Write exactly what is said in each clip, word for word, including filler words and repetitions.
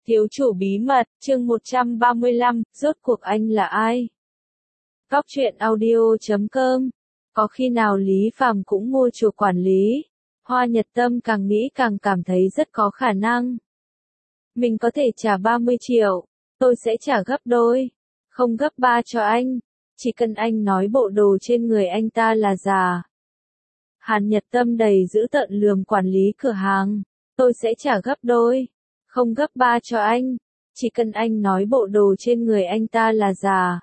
Thiếu chủ bí mật, chương một trăm ba mươi lăm, rốt cuộc anh là ai? Cóc truyện audio chấm com. Có khi nào Lý Phàm cũng mua chùa quản lý? Hoa Nhật Tâm càng nghĩ càng cảm thấy rất có khả năng. Mình có thể trả ba mươi triệu, tôi sẽ trả gấp đôi, không gấp ba cho anh, chỉ cần anh nói bộ đồ trên người anh ta là giả. Hàn Nhật Tâm đầy dữ tợn lườm quản lý cửa hàng, tôi sẽ trả gấp đôi, không gấp ba cho anh, chỉ cần anh nói bộ đồ trên người anh ta là giả.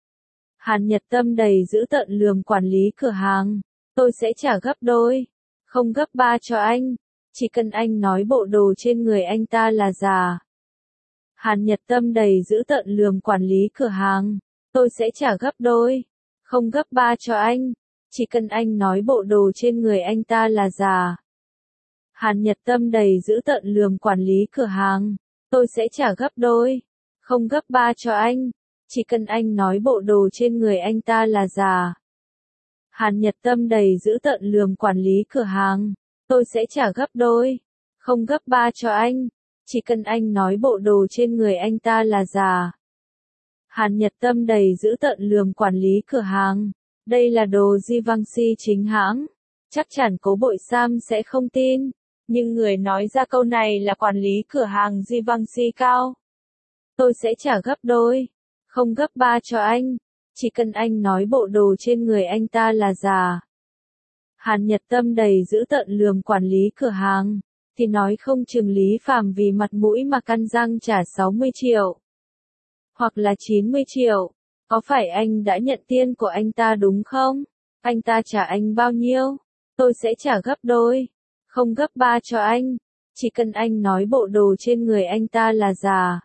Hàn Nhật Tâm đầy dữ tợn lườm quản lý cửa hàng, tôi sẽ trả gấp đôi, không gấp ba cho anh, chỉ cần anh nói bộ đồ trên người anh ta là giả. Hàn Nhật Tâm đầy dữ tợn lườm quản lý cửa hàng, tôi sẽ trả gấp đôi, không gấp ba cho anh, chỉ cần anh nói bộ đồ trên người anh ta là giả. Hàn Nhật Tâm đầy dữ tợn lườm quản lý cửa hàng, tôi sẽ trả gấp đôi, không gấp ba cho anh, chỉ cần anh nói bộ đồ trên người anh ta là giả. Hàn Nhật Tâm đầy dữ tợn lườm quản lý cửa hàng, tôi sẽ trả gấp đôi, không gấp ba cho anh, chỉ cần anh nói bộ đồ trên người anh ta là giả. Hàn Nhật Tâm đầy dữ tợn lườm quản lý cửa hàng, đây là đồ Givenchy chính hãng, chắc chắn Cố Bội Sam sẽ không tin, nhưng người nói ra câu này là quản lý cửa hàng Givenchy cao. Tôi sẽ trả gấp đôi, không gấp ba cho anh, chỉ cần anh nói bộ đồ trên người anh ta là giả. Hàn Nhật Tâm đầy dữ tợn lườm quản lý cửa hàng, thì nói không chừng Lý Phàm vì mặt mũi mà căn răng trả sáu mươi triệu. Hoặc là chín mươi triệu, có phải anh đã nhận tiền của anh ta đúng không? Anh ta trả anh bao nhiêu? Tôi sẽ trả gấp đôi, không gấp ba cho anh, chỉ cần anh nói bộ đồ trên người anh ta là giả.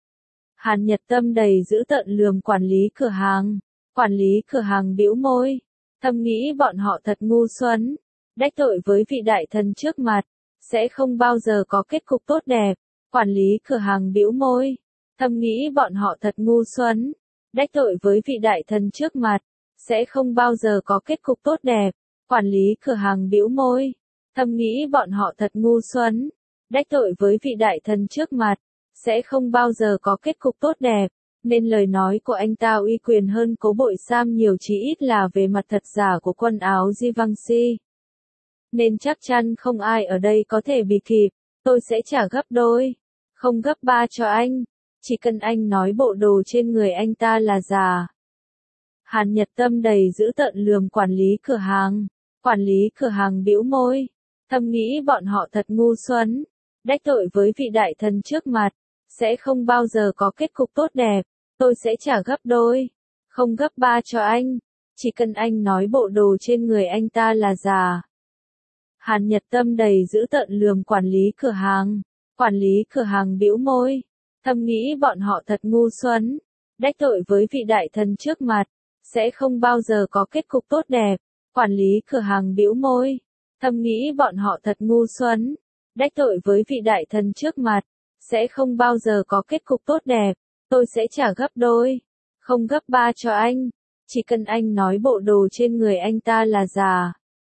Hàn Nhật Tâm đầy dữ tợn lườm quản lý cửa hàng, quản lý cửa hàng bĩu môi, thầm nghĩ bọn họ thật ngu xuẩn, đắc tội với vị đại thần trước mặt, sẽ không bao giờ có kết cục tốt đẹp. Quản lý cửa hàng bĩu môi, thầm nghĩ bọn họ thật ngu xuẩn, đắc tội với vị đại thần trước mặt, sẽ không bao giờ có kết cục tốt đẹp. Quản lý cửa hàng bĩu môi, thầm nghĩ bọn họ thật ngu xuẩn, đắc tội với vị đại thần trước mặt, sẽ không bao giờ có kết cục tốt đẹp, nên lời nói của anh ta uy quyền hơn Cố Bội Sam nhiều, chí ít là về mặt thật giả của quần áo Givenchy. Nên chắc chắn không ai ở đây có thể bị kịp, tôi sẽ trả gấp đôi, không gấp ba cho anh, chỉ cần anh nói bộ đồ trên người anh ta là giả. Hàn Nhật Tâm đầy dữ tợn lườm quản lý cửa hàng, quản lý cửa hàng bĩu môi, thầm nghĩ bọn họ thật ngu xuẩn, đắc tội với vị đại thần trước mặt, sẽ không bao giờ có kết cục tốt đẹp, tôi sẽ trả gấp đôi, không gấp ba cho anh, chỉ cần anh nói bộ đồ trên người anh ta là giả. Hàn Nhật Tâm đầy dữ tợn lườm quản lý cửa hàng, quản lý cửa hàng bĩu môi, thầm nghĩ bọn họ thật ngu xuẩn, đắc tội với vị đại thần trước mặt, sẽ không bao giờ có kết cục tốt đẹp. Quản lý cửa hàng bĩu môi, thầm nghĩ bọn họ thật ngu xuẩn, đắc tội với vị đại thần trước mặt, sẽ không bao giờ có kết cục tốt đẹp, tôi sẽ trả gấp đôi, không gấp ba cho anh, chỉ cần anh nói bộ đồ trên người anh ta là giả.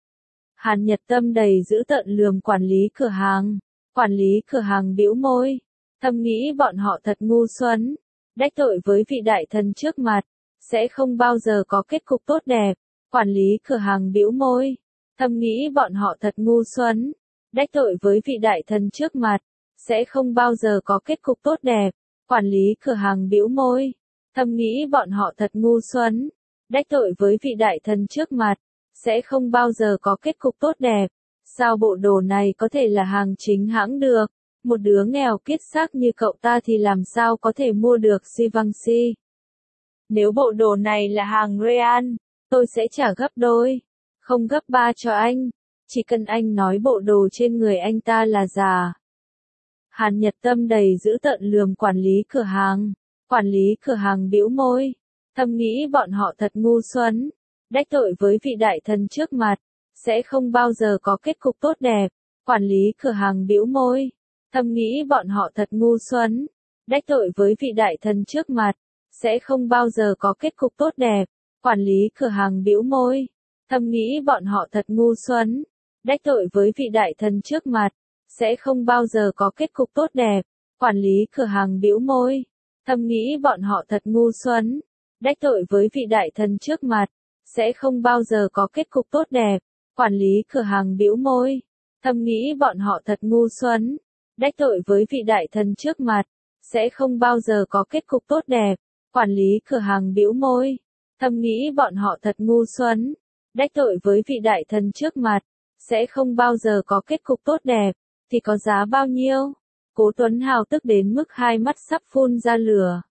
Hàn Nhật Tâm đầy dữ tợn lườm quản lý cửa hàng, quản lý cửa hàng bĩu môi, thầm nghĩ bọn họ thật ngu xuẩn, đắc tội với vị đại thần trước mặt, sẽ không bao giờ có kết cục tốt đẹp. Quản lý cửa hàng bĩu môi, thầm nghĩ bọn họ thật ngu xuẩn, đắc tội với vị đại thần trước mặt, sẽ không bao giờ có kết cục tốt đẹp. Quản lý cửa hàng bĩu môi, thầm nghĩ bọn họ thật ngu xuẩn, đắc tội với vị đại thần trước mặt, sẽ không bao giờ có kết cục tốt đẹp. Sao bộ đồ này có thể là hàng chính hãng được? Một đứa nghèo kiết xác như cậu ta thì làm sao có thể mua được Givenchy? Nếu bộ đồ này là hàng Real, tôi sẽ trả gấp đôi, không gấp ba cho anh, chỉ cần anh nói bộ đồ trên người anh ta là giả. Hàn Nhật Tâm đầy dữ tợn lườm quản lý cửa hàng, quản lý cửa hàng bĩu môi, thầm nghĩ bọn họ thật ngu xuẩn, đắc tội với vị đại thần trước mặt, sẽ không bao giờ có kết cục tốt đẹp. Quản lý cửa hàng bĩu môi, thầm nghĩ bọn họ thật ngu xuẩn, đắc tội với vị đại thần trước mặt, sẽ không bao giờ có kết cục tốt đẹp. Quản lý cửa hàng bĩu môi, thầm nghĩ bọn họ thật ngu xuẩn, đắc tội với vị đại thần trước mặt, sẽ không bao giờ có kết cục tốt đẹp. Quản lý cửa hàng bĩu môi, thầm nghĩ bọn họ thật ngu xuẩn, đắc tội với vị đại thần trước mặt, sẽ không bao giờ có kết cục tốt đẹp. Quản lý cửa hàng bĩu môi, thầm nghĩ bọn họ thật ngu xuẩn, đắc tội với vị đại thần trước mặt, sẽ không bao giờ có kết cục tốt đẹp. Quản lý cửa hàng bĩu môi, thầm nghĩ bọn họ thật ngu xuẩn, đắc tội với vị đại thần trước mặt, sẽ không bao giờ có kết cục tốt đẹp, thì có giá bao nhiêu? Cố Tuấn Hào tức đến mức hai mắt sắp phun ra lửa.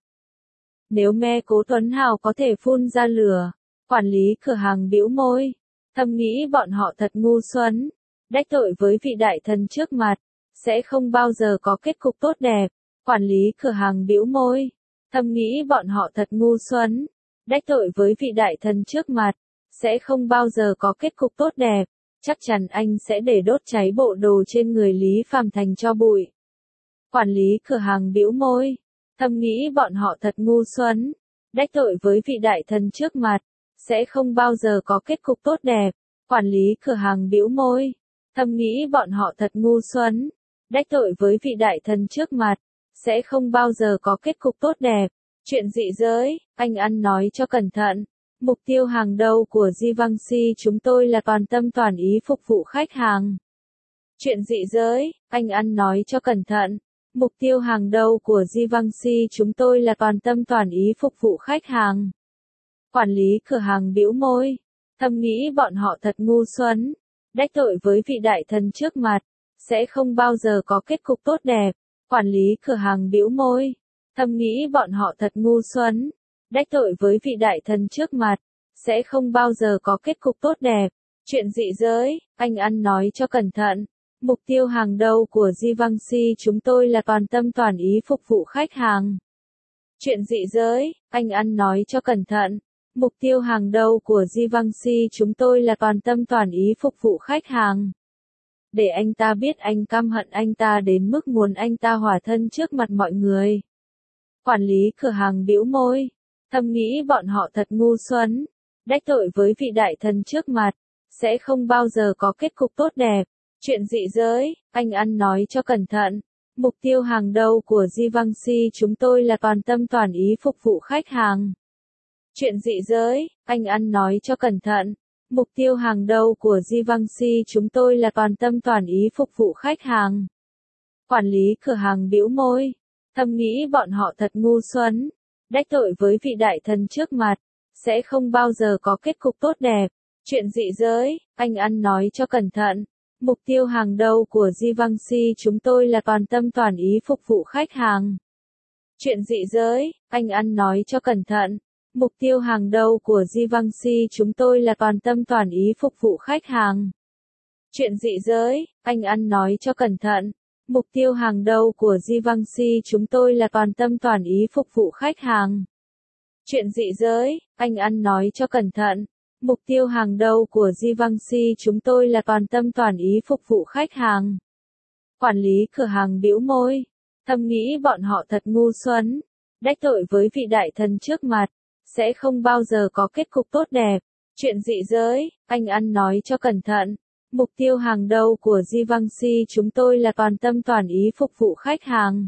Nếu me Cố Tuấn Hào có thể phun ra lửa, quản lý cửa hàng bĩu môi, thầm nghĩ bọn họ thật ngu xuẩn, đắc tội với vị đại thần trước mặt, sẽ không bao giờ có kết cục tốt đẹp. Quản lý cửa hàng bĩu môi, thầm nghĩ bọn họ thật ngu xuẩn, đắc tội với vị đại thần trước mặt, sẽ không bao giờ có kết cục tốt đẹp. Chắc chắn anh sẽ để đốt cháy bộ đồ trên người Lý Phàm thành tro bụi. Quản lý cửa hàng bĩu môi, thầm nghĩ bọn họ thật ngu xuẩn, đắc tội với vị đại thần trước mặt, sẽ không bao giờ có kết cục tốt đẹp. Quản lý cửa hàng bĩu môi, thầm nghĩ bọn họ thật ngu xuẩn, đắc tội với vị đại thần trước mặt, sẽ không bao giờ có kết cục tốt đẹp. Chuyện dị giới, anh ăn nói cho cẩn thận. Mục tiêu hàng đầu của Givenchy chúng tôi là toàn tâm toàn ý phục vụ khách hàng. Chuyện dị giới, anh ăn nói cho cẩn thận. Mục tiêu hàng đầu của Givenchy chúng tôi là toàn tâm toàn ý phục vụ khách hàng. Quản lý cửa hàng bĩu môi, thầm nghĩ bọn họ thật ngu xuẩn, đắc tội với vị đại thần trước mặt, sẽ không bao giờ có kết cục tốt đẹp. Quản lý cửa hàng bĩu môi, thầm nghĩ bọn họ thật ngu xuẩn, đắc tội với vị đại thần trước mặt, sẽ không bao giờ có kết cục tốt đẹp. Chuyện dị giới, anh ăn nói cho cẩn thận. Mục tiêu hàng đầu của Givenchy chúng tôi là toàn tâm toàn ý phục vụ khách hàng. Chuyện dị giới, anh ăn nói cho cẩn thận. Mục tiêu hàng đầu của Givenchy chúng tôi là toàn tâm toàn ý phục vụ khách hàng. Để anh ta biết anh căm hận anh ta đến mức muốn anh ta hỏa thân trước mặt mọi người. Quản lý cửa hàng bĩu môi, thầm nghĩ bọn họ thật ngu xuẩn, đắc tội với vị đại thần trước mặt, sẽ không bao giờ có kết cục tốt đẹp. Chuyện dị giới, anh ăn nói cho cẩn thận. Mục tiêu hàng đầu của Givenchy chúng tôi là toàn tâm toàn ý phục vụ khách hàng. Chuyện dị giới, anh ăn nói cho cẩn thận. Mục tiêu hàng đầu của Givenchy chúng tôi là toàn tâm toàn ý phục vụ khách hàng. Quản lý cửa hàng bĩu môi, thầm nghĩ bọn họ thật ngu xuẩn, đắc tội với vị đại thần trước mặt, sẽ không bao giờ có kết cục tốt đẹp. Chuyện dị giới, anh ăn nói cho cẩn thận. Mục tiêu hàng đầu của Givenchy chúng tôi là toàn tâm toàn ý phục vụ khách hàng. Chuyện dị giới, anh ăn nói cho cẩn thận. Mục tiêu hàng đầu của Givenchy chúng tôi là toàn tâm toàn ý phục vụ khách hàng. Chuyện dị giới, anh ăn nói cho cẩn thận. Mục tiêu hàng đầu của Givenchy chúng tôi là toàn tâm toàn ý phục vụ khách hàng. Chuyện dị giới, anh ăn nói cho cẩn thận. Mục tiêu hàng đầu của Givenchy chúng tôi là toàn tâm toàn ý phục vụ khách hàng. Quản lý cửa hàng bĩu môi, thầm nghĩ bọn họ thật ngu xuẩn, đắc tội với vị đại thần trước mặt, sẽ không bao giờ có kết cục tốt đẹp. Chuyện dị giới, anh ăn nói cho cẩn thận. Mục tiêu hàng đầu của Givenchy chúng tôi là toàn tâm toàn ý phục vụ khách hàng.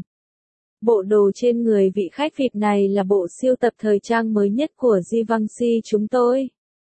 Bộ đồ trên người vị khách vê i pê này là bộ siêu tập thời trang mới nhất của Givenchy chúng tôi.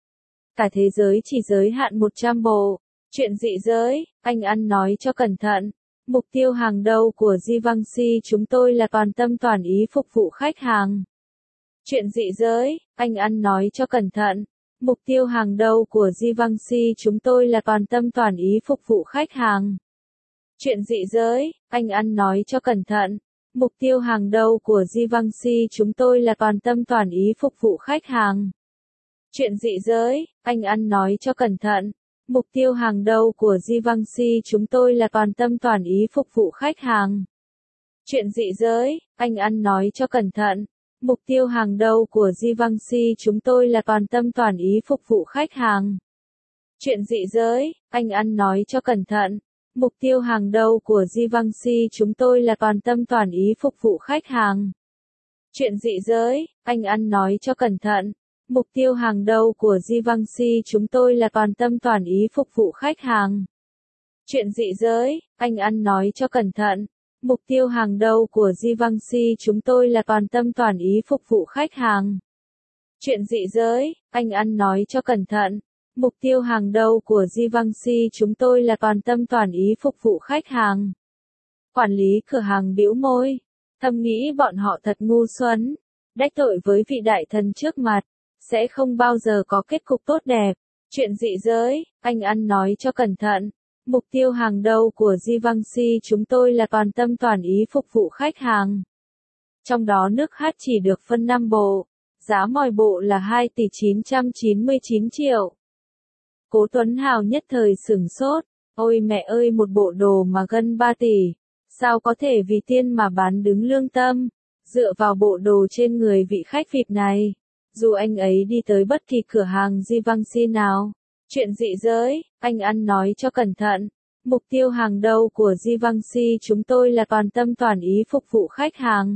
Cả thế giới chỉ giới hạn một trăm bộ. Chuyện dị giới, anh ăn nói cho cẩn thận. Mục tiêu hàng đầu của Givenchy chúng tôi là toàn tâm toàn ý phục vụ khách hàng. Chuyện dị giới, anh ăn nói cho cẩn thận. Mục tiêu hàng đầu của Givenchy chúng tôi là toàn tâm toàn ý phục vụ khách hàng. Chuyện dị giới, anh ăn nói cho cẩn thận. Mục tiêu hàng đầu của Givenchy chúng tôi là toàn tâm toàn ý phục vụ khách hàng. Chuyện dị giới, anh ăn nói cho cẩn thận. Mục tiêu hàng đầu của Givenchy chúng tôi là toàn tâm toàn ý phục vụ khách hàng. Chuyện dị giới, anh ăn nói cho cẩn thận. Mục tiêu hàng đầu của Givenchy chúng tôi là toàn tâm toàn ý phục vụ khách hàng. Chuyện dị giới, anh ăn nói cho cẩn thận. Mục tiêu hàng đầu của Givenchy chúng tôi là toàn tâm toàn ý phục vụ khách hàng. Chuyện dị giới, anh ăn nói cho cẩn thận. Mục tiêu hàng đầu của Givenchy chúng tôi là toàn tâm toàn ý phục vụ khách hàng. Chuyện dị giới, anh ăn nói cho cẩn thận. Mục tiêu hàng đầu của Givenchy chúng tôi là toàn tâm toàn ý phục vụ khách hàng. Chuyện dị giới, anh ăn nói cho cẩn thận. Mục tiêu hàng đầu của Givenchy chúng tôi là toàn tâm toàn ý phục vụ khách hàng. Quản lý cửa hàng bĩu môi, thầm nghĩ bọn họ thật ngu xuẩn, đắc tội với vị đại thần trước mặt, sẽ không bao giờ có kết cục tốt đẹp. Chuyện dị giới, anh ăn nói cho cẩn thận. Mục tiêu hàng đầu của Givenchy chúng tôi là toàn tâm toàn ý phục vụ khách hàng. Trong đó nước hát chỉ được phân năm bộ, giá mỗi bộ là hai tỷ chín trăm chín mươi chín triệu. Cố Tuấn Hào nhất thời sửng sốt, ôi mẹ ơi một bộ đồ mà gần ba tỷ, sao có thể vì tiền mà bán đứng lương tâm, dựa vào bộ đồ trên người vị khách vê i pê này, dù anh ấy đi tới bất kỳ cửa hàng Givenchy nào. Chuyện dị giới, anh ăn nói cho cẩn thận. Mục tiêu hàng đầu của Givenchy chúng tôi là toàn tâm toàn ý phục vụ khách hàng.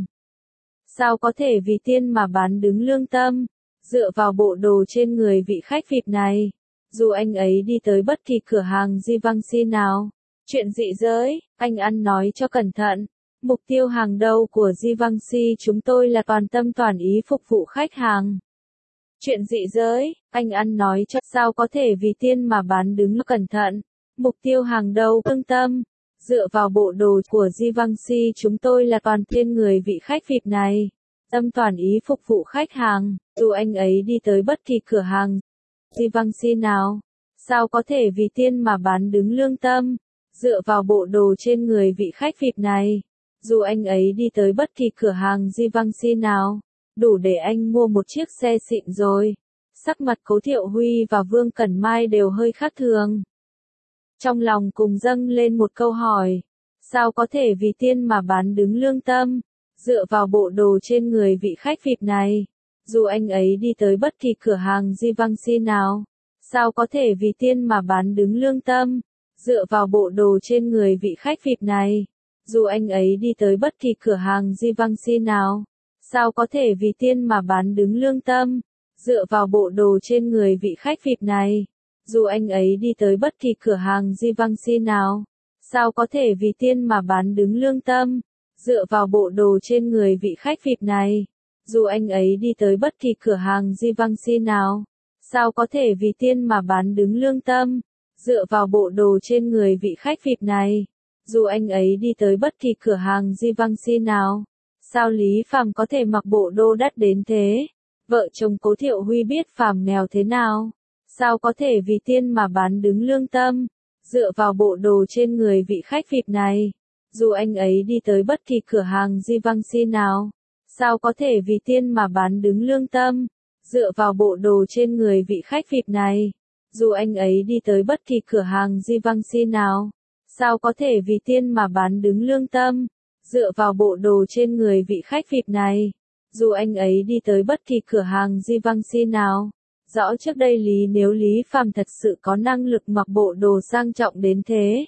Sao có thể vì tiền mà bán đứng lương tâm, dựa vào bộ đồ trên người vị khách vê i pê này, dù anh ấy đi tới bất kỳ cửa hàng Givenchy nào. Chuyện dị giới, anh ăn nói cho cẩn thận. Mục tiêu hàng đầu của Givenchy chúng tôi là toàn tâm toàn ý phục vụ khách hàng. Chuyện dị giới, anh ăn nói cho sao có thể vì tiền mà bán đứng cẩn thận. Mục tiêu hàng đầu lương tâm, dựa vào bộ đồ của Givenchy chúng tôi là toàn trên người vị khách vê i pê này, tâm toàn ý phục vụ khách hàng, dù anh ấy đi tới bất kỳ cửa hàng Givenchy nào. Sao có thể vì tiền mà bán đứng lương tâm, dựa vào bộ đồ trên người vị khách vê i pê này, dù anh ấy đi tới bất kỳ cửa hàng Givenchy nào. Đủ để anh mua một chiếc xe xịn rồi. Sắc mặt Cố Thiệu Huy và Vương Cẩn Mai đều hơi khác thường. Trong lòng cùng dâng lên một câu hỏi. Sao có thể vì tiền mà bán đứng lương tâm, dựa vào bộ đồ trên người vị khách vê i pê này, dù anh ấy đi tới bất kỳ cửa hàng Givenchy nào. Sao có thể vì tiền mà bán đứng lương tâm, dựa vào bộ đồ trên người vị khách vê i pê này, dù anh ấy đi tới bất kỳ cửa hàng Givenchy nào. Sao có thể vì tiền mà bán đứng lương tâm, dựa vào bộ đồ trên người vị khách vê i pê này, dù anh ấy đi tới bất kỳ cửa hàng Givenchy nào. Sao có thể vì tiền mà bán đứng lương tâm, dựa vào bộ đồ trên người vị khách vê i pê này, dù anh ấy đi tới bất kỳ cửa hàng Givenchy nào. Sao có thể vì tiền mà bán đứng lương tâm, dựa vào bộ đồ trên người vị khách vê i pê này, dù anh ấy đi tới bất kỳ cửa hàng Givenchy nào. Sao Lý Phàm có thể mặc bộ đồ đắt đến thế? Vợ chồng Cố Thiệu Huy biết Phàm nghèo thế nào? Sao có thể vì tiền mà bán đứng lương tâm, dựa vào bộ đồ trên người vị khách vê i pê này, dù anh ấy đi tới bất kỳ cửa hàng Givenchy nào? Sao có thể vì tiền mà bán đứng lương tâm, dựa vào bộ đồ trên người vị khách vê i pê này, dù anh ấy đi tới bất kỳ cửa hàng Givenchy nào? Sao có thể vì tiền mà bán đứng lương tâm, dựa vào bộ đồ trên người vị khách vê i pê này, dù anh ấy đi tới bất kỳ cửa hàng Givenchy nào. Rõ trước đây Lý nếu Lý Phàm thật sự có năng lực mặc bộ đồ sang trọng đến thế,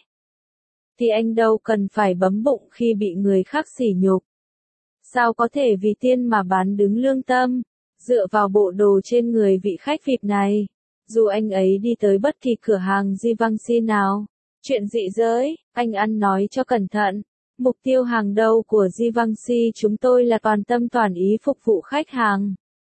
thì anh đâu cần phải bấm bụng khi bị người khác sỉ nhục. Sao có thể vì tiền mà bán đứng lương tâm, dựa vào bộ đồ trên người vị khách vê i pê này, dù anh ấy đi tới bất kỳ cửa hàng Givenchy nào. Chuyện dị giới, anh ăn nói cho cẩn thận. Mục tiêu hàng đầu của Givenchy chúng tôi là toàn tâm toàn ý phục vụ khách hàng.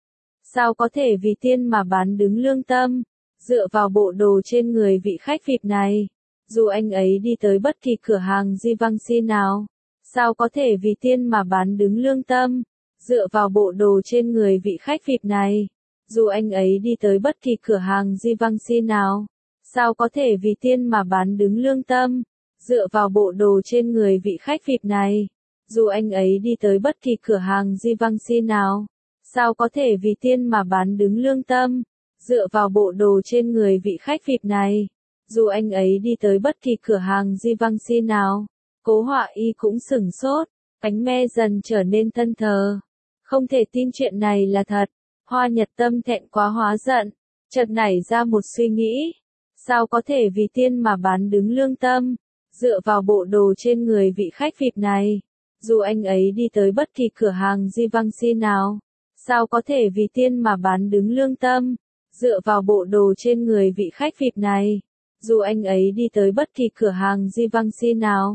Sao có thể vì tiền mà bán đứng lương tâm, dựa vào bộ đồ trên người vị khách vê i pê này, dù anh ấy đi tới bất kỳ cửa hàng Givenchy nào. Sao có thể vì tiền mà bán đứng lương tâm, dựa vào bộ đồ trên người vị khách vê i pê này, dù anh ấy đi tới bất kỳ cửa hàng Givenchy nào. Sao có thể vì tiền mà bán đứng lương tâm, dựa vào bộ đồ trên người vị khách vê i pê này, dù anh ấy đi tới bất kỳ cửa hàng Givenchy nào. Sao có thể vì tiền mà bán đứng lương tâm, dựa vào bộ đồ trên người vị khách vê i pê này, dù anh ấy đi tới bất kỳ cửa hàng Givenchy nào. Cố Họa Y cũng sửng sốt, ánh me dần trở nên thân thờ. Không thể tin chuyện này là thật. Hoa Nhật Tâm thẹn quá hóa giận, chợt nảy ra một suy nghĩ. Sao có thể vì tiền mà bán đứng lương tâm, dựa vào bộ đồ trên người vị khách vê i pê này, dù anh ấy đi tới bất kỳ cửa hàng Givenchy nào. Sao có thể vì tiền mà bán đứng lương tâm, dựa vào bộ đồ trên người vị khách vê i pê này, dù anh ấy đi tới bất kỳ cửa hàng Givenchy nào.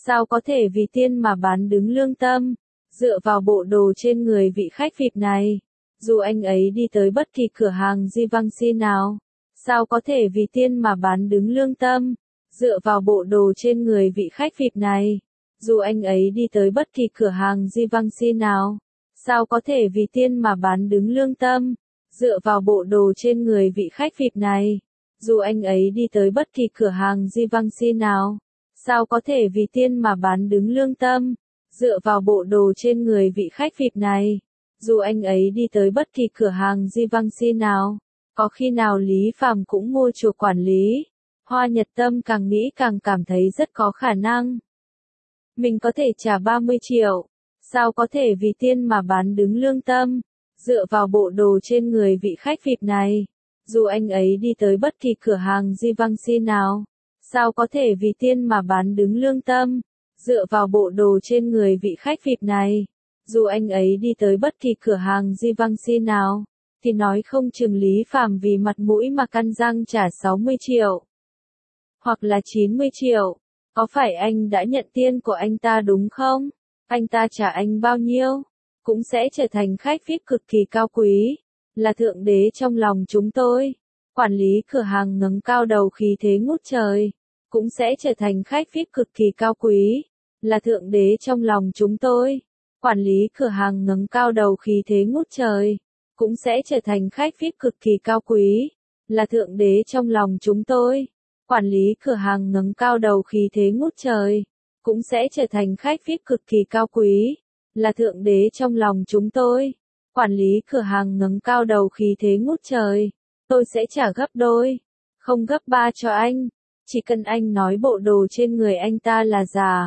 Sao có thể vì tiên mà bán đứng lương tâm, dựa vào bộ đồ trên người vị khách vi ai pi này, dù anh ấy đi tới bất kỳ cửa hàng Givenchy nào. Sao có thể vì tiên mà bán đứng lương tâm, dựa vào bộ đồ trên người vị khách vi ai pi này, dù anh ấy đi tới bất kỳ cửa hàng Givenchy nào. Sao có thể vì tiên mà bán đứng lương tâm, dựa vào bộ đồ trên người vị khách vi ai pi này, dù anh ấy đi tới bất kỳ cửa hàng Givenchy nào. Sao có thể vì tiên mà bán đứng lương tâm, dựa vào bộ đồ trên người vị khách vi ai pi này, dù anh ấy đi tới bất kỳ cửa hàng Givenchy nào. Có khi nào Lý Phàm cũng mua chuộc quản lý? Hoa Nhật Tâm càng nghĩ càng cảm thấy rất có khả năng. Mình có thể trả ba mươi triệu. Sao có thể vì tiên mà bán đứng lương tâm, dựa vào bộ đồ trên người vị khách vi ai pi này, dù anh ấy đi tới bất kỳ cửa hàng Givenchy nào. Sao có thể vì tiên mà bán đứng lương tâm, dựa vào bộ đồ trên người vị khách vi ai pi này, dù anh ấy đi tới bất kỳ cửa hàng Givenchy nào, thì nói không chừng Lý Phàm vì mặt mũi mà căn răng trả sáu mươi triệu. Hoặc là chín mươi triệu. Có phải anh đã nhận tiền của anh ta đúng không? Anh ta trả anh bao nhiêu? Cũng sẽ trở thành khách vi ai pi cực kỳ cao quý, là thượng đế trong lòng chúng tôi. Quản lý cửa hàng ngẩng cao đầu khí thế ngút trời, cũng sẽ trở thành khách vi ai pi cực kỳ cao quý, là thượng đế trong lòng chúng tôi. Quản lý cửa hàng ngẩng cao đầu khí thế ngút trời, cũng sẽ trở thành khách vi ai pi cực kỳ cao quý, là thượng đế trong lòng chúng tôi. Quản lý cửa hàng ngẩng cao đầu khí thế ngút trời, cũng sẽ trở thành khách vi ai pi cực kỳ cao quý, là thượng đế trong lòng chúng tôi. Quản lý cửa hàng ngẩng cao đầu khí thế ngút trời, tôi sẽ trả gấp đôi, không gấp ba cho anh, chỉ cần anh nói bộ đồ trên người anh ta là giả.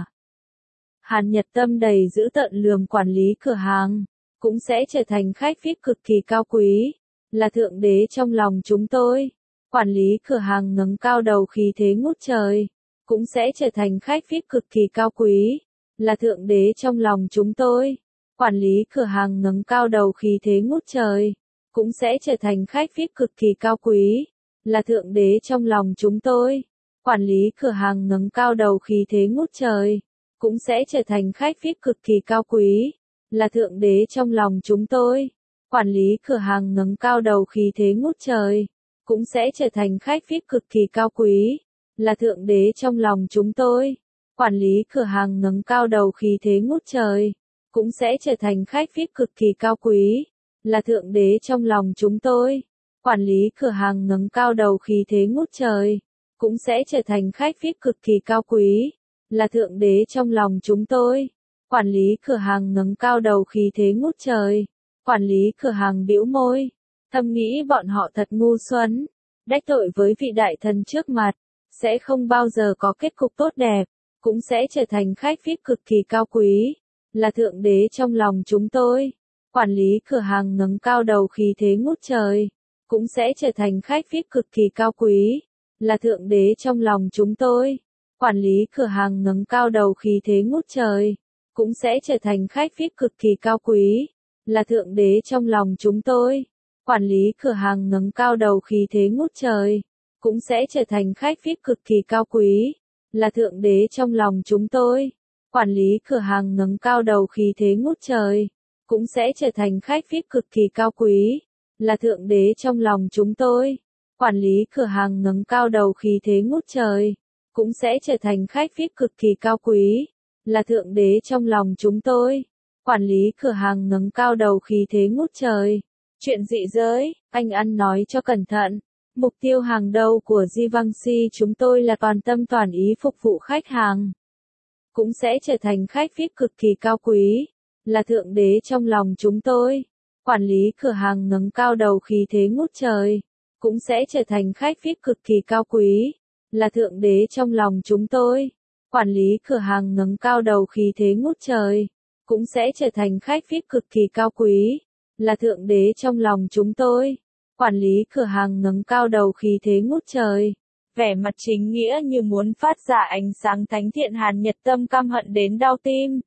Hàn Nhật Tâm đầy dữ tợn lườm quản lý cửa hàng, cũng sẽ trở thành khách vi ai pi cực kỳ cao quý, là thượng đế trong lòng chúng tôi. Quản lý cửa hàng ngẩng cao đầu khí thế ngút trời, cũng sẽ trở thành khách vi ai pi cực kỳ cao quý, là thượng đế trong lòng chúng tôi. Quản lý cửa hàng ngẩng cao đầu khí thế ngút trời, cũng sẽ trở thành khách vi ai pi cực kỳ cao quý, là thượng đế trong lòng chúng tôi. Quản lý cửa hàng ngẩng cao đầu khí thế ngút trời, cũng sẽ trở thành khách vi ai pi cực kỳ cao quý, là thượng đế trong lòng chúng tôi. Quản lý cửa hàng ngẩng cao đầu khí thế ngút trời, cũng sẽ trở thành khách vi ai pi cực kỳ cao quý, là thượng đế trong lòng chúng tôi. Quản lý cửa hàng ngẩng cao đầu khí thế ngút trời, cũng sẽ trở thành khách vi ai pi cực kỳ cao quý, là thượng đế trong lòng chúng tôi. Quản lý cửa hàng ngẩng cao đầu khí thế ngút trời, cũng sẽ trở thành khách vi ai pi cực kỳ cao quý, là thượng đế trong lòng chúng tôi. Quản lý cửa hàng ngẩng cao đầu khí thế ngút trời. Quản lý cửa hàng bĩu môi, thầm nghĩ bọn họ thật ngu xuẩn, đắc tội với vị đại thần trước mặt, sẽ không bao giờ có kết cục tốt đẹp, cũng sẽ trở thành khách vi ai pi cực kỳ cao quý, là thượng đế trong lòng chúng tôi. Quản lý cửa hàng ngẩng cao đầu khí thế ngút trời, cũng sẽ trở thành khách vi ai pi cực kỳ cao quý, là thượng đế trong lòng chúng tôi. Quản lý cửa hàng ngẩng cao đầu khí thế ngút trời, cũng sẽ trở thành khách vi ai pi cực kỳ cao quý, là thượng đế trong lòng chúng tôi. Quản lý cửa hàng ngẩng cao đầu khí thế ngút trời, cũng sẽ trở thành khách vi ai pi cực kỳ cao quý, là thượng đế trong lòng chúng tôi. Quản lý cửa hàng ngẩng cao đầu khí thế ngút trời, cũng sẽ trở thành khách vi ai pi cực kỳ cao quý, là thượng đế trong lòng chúng tôi. Quản lý cửa hàng ngẩng cao đầu khí thế ngút trời, cũng sẽ trở thành khách vi ai pi cực kỳ cao quý, là thượng đế trong lòng chúng tôi. Quản lý cửa hàng ngẩng cao đầu khí thế ngút trời. Chuyện dị giới, anh ăn nói cho cẩn thận. Mục tiêu hàng đầu của Givenchy chúng tôi là toàn tâm toàn ý phục vụ khách hàng. Cũng sẽ trở thành khách vi ai pi cực kỳ cao quý, là thượng đế trong lòng chúng tôi. Quản lý cửa hàng ngẩng cao đầu khí thế ngút trời, cũng sẽ trở thành khách vi ai pi cực kỳ cao quý, là thượng đế trong lòng chúng tôi. Quản lý cửa hàng ngẩng cao đầu khí thế ngút trời, cũng sẽ trở thành khách vi ai pi cực kỳ cao quý, là thượng đế trong lòng chúng tôi. Quản lý cửa hàng ngẩng cao đầu khí thế ngút trời, vẻ mặt chính nghĩa như muốn phát ra ánh sáng thánh thiện. Hàn Nhật Tâm căm hận đến đau tim.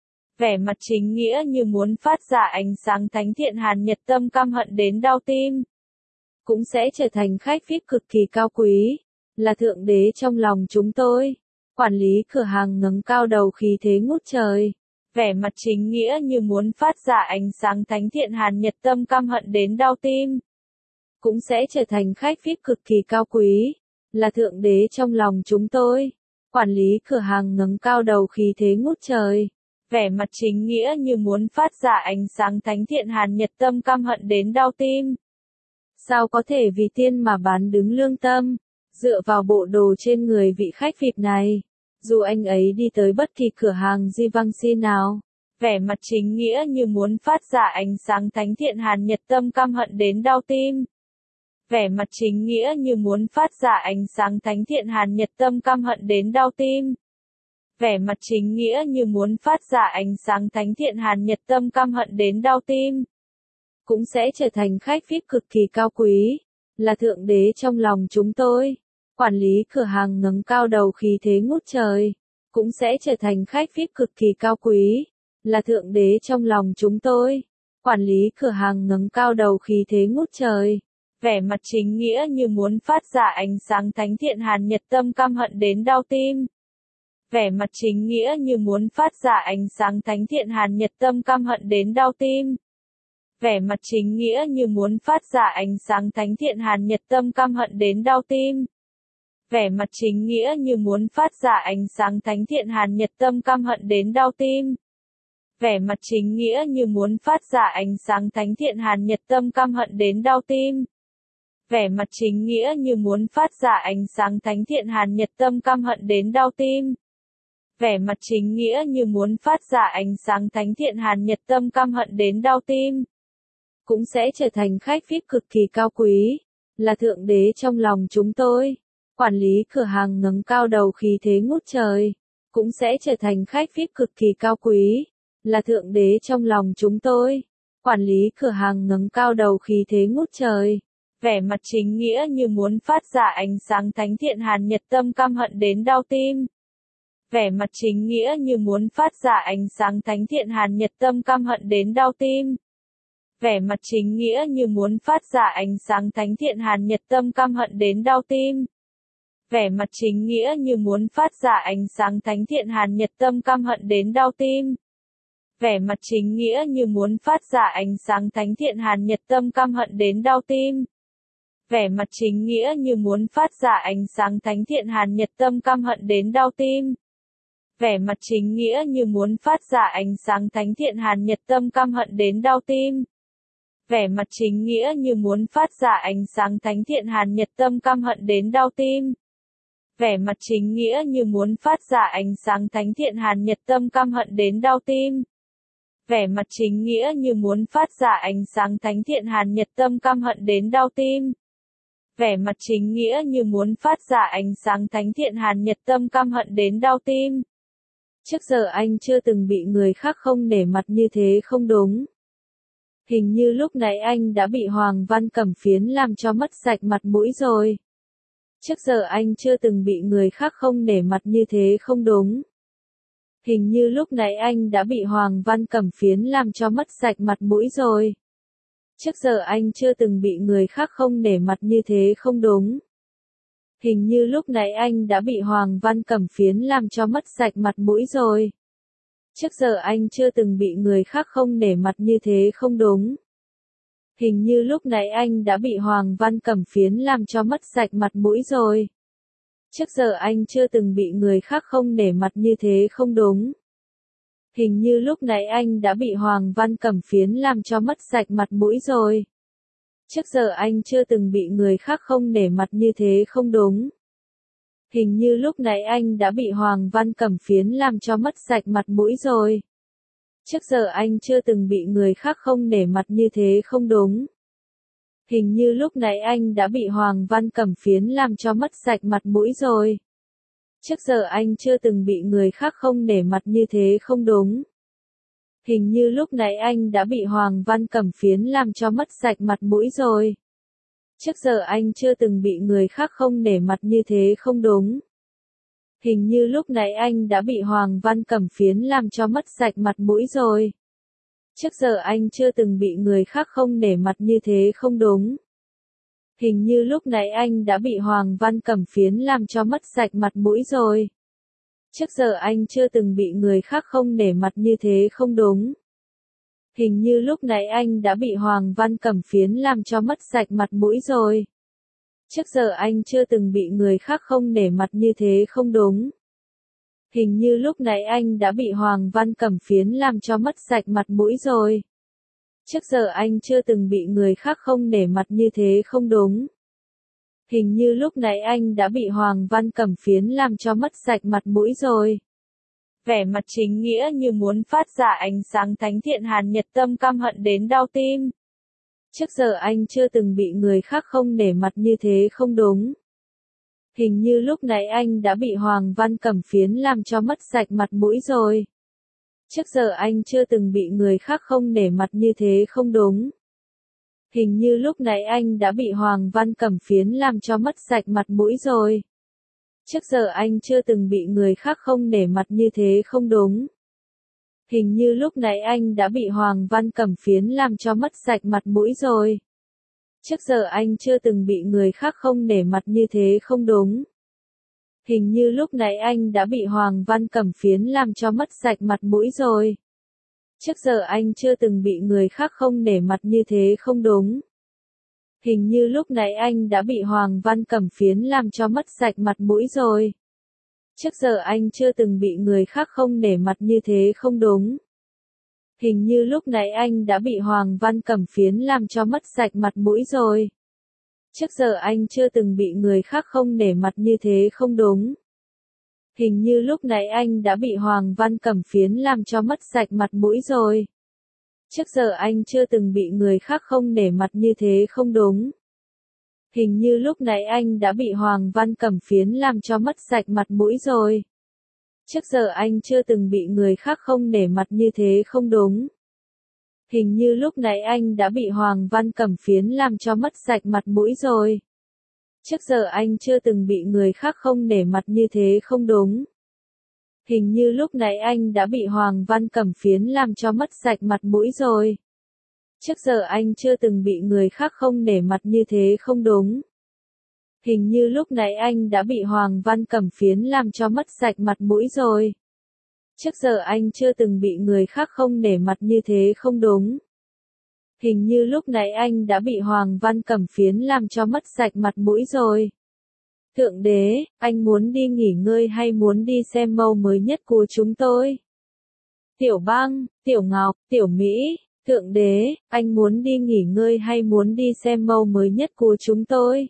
Vẻ mặt chính nghĩa như muốn phát ra ánh sáng thánh thiện. Hàn Nhật Tâm căm hận đến đau tim. Cũng sẽ trở thành khách vi ai pi cực kỳ cao quý, là thượng đế trong lòng chúng tôi. Quản lý cửa hàng ngẩng cao đầu khí thế ngút trời. Vẻ mặt chính nghĩa như muốn phát ra ánh sáng thánh thiện hàn nhiệt tâm căm hận đến đau tim. Cũng sẽ trở thành khách vi ai pi cực kỳ cao quý. Là thượng đế trong lòng chúng tôi. Quản lý cửa hàng ngẩng cao đầu khí thế ngút trời. Vẻ mặt chính nghĩa như muốn phát ra ánh sáng thánh thiện hàn nhiệt tâm căm hận đến đau tim. Sao có thể vì tiên mà bán đứng lương tâm, dựa vào bộ đồ trên người vị khách vi ai pi này, dù anh ấy đi tới bất kỳ cửa hàng Givenchy nào. Vẻ mặt chính nghĩa như muốn phát ra ánh sáng thánh thiện hàn nhiệt tâm căm hận đến đau tim. Vẻ mặt chính nghĩa như muốn phát ra ánh sáng thánh thiện hàn nhiệt tâm căm hận đến đau tim. Vẻ mặt chính nghĩa như muốn phát ra ánh sáng thánh thiện hàn nhiệt tâm căm hận đến đau tim. Cũng sẽ trở thành khách vi ai pi cực kỳ cao quý. Là thượng đế trong lòng chúng tôi. Quản lý cửa hàng ngẩng cao đầu khí thế ngút trời. Cũng sẽ trở thành khách vi ai pi cực kỳ cao quý. Là thượng đế trong lòng chúng tôi. Quản lý cửa hàng ngẩng cao đầu khí thế ngút trời. Vẻ mặt chính nghĩa như muốn phát ra ánh sáng thánh thiện hàn nhiệt tâm căm hận đến đau tim. Vẻ mặt chính nghĩa như muốn phát ra ánh sáng thánh thiện hàn nhiệt tâm căm hận đến đau tim. Vẻ mặt chính nghĩa như muốn phát ra ánh sáng thánh thiện hàn nhiệt tâm căm hận đến đau tim. Vẻ mặt chính nghĩa như muốn phát ra ánh sáng thánh thiện hàn nhiệt tâm căm hận đến đau tim. Vẻ mặt chính nghĩa như muốn phát ra ánh sáng thánh thiện hàn nhiệt tâm căm hận đến đau tim. Vẻ mặt chính nghĩa như muốn phát ra ánh sáng thánh thiện hàn nhiệt tâm căm hận đến đau tim. Vẻ mặt chính nghĩa như muốn phát ra ánh sáng thánh thiện hàn nhiệt tâm căm hận đến đau tim. Cũng sẽ trở thành khách vi ai pi cực kỳ cao quý. Là thượng đế trong lòng chúng tôi. Quản lý cửa hàng ngẩng cao đầu khí thế ngút trời. Cũng sẽ trở thành khách vi ai pi cực kỳ cao quý. Là thượng đế trong lòng chúng tôi. Quản lý cửa hàng ngẩng cao đầu khí thế ngút trời. Vẻ mặt chính nghĩa như muốn phát ra ánh sáng thánh thiện hàn nhiệt tâm căm hận đến đau tim. Vẻ mặt chính nghĩa như muốn phát ra ánh sáng thánh thiện hàn nhiệt tâm căm hận đến đau tim. Vẻ mặt chính nghĩa như muốn phát ra ánh sáng thánh thiện hàn nhiệt tâm căm hận đến đau tim. Vẻ mặt chính nghĩa như muốn phát ra ánh sáng thánh thiện hàn nhiệt tâm căm hận đến đau tim. Vẻ mặt chính nghĩa như muốn phát ra ánh sáng thánh thiện hàn nhiệt tâm căm hận đến đau tim. Vẻ mặt chính nghĩa như muốn phát ra ánh sáng thánh thiện hàn nhiệt tâm căm hận đến đau tim. Vẻ mặt chính nghĩa như muốn phát ra ánh sáng thánh thiện hàn nhiệt tâm căm hận đến đau tim. Vẻ mặt chính nghĩa như muốn phát ra ánh sáng thánh thiện hàn nhiệt tâm căm hận đến đau tim. Vẻ mặt chính nghĩa như muốn phát ra ánh sáng thánh thiện hàn nhiệt tâm căm hận đến đau tim. Vẻ mặt chính nghĩa như muốn phát ra ánh sáng thánh thiện hàn nhiệt tâm căm hận đến đau tim. Vẻ mặt chính nghĩa như muốn phát ra ánh sáng thánh thiện hàn nhiệt tâm căm hận đến đau tim. Trước giờ anh chưa từng bị người khác không nể mặt như thế không đúng. Hình như lúc nãy anh đã bị Hoàng Văn Cẩm Phiến làm cho mất sạch mặt mũi rồi. Trước giờ anh chưa từng bị người khác không nể mặt như thế không đúng. Hình như lúc nãy anh đã bị Hoàng Văn Cẩm Phiến làm cho mất sạch mặt mũi rồi. Trước giờ anh chưa từng bị người khác không nể mặt như thế không đúng. Hình như lúc nãy anh đã bị Hoàng Văn Cẩm Phiến làm cho mất sạch mặt mũi rồi. Trước giờ anh chưa từng bị người khác không nể mặt như thế không đúng. Hình như lúc nãy anh đã bị Hoàng Văn Cẩm Phiến làm cho mất sạch mặt mũi rồi. Trước giờ anh chưa từng bị người khác không nể mặt như thế không đúng. Hình như lúc nãy anh đã bị Hoàng Văn Cẩm Phiến làm cho mất sạch mặt mũi rồi. Trước giờ anh chưa từng bị người khác không nể mặt như thế không đúng. Hình như lúc nãy anh đã bị Hoàng Văn Cẩm Phiến làm cho mất sạch mặt mũi rồi. Trước giờ anh chưa từng bị người khác không nể mặt như thế không đúng. Hình như lúc nãy anh đã bị Hoàng Văn Cẩm Phiến làm cho mất sạch mặt mũi rồi. Trước giờ anh chưa từng bị người khác không nể mặt như thế không đúng. Hình như lúc nãy anh đã bị Hoàng Văn Cẩm Phiến làm cho mất sạch mặt mũi rồi. Trước giờ anh chưa từng bị người khác không nể mặt như thế không đúng. Hình như lúc nãy anh đã bị Hoàng Văn Cẩm Phiến làm cho mất sạch mặt mũi rồi. Trước giờ anh chưa từng bị người khác không nể mặt như thế không đúng. Hình như lúc nãy anh đã bị Hoàng Văn Cẩm Phiến làm cho mất sạch mặt mũi rồi. Trước giờ anh chưa từng bị người khác không nể mặt như thế không đúng. Hình như lúc nãy anh đã bị Hoàng Văn Cẩm phiến làm cho mất sạch mặt mũi rồi. Trước giờ anh chưa từng bị người khác không nể mặt như thế không đúng. Hình như lúc nãy anh đã bị Hoàng Văn Cẩm phiến làm cho mất sạch mặt mũi rồi. Trước giờ anh chưa từng bị người khác không nể mặt như thế không đúng. Hình như lúc nãy anh đã bị Hoàng Văn Cẩm phiến làm cho mất sạch mặt mũi rồi. Vẻ mặt chính nghĩa như muốn phát ra ánh sáng thánh thiện Hàn Nhật Tâm căm hận đến đau tim. Trước giờ anh chưa từng bị người khác không nể mặt như thế không đúng. Hình như lúc nãy anh đã bị Hoàng Văn Cẩm phiến làm cho mất sạch mặt mũi rồi. Trước giờ anh chưa từng bị người khác không nể mặt như thế không đúng. Hình như lúc nãy anh đã bị Hoàng Văn Cẩm phiến làm cho mất sạch mặt mũi rồi. Trước giờ anh chưa từng bị người khác không nể mặt như thế không đúng. Hình như lúc nãy anh đã bị Hoàng Văn Cẩm phiến làm cho mất sạch mặt mũi rồi. Trước giờ anh chưa từng bị người khác không nể mặt như thế không đúng. Hình như lúc nãy anh đã bị Hoàng Văn Cẩm phiến làm cho mất sạch mặt mũi rồi. Trước giờ anh chưa từng bị người khác không nể mặt như thế không đúng. Hình như lúc nãy anh đã bị Hoàng Văn Cẩm phiến làm cho mất sạch mặt mũi rồi. Trước giờ anh chưa từng bị người khác không nể mặt như thế không đúng. Hình như lúc nãy anh đã bị Hoàng Văn Cẩm phiến làm cho mất sạch mặt mũi rồi. Trước giờ anh chưa từng bị người khác không nể mặt như thế không đúng. Hình như lúc nãy anh đã bị Hoàng Văn Cẩm phiến làm cho mất sạch mặt mũi rồi. Trước giờ anh chưa từng bị người khác không nể mặt như thế không đúng. Hình như lúc nãy anh đã bị Hoàng Văn Cẩm phiến làm cho mất sạch mặt mũi rồi. Trước giờ anh chưa từng bị người khác không nể mặt như thế không đúng. Hình như lúc nãy anh đã bị Hoàng Văn Cẩm phiến làm cho mất sạch mặt mũi rồi. Trước giờ anh chưa từng bị người khác không nể mặt như thế không đúng. Hình như lúc nãy anh đã bị Hoàng Văn Cẩm phiến làm cho mất sạch mặt mũi rồi. Trước giờ anh chưa từng bị người khác không nể mặt như thế không đúng. Hình như lúc nãy anh đã bị Hoàng Văn Cẩm phiến làm cho mất sạch mặt mũi rồi. Trước giờ anh chưa từng bị người khác không nể mặt như thế không đúng. Hình như lúc nãy anh đã bị Hoàng Văn Cẩm phiến làm cho mất sạch mặt mũi rồi. Thượng đế, anh muốn đi nghỉ ngơi hay muốn đi xem mẫu mới nhất của chúng tôi? Tiểu Băng, Tiểu Ngọc, Tiểu Mỹ, Thượng đế, anh muốn đi nghỉ ngơi hay muốn đi xem mẫu mới nhất của chúng tôi?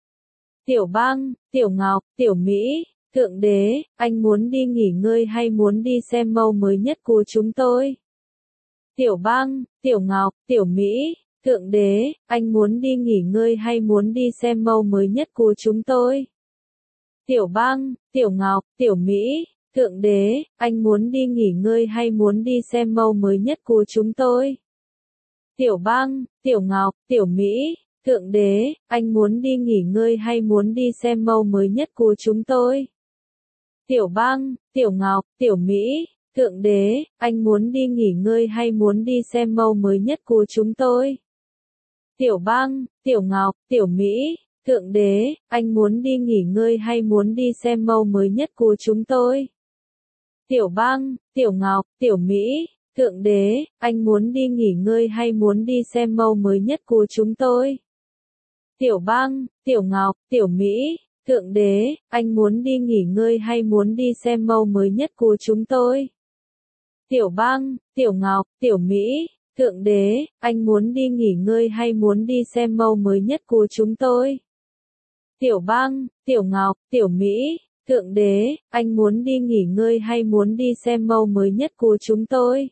Tiểu Băng, Tiểu Ngọc, Tiểu Mỹ, Thượng đế, anh muốn đi nghỉ ngơi hay muốn đi xem mẫu mới nhất của chúng tôi? Tiểu Băng, Tiểu Ngọc, Tiểu Mỹ, Thượng đế, anh muốn đi nghỉ ngơi hay muốn đi xem mẫu mới nhất của chúng tôi? Tiểu Băng, Tiểu Ngọc, Tiểu Mỹ, Thượng đế, anh muốn đi nghỉ ngơi hay muốn đi xem mẫu mới nhất của chúng tôi? Tiểu Băng, Tiểu Ngọc, Tiểu Mỹ, Thượng đế, anh muốn đi nghỉ ngơi hay muốn đi xem mẫu mới nhất của chúng tôi? Tiểu Băng, Tiểu Ngọc, Tiểu Mỹ, Thượng đế, anh muốn đi nghỉ ngơi hay muốn đi xem mẫu mới nhất của chúng tôi? Tiểu Băng, Tiểu Ngọc, Tiểu Mỹ, Thượng đế, anh muốn đi nghỉ ngơi hay muốn đi xem mẫu mới nhất của chúng tôi? Tiểu Băng, Tiểu Ngọc, Tiểu Mỹ, Thượng đế, anh muốn đi nghỉ ngơi hay muốn đi xem mẫu mới nhất của chúng tôi? Tiểu Băng, Tiểu Ngọc, Tiểu Mỹ, Thượng đế, anh muốn đi nghỉ ngơi hay muốn đi xem mẫu mới nhất của chúng tôi? Tiểu Băng, Tiểu Ngọc, Tiểu Mỹ, Thượng đế, anh muốn đi nghỉ ngơi hay muốn đi xem mẫu mới nhất của chúng tôi? Tiểu Băng, Tiểu Ngọc, Tiểu Mỹ, Thượng đế, anh muốn đi nghỉ ngơi hay muốn đi xem mẫu mới nhất của chúng tôi?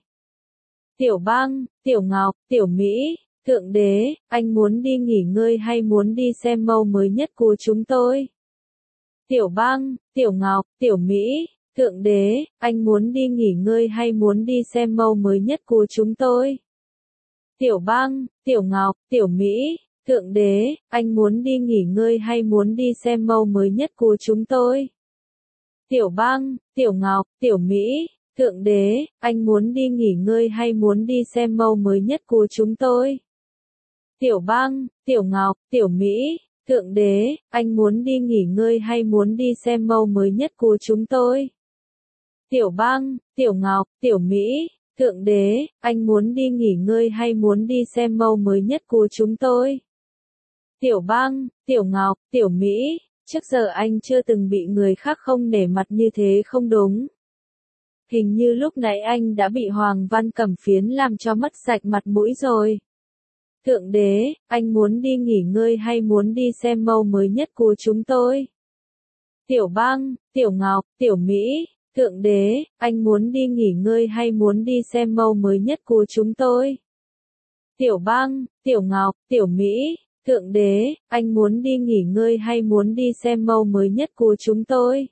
Tiểu Băng, Tiểu Ngọc, Tiểu Mỹ, Thượng đế, anh muốn đi nghỉ ngơi hay muốn đi xem mẫu mới nhất của chúng tôi? Tiểu Băng, Tiểu Ngọc, Tiểu Mỹ, Thượng đế, anh muốn đi nghỉ ngơi hay muốn đi xem mẫu mới nhất của chúng tôi? Tiểu Băng, Tiểu Ngọc, Tiểu Mỹ, Thượng đế, anh muốn đi nghỉ ngơi hay muốn đi xem mẫu mới nhất của chúng tôi? Tiểu Băng, Tiểu Ngọc, Tiểu Mỹ, Thượng đế, anh muốn đi nghỉ ngơi hay muốn đi xem mẫu mới nhất của chúng tôi? Tiểu Băng, Tiểu Ngọc, Tiểu Mỹ, Thượng đế, anh muốn đi nghỉ ngơi hay muốn đi xem mẫu mới nhất của chúng tôi? Tiểu Bang, Tiểu Ngọc, Tiểu Mỹ, Thượng Đế, anh muốn đi nghỉ ngơi hay muốn đi xem mẫu mới nhất của chúng tôi? Tiểu Bang, Tiểu Ngọc, Tiểu Mỹ, trước giờ anh chưa từng bị người khác không nể mặt như thế không đúng. Hình như lúc nãy anh đã bị Hoàng Văn Cẩm Phiến làm cho mất sạch mặt mũi rồi. Thượng Đế, anh muốn đi nghỉ ngơi hay muốn đi xem mẫu mới nhất của chúng tôi? Tiểu Bang, Tiểu Ngọc, Tiểu Mỹ, Thượng Đế, anh muốn đi nghỉ ngơi hay muốn đi xem mẫu mới nhất của chúng tôi? Tiểu Bang, Tiểu Ngọc, Tiểu Mỹ, Thượng Đế, anh muốn đi nghỉ ngơi hay muốn đi xem mẫu mới nhất của chúng tôi?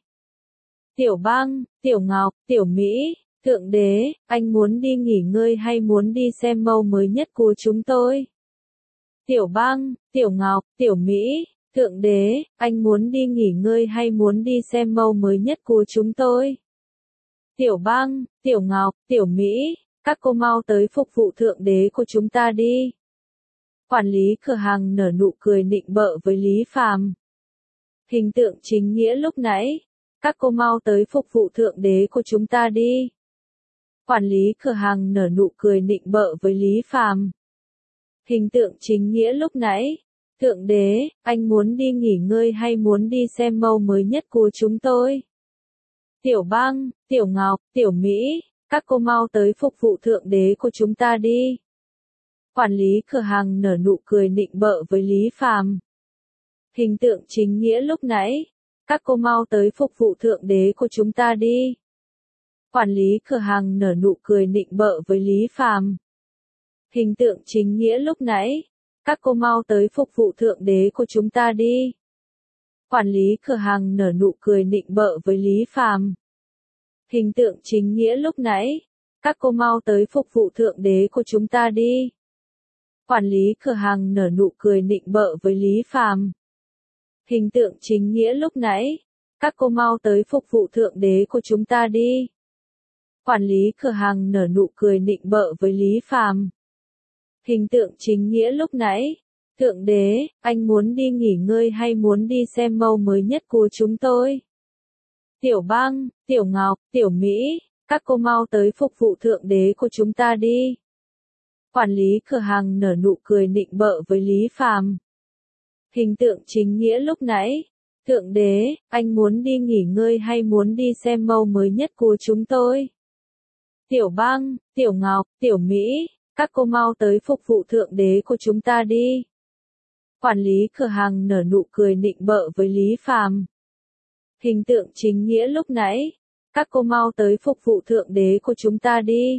Tiểu Bang, Tiểu Ngọc, Tiểu Mỹ, Thượng Đế, anh muốn đi nghỉ ngơi hay muốn đi xem mẫu mới nhất của chúng tôi? Tiểu Bang, Tiểu Ngọc, Tiểu Mỹ, Thượng Đế, anh muốn đi nghỉ ngơi hay muốn đi xem mẫu mới nhất của chúng tôi? Tiểu Bang, Tiểu Ngọc, Tiểu Mỹ, các cô mau tới phục vụ Thượng Đế của chúng ta đi. Quản lý cửa hàng nở nụ cười nịnh bợ với Lý Phàm. Hình tượng chính nghĩa lúc nãy, các cô mau tới phục vụ Thượng Đế của chúng ta đi. Quản lý cửa hàng nở nụ cười nịnh bợ với Lý Phàm. Hình tượng chính nghĩa lúc nãy, Thượng Đế, anh muốn đi nghỉ ngơi hay muốn đi xem mẫu mới nhất của chúng tôi? Tiểu Bang, Tiểu Ngọc, Tiểu Mỹ, các cô mau tới phục vụ Thượng Đế của chúng ta đi. Quản lý cửa hàng nở nụ cười nịnh bợ với Lý Phàm. Hình tượng chính nghĩa lúc nãy, các cô mau tới phục vụ Thượng Đế của chúng ta đi. Quản lý cửa hàng nở nụ cười nịnh bợ với Lý Phàm. Hình tượng chính nghĩa lúc nãy, các cô mau tới phục vụ Thượng Đế của chúng ta đi. Quản lý cửa hàng nở nụ cười nịnh bợ với Lý Phàm. Hình tượng chính nghĩa lúc nãy, các cô mau tới phục vụ Thượng Đế của chúng ta đi. Quản lý cửa hàng nở nụ cười nịnh bợ với Lý Phàm. Hình tượng chính nghĩa lúc nãy, các cô mau tới phục vụ Thượng Đế của chúng ta đi. Quản lý cửa hàng nở nụ cười nịnh bợ với Lý Phàm. Hình tượng chính nghĩa lúc nãy, Thượng Đế, anh muốn đi nghỉ ngơi hay muốn đi xem mẫu mới nhất của chúng tôi? Tiểu Bang, Tiểu Ngọc, Tiểu Mỹ, các cô mau tới phục vụ Thượng Đế của chúng ta đi. Quản lý cửa hàng nở nụ cười nịnh bợ với Lý Phàm. Hình tượng chính nghĩa lúc nãy, Thượng Đế, anh muốn đi nghỉ ngơi hay muốn đi xem mẫu mới nhất của chúng tôi? Tiểu Bang, Tiểu Ngọc, Tiểu Mỹ, các cô mau tới phục vụ Thượng Đế của chúng ta đi. Quản lý cửa hàng nở nụ cười nịnh bợ với Lý Phàm. Hình tượng chính nghĩa lúc nãy, các cô mau tới phục vụ Thượng Đế của chúng ta đi.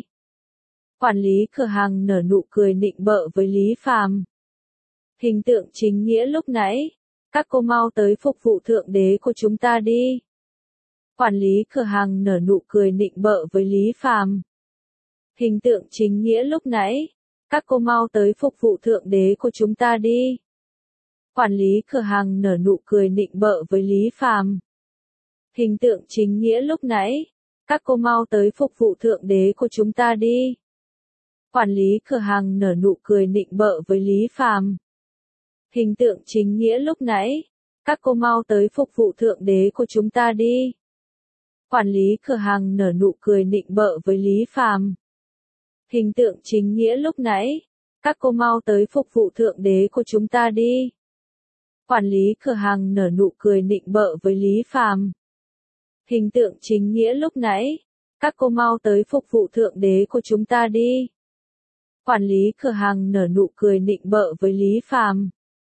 Quản lý cửa hàng nở nụ cười nịnh bợ với Lý Phàm. Hình tượng chính nghĩa lúc nãy, các cô mau tới phục vụ Thượng Đế của chúng ta đi. Quản lý cửa hàng nở nụ cười nịnh bợ với Lý Phàm. Hình tượng chính nghĩa lúc nãy, các cô mau tới phục vụ Thượng Đế của chúng ta đi. Quản lý cửa hàng nở nụ cười nịnh bợ với Lý Phàm. Hình tượng chính nghĩa lúc nãy, các cô mau tới phục vụ Thượng Đế của chúng ta đi. Quản lý cửa hàng nở nụ cười nịnh bợ với Lý Phàm. Hình tượng chính nghĩa lúc nãy, các cô mau tới phục vụ Thượng Đế của chúng ta đi. Quản lý cửa hàng nở nụ cười nịnh bợ với Lý Phàm. Hình tượng chính nghĩa lúc nãy, các cô mau tới phục vụ Thượng Đế của chúng ta đi. Quản lý cửa hàng nở nụ cười nịnh bợ với Lý Phàm. Hình tượng chính nghĩa lúc nãy, các cô mau tới phục vụ Thượng Đế của chúng ta đi. Quản lý cửa hàng nở nụ cười nịnh bợ với Lý Phàm.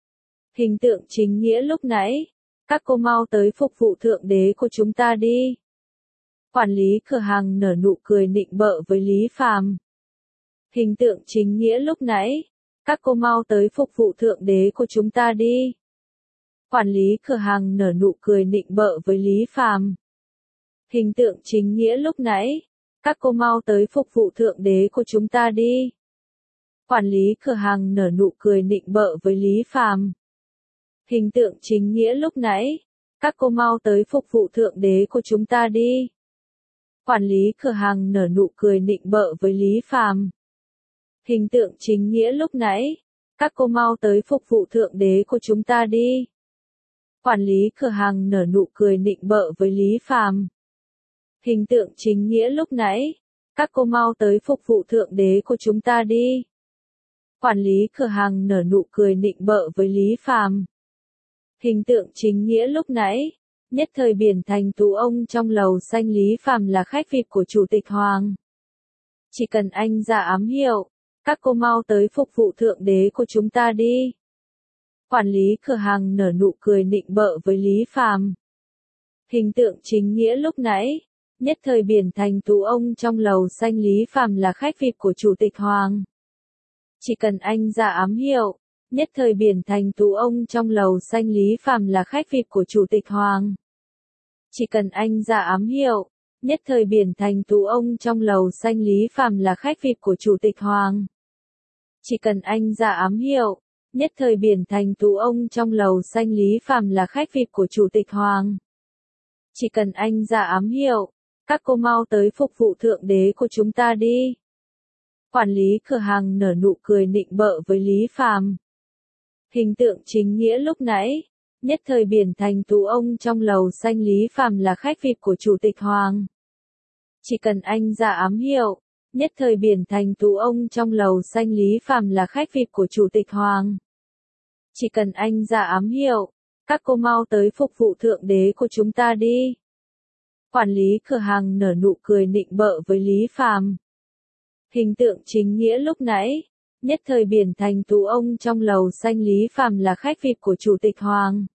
Hình tượng chính nghĩa lúc nãy, các cô mau tới phục vụ Thượng Đế của chúng ta đi. Quản lý cửa hàng nở nụ cười nịnh bợ với Lý Phàm. Hình tượng chính nghĩa lúc nãy, các cô mau tới phục vụ Thượng Đế của chúng ta đi. Quản lý cửa hàng nở nụ cười nịnh bợ với Lý Phàm. Hình tượng chính nghĩa lúc nãy, các cô mau tới phục vụ Thượng Đế của chúng ta đi. Quản lý cửa hàng nở nụ cười nịnh bợ với Lý Phàm. Hình tượng chính nghĩa lúc nãy, các cô mau tới phục vụ Thượng Đế của chúng ta đi. Quản lý cửa hàng nở nụ cười nịnh bợ với Lý Phàm. Hình tượng chính nghĩa lúc nãy, các cô mau tới phục vụ Thượng Đế của chúng ta đi. Quản lý cửa hàng nở nụ cười nịnh bợ với Lý Phàm. Hình tượng chính nghĩa lúc nãy. Các cô mau tới phục vụ thượng đế của chúng ta đi. Quản lý cửa hàng nở nụ cười nịnh bợ với Lý Phàm. Hình tượng chính nghĩa lúc nãy. Nhất thời biển thành tú ông trong lầu xanh Lý Phàm là khách vi ai pi của Chủ tịch Hoàng. Chỉ cần anh ra ám hiệu, các cô mau tới phục vụ thượng đế của chúng ta đi. Quản lý cửa hàng nở nụ cười nịnh bợ với Lý Phàm. Hình tượng chính nghĩa lúc nãy. Nhất thời biển thành tú ông trong lầu xanh Lý Phàm là khách vi ai pi của Chủ tịch Hoàng. Chỉ cần anh ra ám hiệu, nhất thời biển thành tú ông trong lầu xanh Lý Phàm là khách vi ai pi của Chủ tịch Hoàng. Chỉ cần anh ra ám hiệu, nhất thời biển thành tú ông trong lầu xanh Lý Phàm là khách vi ai pi của Chủ tịch Hoàng. Chỉ cần anh ra ám hiệu, nhất thời biển thành tú ông trong lầu xanh Lý Phàm là khách vi ai pi của Chủ tịch Hoàng. Chỉ cần anh ra ám hiệu, các cô mau tới phục vụ thượng đế của chúng ta đi. Quản lý cửa hàng nở nụ cười nịnh bợ với Lý Phàm. Hình tượng chính nghĩa lúc nãy. Nhất thời biển thành tú ông trong lầu xanh Lý Phàm là khách vi ai pi của Chủ tịch Hoàng. Chỉ cần anh ra ám hiệu, nhất thời biển thành tú ông trong lầu xanh Lý Phàm là khách vi ai pi của Chủ tịch Hoàng. Chỉ cần anh ra ám hiệu, các cô mau tới phục vụ thượng đế của chúng ta đi. Quản lý cửa hàng nở nụ cười nịnh bợ với Lý Phàm. Hình tượng chính nghĩa lúc nãy. Nhất thời biển thành tú ông trong lầu xanh Lý Phàm là khách vi ai pi của Chủ tịch Hoàng.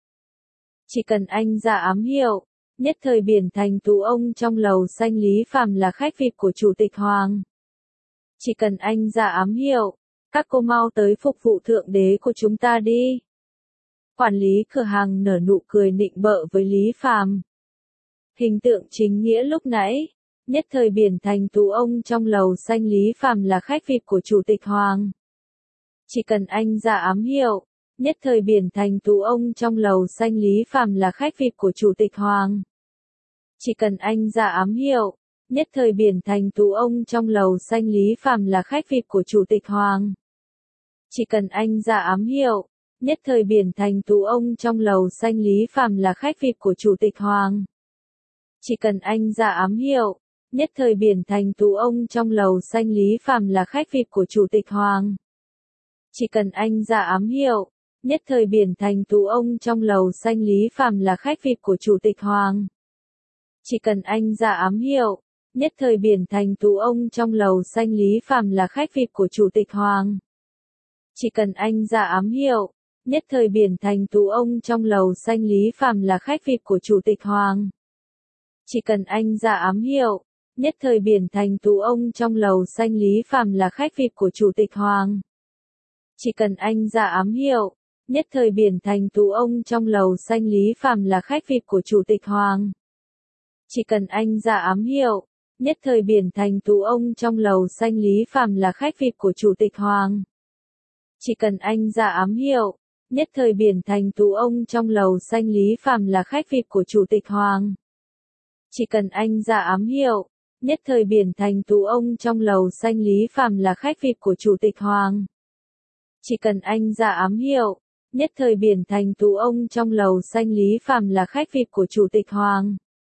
Chỉ cần anh ra ám hiệu, nhất thời biển thành tú ông trong lầu xanh Lý Phàm là khách vi ai pi của Chủ tịch Hoàng. Chỉ cần anh ra ám hiệu, các cô mau tới phục vụ thượng đế của chúng ta đi. Quản lý cửa hàng nở nụ cười nịnh bợ với Lý Phàm. Hình tượng chính nghĩa lúc nãy. Nhất thời biển thành tú ông trong lầu xanh Lý Phàm là khách vi ai pi của Chủ tịch Hoàng. Chỉ cần anh ra ám hiệu, nhất thời biển thành tú ông trong lầu xanh Lý Phàm là khách vi ai pi của Chủ tịch Hoàng. Chỉ cần anh ra ám hiệu, nhất thời biển thành tú ông trong lầu xanh Lý Phàm là khách vi ai pi của Chủ tịch Hoàng. Chỉ cần anh ra ám hiệu, nhất thời biển thành tú ông trong lầu xanh Lý Phàm là khách vi ai pi của Chủ tịch Hoàng. Chỉ cần anh ra ám hiệu, nhất thời biển thành tú ông trong lầu xanh Lý Phàm là khách vi ai pi của Chủ tịch Hoàng. Chỉ cần anh ra ám hiệu, nhất thời biển thành tú ông trong lầu xanh Lý Phàm là khách vi ai pi của Chủ tịch Hoàng. Chỉ cần anh ra ám hiệu, nhất thời biển thành tú ông trong lầu xanh Lý Phàm là khách vi ai pi của Chủ tịch Hoàng. Chỉ cần anh ra ám hiệu, nhất thời biển thành tú ông trong lầu xanh Lý Phàm là khách vi ai pi của Chủ tịch Hoàng. Chỉ cần anh ra ám hiệu, nhất thời biển thành tú ông trong lầu xanh Lý Phàm là khách vi ai pi của Chủ tịch Hoàng. Chỉ cần anh ra ám hiệu, nhất thời biển thành tú ông trong lầu xanh Lý Phàm là khách vi ai pi của Chủ tịch Hoàng. Chỉ cần anh ra ám hiệu, nhất thời biển thành tú ông trong lầu xanh Lý Phàm là khách vi ai pi của Chủ tịch Hoàng. Chỉ cần anh ra ám hiệu, nhất thời biển thành tú ông trong lầu xanh Lý Phàm là khách vi ai pi của Chủ tịch Hoàng. Chỉ cần anh ra ám hiệu, nhất thời biển thành tú ông trong lầu xanh Lý Phàm là khách vi ai pi của Chủ tịch Hoàng. Chỉ cần anh ra ám hiệu, nhất thời biển thành tú ông trong lầu xanh Lý Phàm là khách vi ai pi của Chủ tịch Hoàng.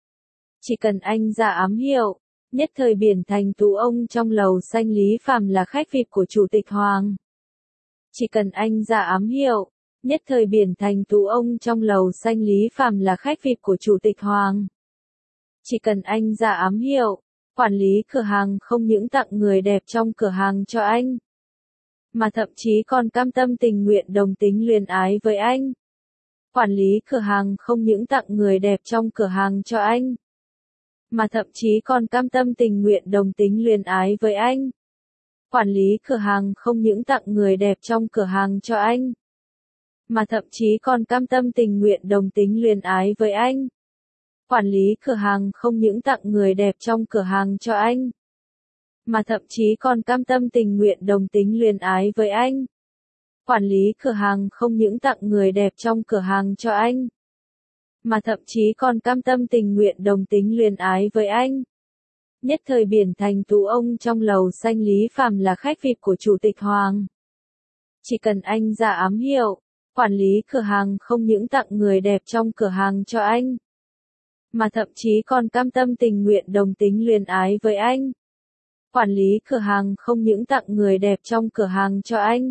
Chỉ cần anh ra ám hiệu, nhất thời biển thành tú ông trong lầu xanh Lý Phàm là khách vi ai pi của Chủ tịch Hoàng. Chỉ cần anh ra ám hiệu, nhất thời biển thành tú ông trong lầu xanh Lý Phàm là khách vi ai pi của Chủ tịch Hoàng. Chỉ cần anh ra ám hiệu, quản lý cửa hàng không những tặng người đẹp trong cửa hàng cho anh, mà thậm chí còn cam tâm tình nguyện đồng tính luyến ái với anh. Quản lý cửa hàng không những tặng người đẹp trong cửa hàng cho anh, mà thậm chí còn cam tâm tình nguyện đồng tính luyến ái với anh. Quản lý cửa hàng không những tặng người đẹp trong cửa hàng cho anh, mà thậm chí còn cam tâm tình nguyện đồng tính luyến ái với anh. Quản lý cửa hàng không những tặng người đẹp trong cửa hàng cho anh, mà thậm chí còn cam tâm tình nguyện đồng tính luyến ái với anh. Quản lý cửa hàng không những tặng người đẹp trong cửa hàng cho anh, mà thậm chí còn cam tâm tình nguyện đồng tính luyến ái với anh. Nhất thời biển thành tú ông trong lầu xanh Lý Phàm là khách vi ai pi của Chủ tịch Hoàng. Chỉ cần anh ra ám hiệu, quản lý cửa hàng không những tặng người đẹp trong cửa hàng cho anh, mà thậm chí còn cam tâm tình nguyện đồng tính luyến ái với anh. Quản lý cửa hàng không những tặng người đẹp trong cửa hàng cho anh,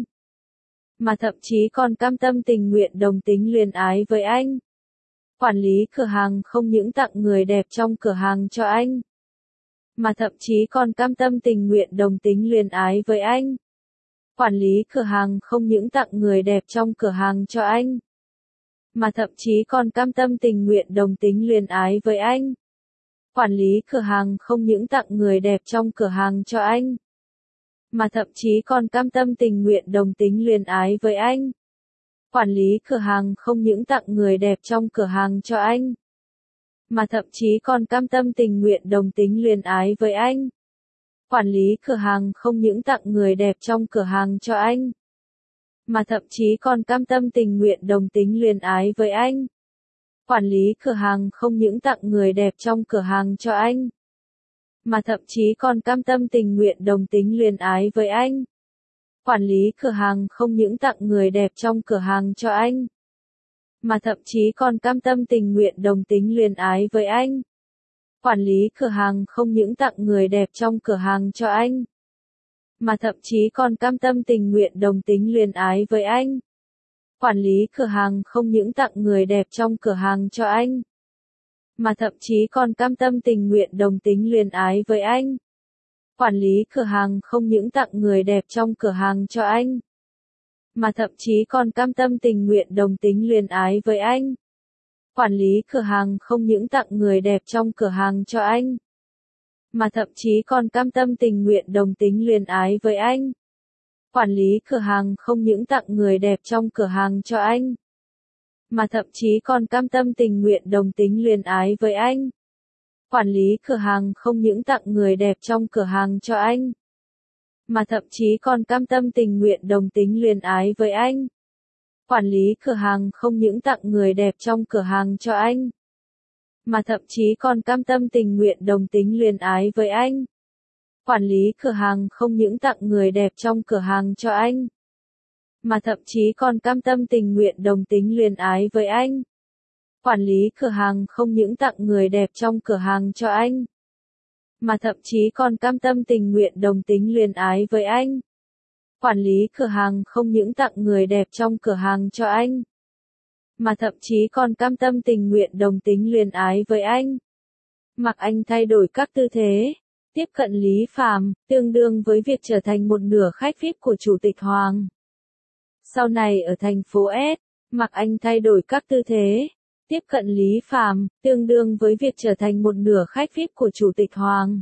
mà thậm chí còn cam tâm tình nguyện đồng tính luyến ái với anh. Quản lý cửa hàng không những tặng người đẹp trong cửa hàng cho anh, mà thậm chí còn cam tâm tình nguyện đồng tính luyến ái với anh. Quản lý cửa hàng không những tặng người đẹp trong cửa hàng cho anh, mà thậm chí còn cam tâm tình nguyện đồng tính luyến ái với anh. Quản lý cửa hàng không những tặng người đẹp trong cửa hàng cho anh, mà thậm chí còn cam tâm tình nguyện đồng tính luyến ái với anh. Quản lý cửa hàng không những tặng người đẹp trong cửa hàng cho anh, mà thậm chí còn cam tâm tình nguyện đồng tính luyến ái với anh. Quản lý cửa hàng không những tặng người đẹp trong cửa hàng cho anh, mà thậm chí còn cam tâm tình nguyện đồng tính luyến ái với anh. Quản lý cửa hàng không những tặng người đẹp trong cửa hàng cho anh, mà thậm chí còn cam tâm tình nguyện đồng tính luyến ái với anh. Quản lý cửa hàng không những tặng người đẹp trong cửa hàng cho anh, mà thậm chí còn cam tâm tình nguyện đồng tính luyến ái với anh. Quản lý cửa hàng không những tặng người đẹp trong cửa hàng cho anh, mà thậm chí còn cam tâm tình nguyện đồng tính luyến ái với anh. Quản lý cửa hàng không những tặng người đẹp trong cửa hàng cho anh, mà thậm chí còn cam tâm tình nguyện đồng tính luyến ái với anh. Quản lý cửa hàng không những tặng người đẹp trong cửa hàng cho anh, mà thậm chí còn cam tâm tình nguyện đồng tính luyến ái với anh. Quản lý cửa hàng không những tặng người đẹp trong cửa hàng cho anh, mà thậm chí còn cam tâm tình nguyện đồng tính luyến ái với anh. Quản lý cửa hàng không những tặng người đẹp trong cửa hàng cho anh, mà thậm chí còn cam tâm tình nguyện đồng tính luyến ái với anh. Quản lý cửa hàng không những tặng người đẹp trong cửa hàng cho anh, mà thậm chí còn cam tâm tình nguyện đồng tính luyến ái với anh. Quản lý cửa hàng không những tặng người đẹp trong cửa hàng cho anh, mà thậm chí còn cam tâm tình nguyện đồng tính luyến ái với anh. Quản lý cửa hàng không những tặng người đẹp trong cửa hàng cho anh, mà thậm chí còn cam tâm tình nguyện đồng tính luyến ái với anh. Quản lý cửa hàng không những tặng người đẹp trong cửa hàng cho anh, mà thậm chí còn cam tâm tình nguyện đồng tính luyến ái với anh. Quản lý cửa hàng không những tặng người đẹp trong cửa hàng cho anh, mà thậm chí còn cam tâm tình nguyện đồng tính luyến ái với anh. Mặc Anh thay đổi các tư thế, tiếp cận Lý Phàm, tương đương với việc trở thành một nửa khách vi ai pi của Chủ tịch Hoàng. Sau này ở thành phố S, Mặc Anh thay đổi các tư thế, tiếp cận Lý Phàm, tương đương với việc trở thành một nửa khách vi ai pi của Chủ tịch Hoàng.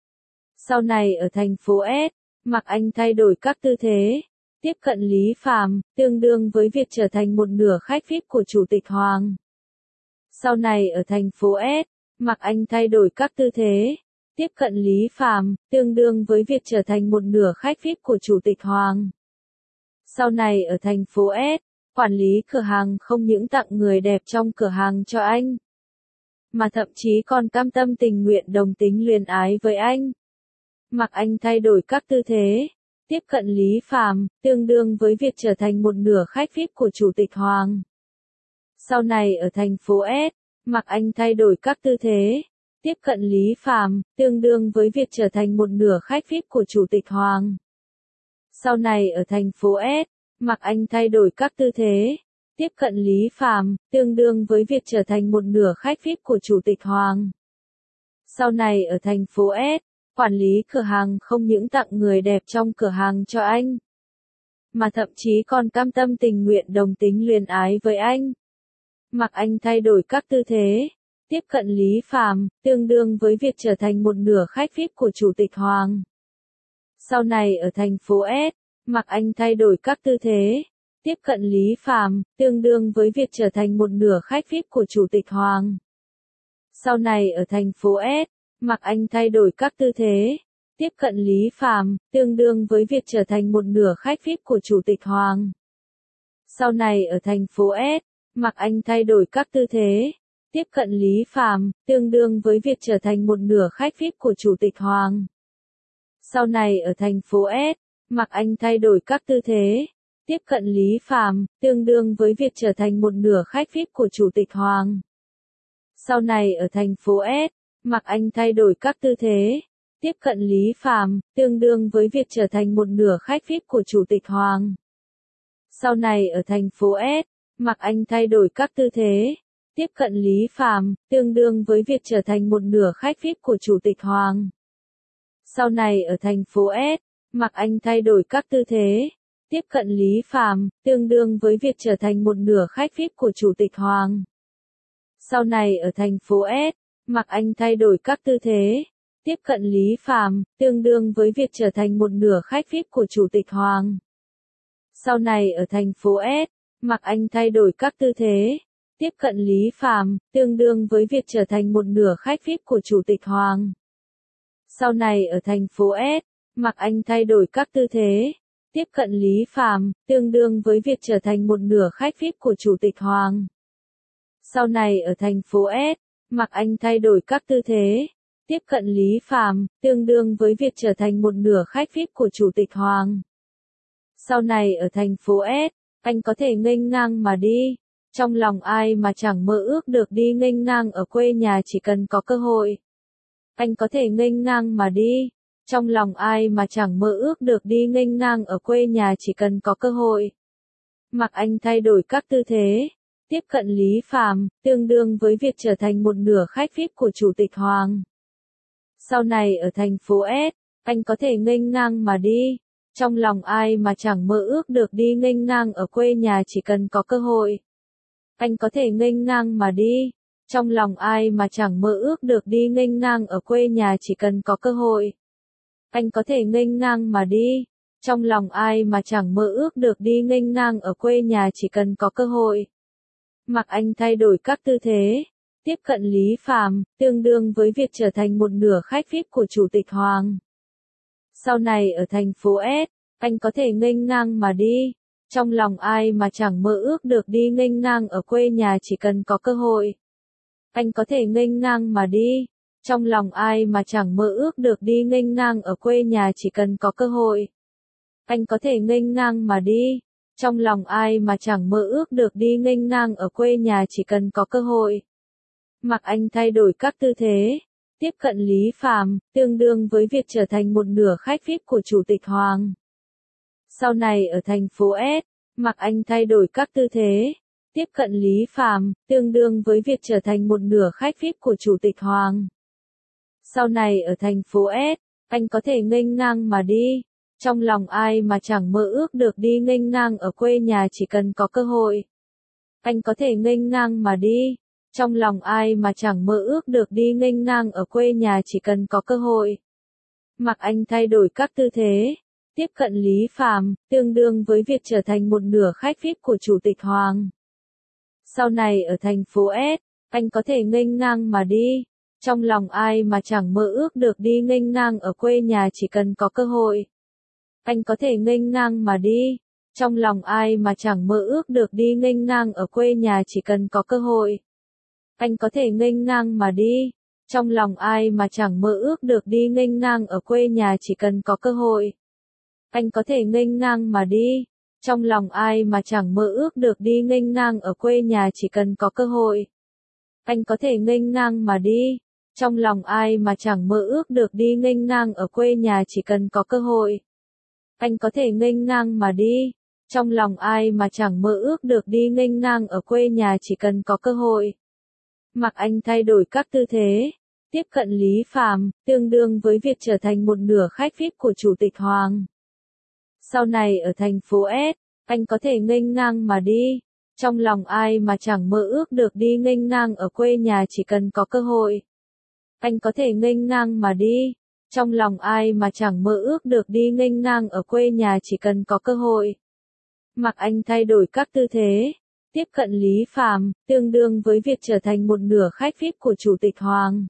Sau này ở thành phố S, Mặc Anh thay đổi các tư thế, tiếp cận Lý Phàm, tương đương với việc trở thành một nửa khách vi ai pi của Chủ tịch Hoàng. Sau này ở thành phố S, Mặc Anh thay đổi các tư thế, tiếp cận Lý Phàm, tương đương với việc trở thành một nửa khách vi ai pi của Chủ tịch Hoàng. Sau này ở thành phố S, quản lý cửa hàng không những tặng người đẹp trong cửa hàng cho anh, mà thậm chí còn cam tâm tình nguyện đồng tính luyến ái với anh. Mặc Anh thay đổi các tư thế, tiếp cận Lý Phàm, tương đương với việc trở thành một nửa khách vi ai pi của Chủ tịch Hoàng. Sau này ở thành phố S, Mặc Anh thay đổi các tư thế, tiếp cận Lý Phàm, tương đương với việc trở thành một nửa khách vi ai pi của Chủ tịch Hoàng. Sau này ở thành phố S, Mặc Anh thay đổi các tư thế, tiếp cận Lý Phàm, tương đương với việc trở thành một nửa khách vi ai pi của Chủ tịch Hoàng. Sau này ở thành phố S, quản lý cửa hàng không những tặng người đẹp trong cửa hàng cho anh, mà thậm chí còn cam tâm tình nguyện đồng tính luyến ái với anh. Mặc Anh thay đổi các tư thế, tiếp cận Lý Phàm, tương đương với việc trở thành một nửa khách vi ai pi của Chủ tịch Hoàng. Sau này ở thành phố S, Mặc Anh thay đổi các tư thế, tiếp cận Lý Phàm, tương đương với việc trở thành một nửa khách vi ai pi của Chủ tịch Hoàng. Sau này ở thành phố S, Mặc Anh thay đổi các tư thế, tiếp cận Lý Phàm, tương đương với việc trở thành một nửa khách vi ai pi của Chủ tịch Hoàng. Sau này ở thành phố S, Mặc Anh thay đổi các tư thế, tiếp cận Lý Phàm, tương đương với việc trở thành một nửa khách vi ai pi của Chủ tịch Hoàng. Sau này ở thành phố S, Mặc Anh thay đổi các tư thế, tiếp cận Lý Phàm, tương đương với việc trở thành một nửa khách vi ai pi của Chủ tịch Hoàng. Sau này ở thành phố S, Mạc Anh thay đổi các tư thế, tiếp cận Lý Phàm, tương đương với việc trở thành một nửa khách vi ai pi của Chủ tịch Hoàng. Sau này ở thành phố S, Mạc Anh thay đổi các tư thế, tiếp cận Lý Phàm, tương đương với việc trở thành một nửa khách vi ai pi của Chủ tịch Hoàng. Sau này ở thành phố S, Mạc Anh thay đổi các tư thế, tiếp cận Lý Phàm, tương đương với việc trở thành một nửa khách vi ai pi của Chủ tịch Hoàng. Sau này ở thành phố S, Mạc Anh thay đổi các tư thế, tiếp cận Lý Phàm, tương đương với việc trở thành một nửa khách vi ai pi của Chủ tịch Hoàng. Sau này ở thành phố S, Mạc Anh thay đổi các tư thế, tiếp cận Lý Phàm, tương đương với việc trở thành một nửa khách vi ai pi của Chủ tịch Hoàng. Sau này ở thành phố S, Mạc Anh thay đổi các tư thế, tiếp cận Lý Phàm, tương đương với việc trở thành một nửa khách vi ai pi của Chủ tịch Hoàng. Sau này ở thành phố S, Mạc Anh thay đổi các tư thế, tiếp cận Lý Phàm, tương đương với việc trở thành một nửa khách vi ai pi của Chủ tịch Hoàng. Sau này ở thành phố S, anh có thể nghênh ngang mà đi, trong lòng ai mà chẳng mơ ước được đi nghênh ngang ở quê nhà chỉ cần có cơ hội. Anh có thể nghênh ngang mà đi, trong lòng ai mà chẳng mơ ước được đi nghênh ngang ở quê nhà chỉ cần có cơ hội. Mạc Anh thay đổi các tư thế, tiếp cận Lý Phàm, tương đương với việc trở thành một nửa khách vi ai pi của Chủ tịch Hoàng. Sau này ở thành phố S, anh có thể nghênh ngang mà đi, trong lòng ai mà chẳng mơ ước được đi nghênh ngang ở quê nhà chỉ cần có cơ hội. Anh có thể nghênh ngang mà đi, trong lòng ai mà chẳng mơ ước được đi nghênh ngang ở quê nhà chỉ cần có cơ hội. Anh có thể nghênh ngang mà đi, trong lòng ai mà chẳng mơ ước được đi nghênh ngang ở quê nhà chỉ cần có cơ hội. Mạc Anh thay đổi các tư thế, tiếp cận Lý Phàm, tương đương với việc trở thành một nửa khách vi ai pi của Chủ tịch Hoàng. Sau này ở thành phố S, anh có thể nghênh ngang mà đi, trong lòng ai mà chẳng mơ ước được đi nghênh ngang ở quê nhà chỉ cần có cơ hội. Anh có thể nghênh ngang mà đi, trong lòng ai mà chẳng mơ ước được đi nghênh ngang ở quê nhà chỉ cần có cơ hội. Anh có thể nghênh ngang mà đi, trong lòng ai mà chẳng mơ ước được đi nghênh ngang ở quê nhà chỉ cần có cơ hội. Mạc Anh thay đổi các tư thế, tiếp cận Lý Phàm, tương đương với việc trở thành một nửa khách vi ai pi của Chủ tịch Hoàng. Sau này ở thành phố S, Mạc Anh thay đổi các tư thế, tiếp cận Lý Phàm, tương đương với việc trở thành một nửa khách vi ai pi của Chủ tịch Hoàng. Sau này ở thành phố S, anh có thể nghênh ngang mà đi, trong lòng ai mà chẳng mơ ước được đi nghênh ngang ở quê nhà chỉ cần có cơ hội. Anh có thể nghênh ngang mà đi, trong lòng ai mà chẳng mơ ước được đi nghênh ngang ở quê nhà chỉ cần có cơ hội. Mạc Anh thay đổi các tư thế, tiếp cận Lý Phàm, tương đương với việc trở thành một nửa khách vi ai pi của Chủ tịch Hoàng. Sau này ở thành phố S, anh có thể nghênh ngang mà đi, trong lòng ai mà chẳng mơ ước được đi nghênh ngang ở quê nhà chỉ cần có cơ hội. Anh có thể nghênh ngang mà đi, trong lòng ai mà chẳng mơ ước được đi nghênh ngang ở quê nhà chỉ cần có cơ hội. Anh có thể nghênh ngang mà đi, trong lòng ai mà chẳng mơ ước được đi nghênh ngang ở quê nhà chỉ cần có cơ hội. Anh có thể nghênh ngang mà đi, trong lòng ai mà chẳng mơ ước được đi nghênh ngang ở quê nhà chỉ cần có cơ hội. Anh có thể nghênh ngang mà đi, trong lòng ai mà chẳng mơ ước được đi nghênh ngang ở quê nhà chỉ cần có cơ hội. Anh có thể nghênh ngang mà đi, trong lòng ai mà chẳng mơ ước được đi nghênh ngang ở quê nhà chỉ cần có cơ hội. Mạc Anh thay đổi các tư thế, tiếp cận Lý Phàm, tương đương với việc trở thành một nửa khách vi ai pi của Chủ tịch Hoàng. Sau này ở thành phố S, anh có thể nghênh ngang mà đi, trong lòng ai mà chẳng mơ ước được đi nghênh ngang ở quê nhà chỉ cần có cơ hội. Anh có thể nghênh ngang mà đi, trong lòng ai mà chẳng mơ ước được đi nghênh ngang ở quê nhà chỉ cần có cơ hội. Mạc Anh thay đổi các tư thế, tiếp cận Lý Phàm, tương đương với việc trở thành một nửa khách vi ai pi của Chủ tịch Hoàng.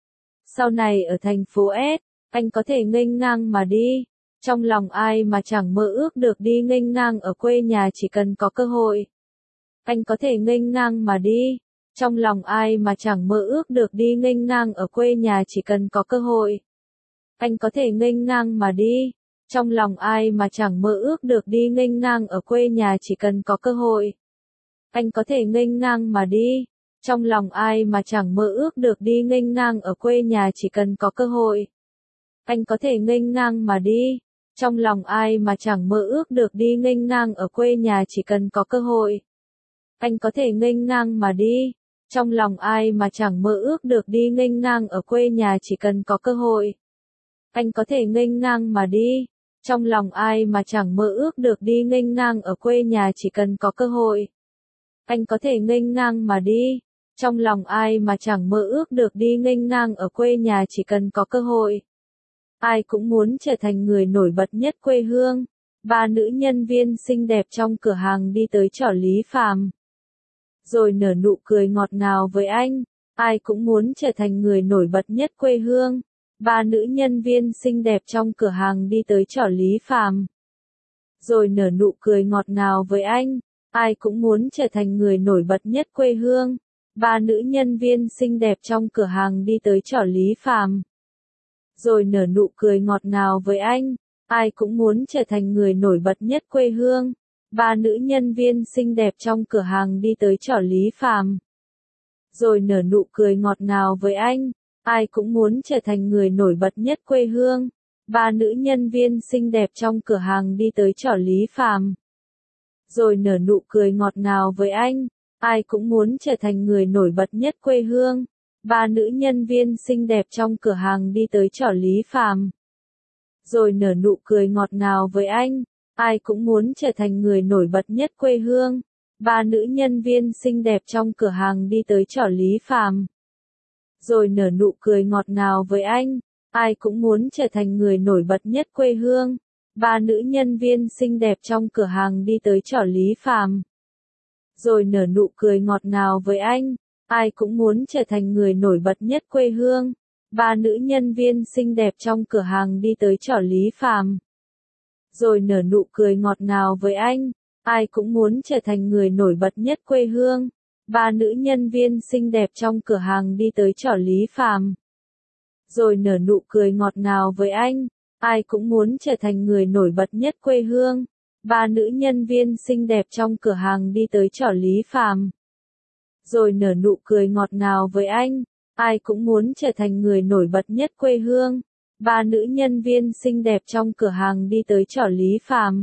Sau này ở thành phố S, anh có thể nghênh ngang mà đi, trong lòng ai mà chẳng mơ ước được đi nghênh ngang ở quê nhà chỉ cần có cơ hội. Anh có thể nghênh ngang mà đi, trong lòng ai mà chẳng mơ ước được đi nghênh ngang ở quê nhà chỉ cần có cơ hội. Anh có thể nghênh ngang mà đi, trong lòng ai mà chẳng mơ ước được đi nghênh ngang ở quê nhà chỉ cần có cơ hội. Anh có thể nghênh ngang mà đi, Trong lòng ai mà chẳng mơ ước được đi nghênh ngang ở quê nhà chỉ cần có cơ hội. Anh có thể nghênh ngang mà đi. Trong lòng ai mà chẳng mơ ước được đi nghênh ngang ở quê nhà chỉ cần có cơ hội. Anh có thể nghênh ngang mà đi. Trong lòng ai mà chẳng mơ ước được đi nghênh ngang ở quê nhà chỉ cần có cơ hội. Anh có thể nghênh ngang mà đi. Trong lòng ai mà chẳng mơ ước được đi nghênh ngang ở quê nhà chỉ cần có cơ hội. Anh có thể nghênh ngang mà đi. Trong lòng ai mà chẳng mơ ước được đi nghênh ngang ở quê nhà chỉ cần có cơ hội. Ai cũng muốn trở thành người nổi bật nhất quê hương. Ba nữ nhân viên xinh đẹp trong cửa hàng đi tới chỏ Lý Phàm, rồi nở nụ cười ngọt ngào với anh. Ai cũng muốn trở thành người nổi bật nhất quê hương. Ba nữ nhân viên xinh đẹp trong cửa hàng đi tới chỏ Lý Phàm, rồi nở nụ cười ngọt ngào với anh. Ai cũng muốn trở thành người nổi bật nhất quê hương. Ba nữ nhân viên xinh đẹp trong cửa hàng đi tới chỏ Lý Phàm, rồi nở nụ cười ngọt ngào với anh. Ai cũng muốn trở thành người nổi bật nhất quê hương. Ba nữ nhân viên xinh đẹp trong cửa hàng đi tới chỏ Lý Phàm, rồi nở nụ cười ngọt ngào với anh. Ai cũng muốn trở thành người nổi bật nhất quê hương. Ba nữ nhân viên xinh đẹp trong cửa hàng đi tới chỏ Lý Phàm, rồi nở nụ cười ngọt ngào với anh. Ai cũng muốn trở thành người nổi bật nhất quê hương. Ba nữ nhân viên xinh đẹp trong cửa hàng đi tới chỏ Lý Phàm, rồi nở nụ cười ngọt ngào với anh. Ai cũng muốn trở thành người nổi bật nhất quê hương. Ba nữ nhân viên xinh đẹp trong cửa hàng đi tới chỏ Lý Phàm, rồi nở nụ cười ngọt ngào với anh. Ai cũng muốn trở thành người nổi bật nhất quê hương. Ba nữ nhân viên xinh đẹp trong cửa hàng đi tới chỏ Lý Phàm, rồi nở nụ cười ngọt ngào với anh. Ai cũng muốn trở thành người nổi bật nhất quê hương. Ba nữ nhân viên xinh đẹp trong cửa hàng đi tới chỏ Lý Phàm, rồi nở nụ cười ngọt ngào với anh. Ai cũng muốn trở thành người nổi bật nhất quê hương. Ba nữ nhân viên xinh đẹp trong cửa hàng đi tới chỏ Lý Phàm, rồi nở nụ cười ngọt ngào với anh. Ai cũng muốn trở thành người nổi bật nhất quê hương. Ba nữ nhân viên xinh đẹp trong cửa hàng đi tới chỏ Lý Phàm, rồi nở nụ cười ngọt ngào với anh. Ai cũng muốn trở thành người nổi bật nhất quê hương. Ba nữ nhân viên xinh đẹp trong cửa hàng đi tới chỏ Lý Phàm,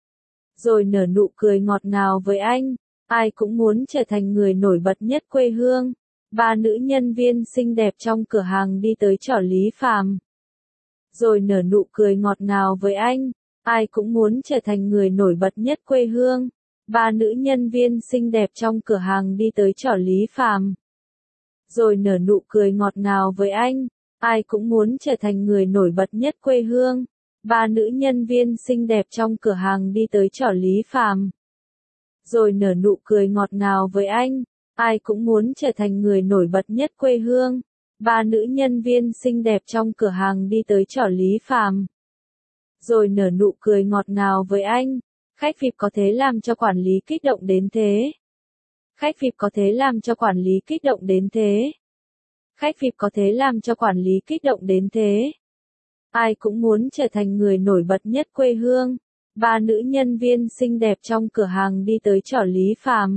rồi nở nụ cười ngọt ngào với anh. Ai cũng muốn trở thành người nổi bật nhất quê hương. Ba nữ nhân viên xinh đẹp trong cửa hàng đi tới chỏ Lý Phàm, rồi nở nụ cười ngọt ngào với anh. Ai cũng muốn trở thành người nổi bật nhất quê hương. Ba nữ nhân viên xinh đẹp trong cửa hàng đi tới chỏ Lý Phàm, rồi nở nụ cười ngọt ngào với anh. Ai cũng muốn trở thành người nổi bật nhất quê hương. Ba nữ nhân viên xinh đẹp trong cửa hàng đi tới chỏ Lý Phàm, rồi nở nụ cười ngọt ngào với anh. Ai cũng muốn trở thành người nổi bật nhất quê hương. Ba nữ nhân viên xinh đẹp trong cửa hàng đi tới chỏ Lý Phàm, rồi nở nụ cười ngọt ngào với anh. Khách vê i pê có thể làm cho quản lý kích động đến thế. Khách vê i pê có thể làm cho quản lý kích động đến thế. Khách vê i pê có thể làm cho quản lý kích động đến thế. Ai cũng muốn trở thành người nổi bật nhất quê hương. Ba nữ nhân viên xinh đẹp trong cửa hàng đi tới chỏ Lý Phàm,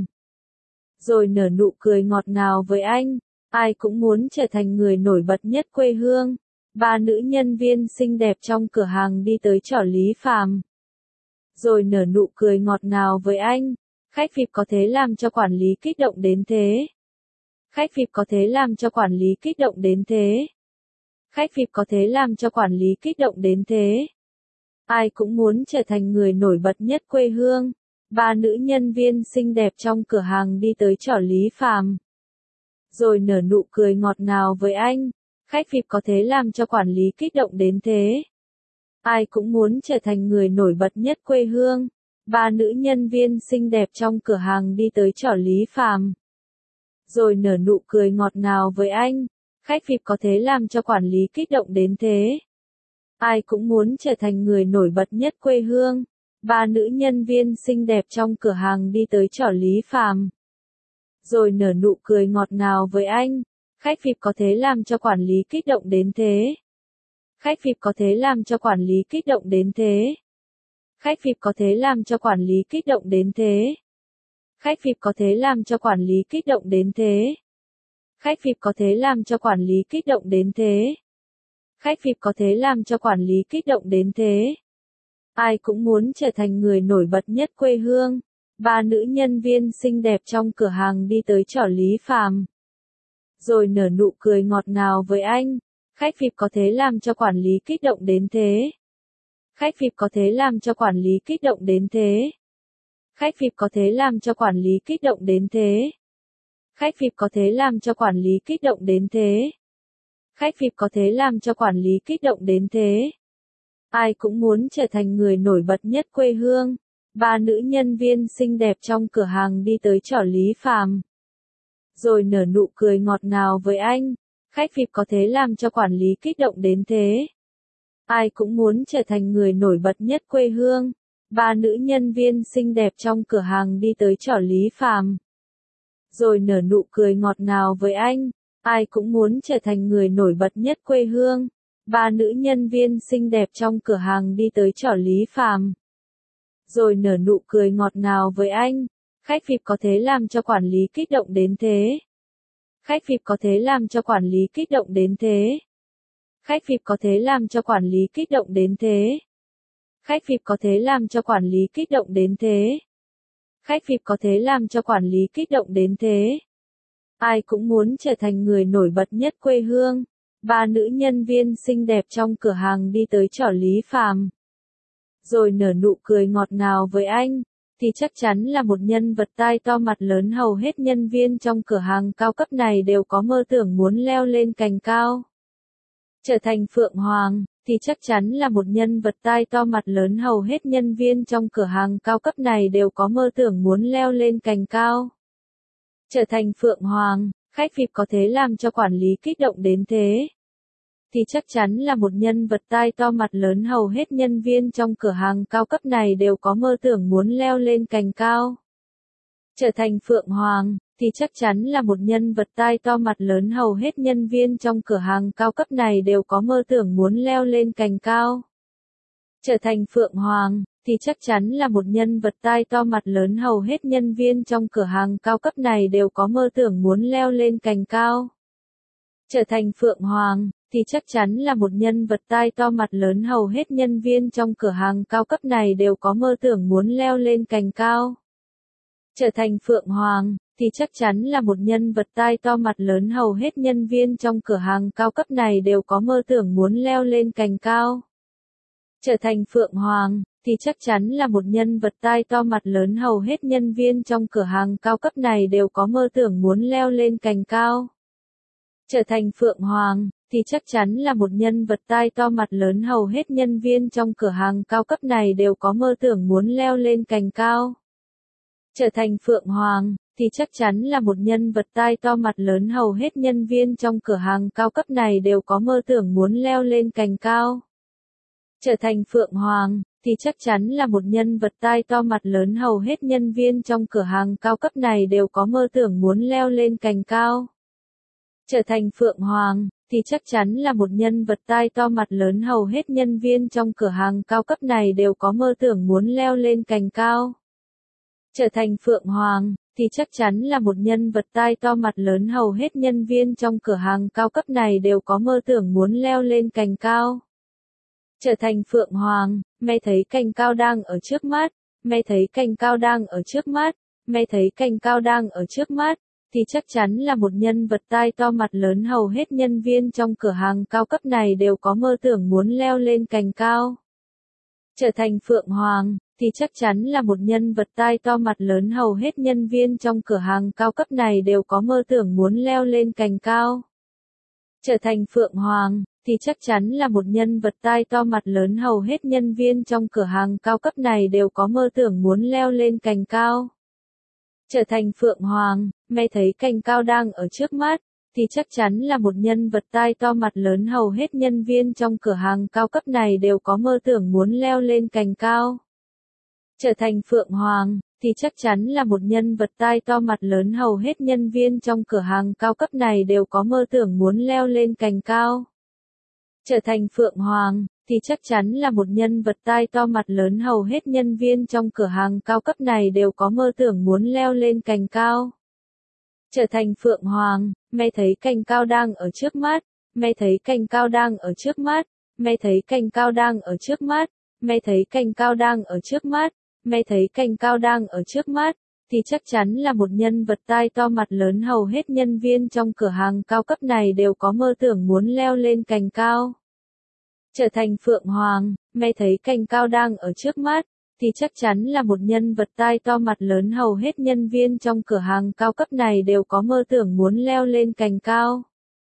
rồi nở nụ cười ngọt ngào với anh. Ai cũng muốn trở thành người nổi bật nhất quê hương. Ba nữ nhân viên xinh đẹp trong cửa hàng đi tới chỏ Lý Phàm, rồi nở nụ cười ngọt ngào với anh. Khách vê i pê có thể làm cho quản lý kích động đến thế. Khách vê i pê có thể làm cho quản lý kích động đến thế. Khách vê i pê có thể làm cho quản lý kích động đến thế. Ai cũng muốn trở thành người nổi bật nhất quê hương. Ba nữ nhân viên xinh đẹp trong cửa hàng đi tới chỏ Lý Phàm, rồi nở nụ cười ngọt ngào với anh. Khách vê i pê có thể làm cho quản lý kích động đến thế. Ai cũng muốn trở thành người nổi bật nhất quê hương. Ba nữ nhân viên xinh đẹp trong cửa hàng đi tới chỏ Lý Phàm, rồi nở nụ cười ngọt ngào với anh. Khách vê i pê có thể làm cho quản lý kích động đến thế. Ai cũng muốn trở thành người nổi bật nhất quê hương. Ba nữ nhân viên xinh đẹp trong cửa hàng đi tới chỏ Lý Phàm, rồi nở nụ cười ngọt ngào với anh. Khách vê i pê có thể làm cho quản lý kích động đến thế. Khách vê i pê có thể làm cho quản lý kích động đến thế. Khách vê i pê có thể làm cho quản lý kích động đến thế. Khách vê i pê có thể làm cho quản lý kích động đến thế. Khách vi ai pi có thể làm cho quản lý kích động đến thế. Khách vi ai pi có thể làm cho quản lý kích động đến thế. Ai cũng muốn trở thành người nổi bật nhất quê hương. Ba nữ nhân viên xinh đẹp trong cửa hàng đi tới chỏ Lý Phàm, rồi nở nụ cười ngọt ngào với anh. Khách vi ai pi có thể làm cho quản lý kích động đến thế. Khách vi ai pi có thể làm cho quản lý kích động đến thế. Khách vi ai pi có thể làm cho quản lý kích động đến thế. Khách vi ai pi có thể làm cho quản lý kích động đến thế. Khách vi ai pi có thể làm cho quản lý kích động đến thế. Ai cũng muốn trở thành người nổi bật nhất quê hương. Ba nữ nhân viên xinh đẹp trong cửa hàng đi tới chỏ Lý Phàm, rồi nở nụ cười ngọt ngào với anh. Khách vi ai pi có thể làm cho quản lý kích động đến thế. Ai cũng muốn trở thành người nổi bật nhất quê hương. Ba nữ nhân viên xinh đẹp trong cửa hàng đi tới chỏ Lý Phàm, rồi nở nụ cười ngọt ngào với anh. Ai cũng muốn trở thành người nổi bật nhất quê hương. Ba nữ nhân viên xinh đẹp trong cửa hàng đi tới chỏ Lý Phàm, rồi nở nụ cười ngọt ngào với anh. Khách vi ai pi có thể làm cho quản lý kích động đến thế. Khách vi ai pi có thể làm cho quản lý kích động đến thế. Khách vi ai pi có thể làm cho quản lý kích động đến thế. Khách vi ai pi có thể làm cho quản lý kích động đến thế. Khách vi ai pi có thể làm cho quản lý kích động đến thế. Ai cũng muốn trở thành người nổi bật nhất quê hương. Ba nữ nhân viên xinh đẹp trong cửa hàng đi tới chỏ Lý Phàm, rồi nở nụ cười ngọt ngào với anh, thì chắc chắn là một nhân vật tai to mặt lớn. Hầu hết nhân viên trong cửa hàng cao cấp này đều có mơ tưởng muốn leo lên cành cao, trở thành Phượng Hoàng, thì chắc chắn là một nhân vật tai to mặt lớn. Hầu hết nhân viên trong cửa hàng cao cấp này đều có mơ tưởng muốn leo lên cành cao, trở thành Phượng Hoàng. Khách vi ai pi có thể làm cho quản lý kích động đến thế, thì chắc chắn là một nhân vật tai to mặt lớn. Hầu hết nhân viên trong cửa hàng cao cấp này đều có mơ tưởng muốn leo lên cành cao, trở thành Phượng Hoàng, thì chắc chắn là một nhân vật tai to mặt lớn. Hầu hết nhân viên trong cửa hàng cao cấp này đều có mơ tưởng muốn leo lên cành cao, trở thành Phượng Hoàng, thì chắc chắn là một nhân vật tai to mặt lớn. Hầu hết nhân viên trong cửa hàng cao cấp này đều có mơ tưởng muốn leo lên cành cao, trở thành Phượng Hoàng, thì chắc chắn là một nhân vật tai to mặt lớn. Hầu hết nhân viên trong cửa hàng cao cấp này đều có mơ tưởng muốn leo lên cành cao, trở thành Phượng Hoàng, thì chắc chắn là một nhân vật tai to mặt lớn. Hầu hết nhân viên trong cửa hàng cao cấp này đều có mơ tưởng muốn leo lên cành cao, trở thành Phượng Hoàng, thì chắc chắn là một nhân vật tai to mặt lớn. Hầu hết nhân viên trong cửa hàng cao cấp này đều có mơ tưởng muốn leo lên cành cao, trở thành Phượng Hoàng, thì chắc chắn là một nhân vật tai to mặt lớn. Hầu hết nhân viên trong cửa hàng cao cấp này đều có mơ tưởng muốn leo lên cành cao, trở thành Phượng Hoàng, thì chắc chắn là một nhân vật tai to mặt lớn. Hầu hết nhân viên trong cửa hàng cao cấp này đều có mơ tưởng muốn leo lên cành cao, trở thành Phượng Hoàng, thì chắc chắn là một nhân vật tai to mặt lớn. Hầu hết nhân viên trong cửa hàng cao cấp này đều có mơ tưởng muốn leo lên cành cao, trở thành Phượng Hoàng, thì chắc chắn là một nhân vật tai to mặt lớn. Hầu hết nhân viên trong cửa hàng cao cấp này đều có mơ tưởng muốn leo lên cành cao, trở thành Phượng Hoàng, thì chắc chắn là một nhân vật tai to mặt lớn. Hầu hết nhân viên trong cửa hàng cao cấp này đều có mơ tưởng muốn leo lên cành cao, trở thành Phượng Hoàng. Mẹ thấy cành cao đang ở trước mắt, mẹ thấy cành cao đang ở trước mắt, mẹ thấy cành cao đang ở trước mắt, thì chắc chắn là một nhân vật tai to mặt lớn. Hầu hết nhân viên trong cửa hàng cao cấp này đều có mơ tưởng muốn leo lên cành cao, trở thành Phượng Hoàng, thì chắc chắn là một nhân vật tai to mặt lớn. Hầu hết nhân viên trong cửa hàng cao cấp này đều có mơ tưởng muốn leo lên cành cao, trở thành Phượng Hoàng, thì chắc chắn là một nhân vật tai to mặt lớn. Hầu hết nhân viên trong cửa hàng cao cấp này đều có mơ tưởng muốn leo lên cành cao, trở thành Phượng Hoàng. Mẹ thấy cành cao đang ở trước mắt, thì chắc chắn là một nhân vật tai to mặt lớn. Hầu hết nhân viên trong cửa hàng cao cấp này đều có mơ tưởng muốn leo lên cành cao, trở thành Phượng Hoàng, thì chắc chắn là một nhân vật tai to mặt lớn. Hầu hết nhân viên trong cửa hàng cao cấp này đều có mơ tưởng muốn leo lên cành cao, trở thành Phượng Hoàng, thì chắc chắn là một nhân vật tai to mặt lớn. Hầu hết nhân viên trong cửa hàng cao cấp này đều có mơ tưởng muốn leo lên cành cao, trở thành Phượng Hoàng. Mày thấy cành cao đang ở trước mắt. Mày thấy cành cao đang ở trước mắt. Mày thấy cành cao đang ở trước mắt. Mày thấy cành cao đang ở trước mắt. Mày thấy cành cao đang ở trước mắt. Thì chắc chắn là một nhân vật tai to mặt lớn, hầu hết nhân viên trong cửa hàng cao cấp này đều có mơ tưởng muốn leo lên cành cao. Trở thành Phượng Hoàng. Mày thấy cành cao đang ở trước mắt. Thì chắc chắn là một nhân vật tai to mặt lớn, hầu hết nhân viên trong cửa hàng cao cấp này đều có mơ tưởng muốn leo lên cành cao.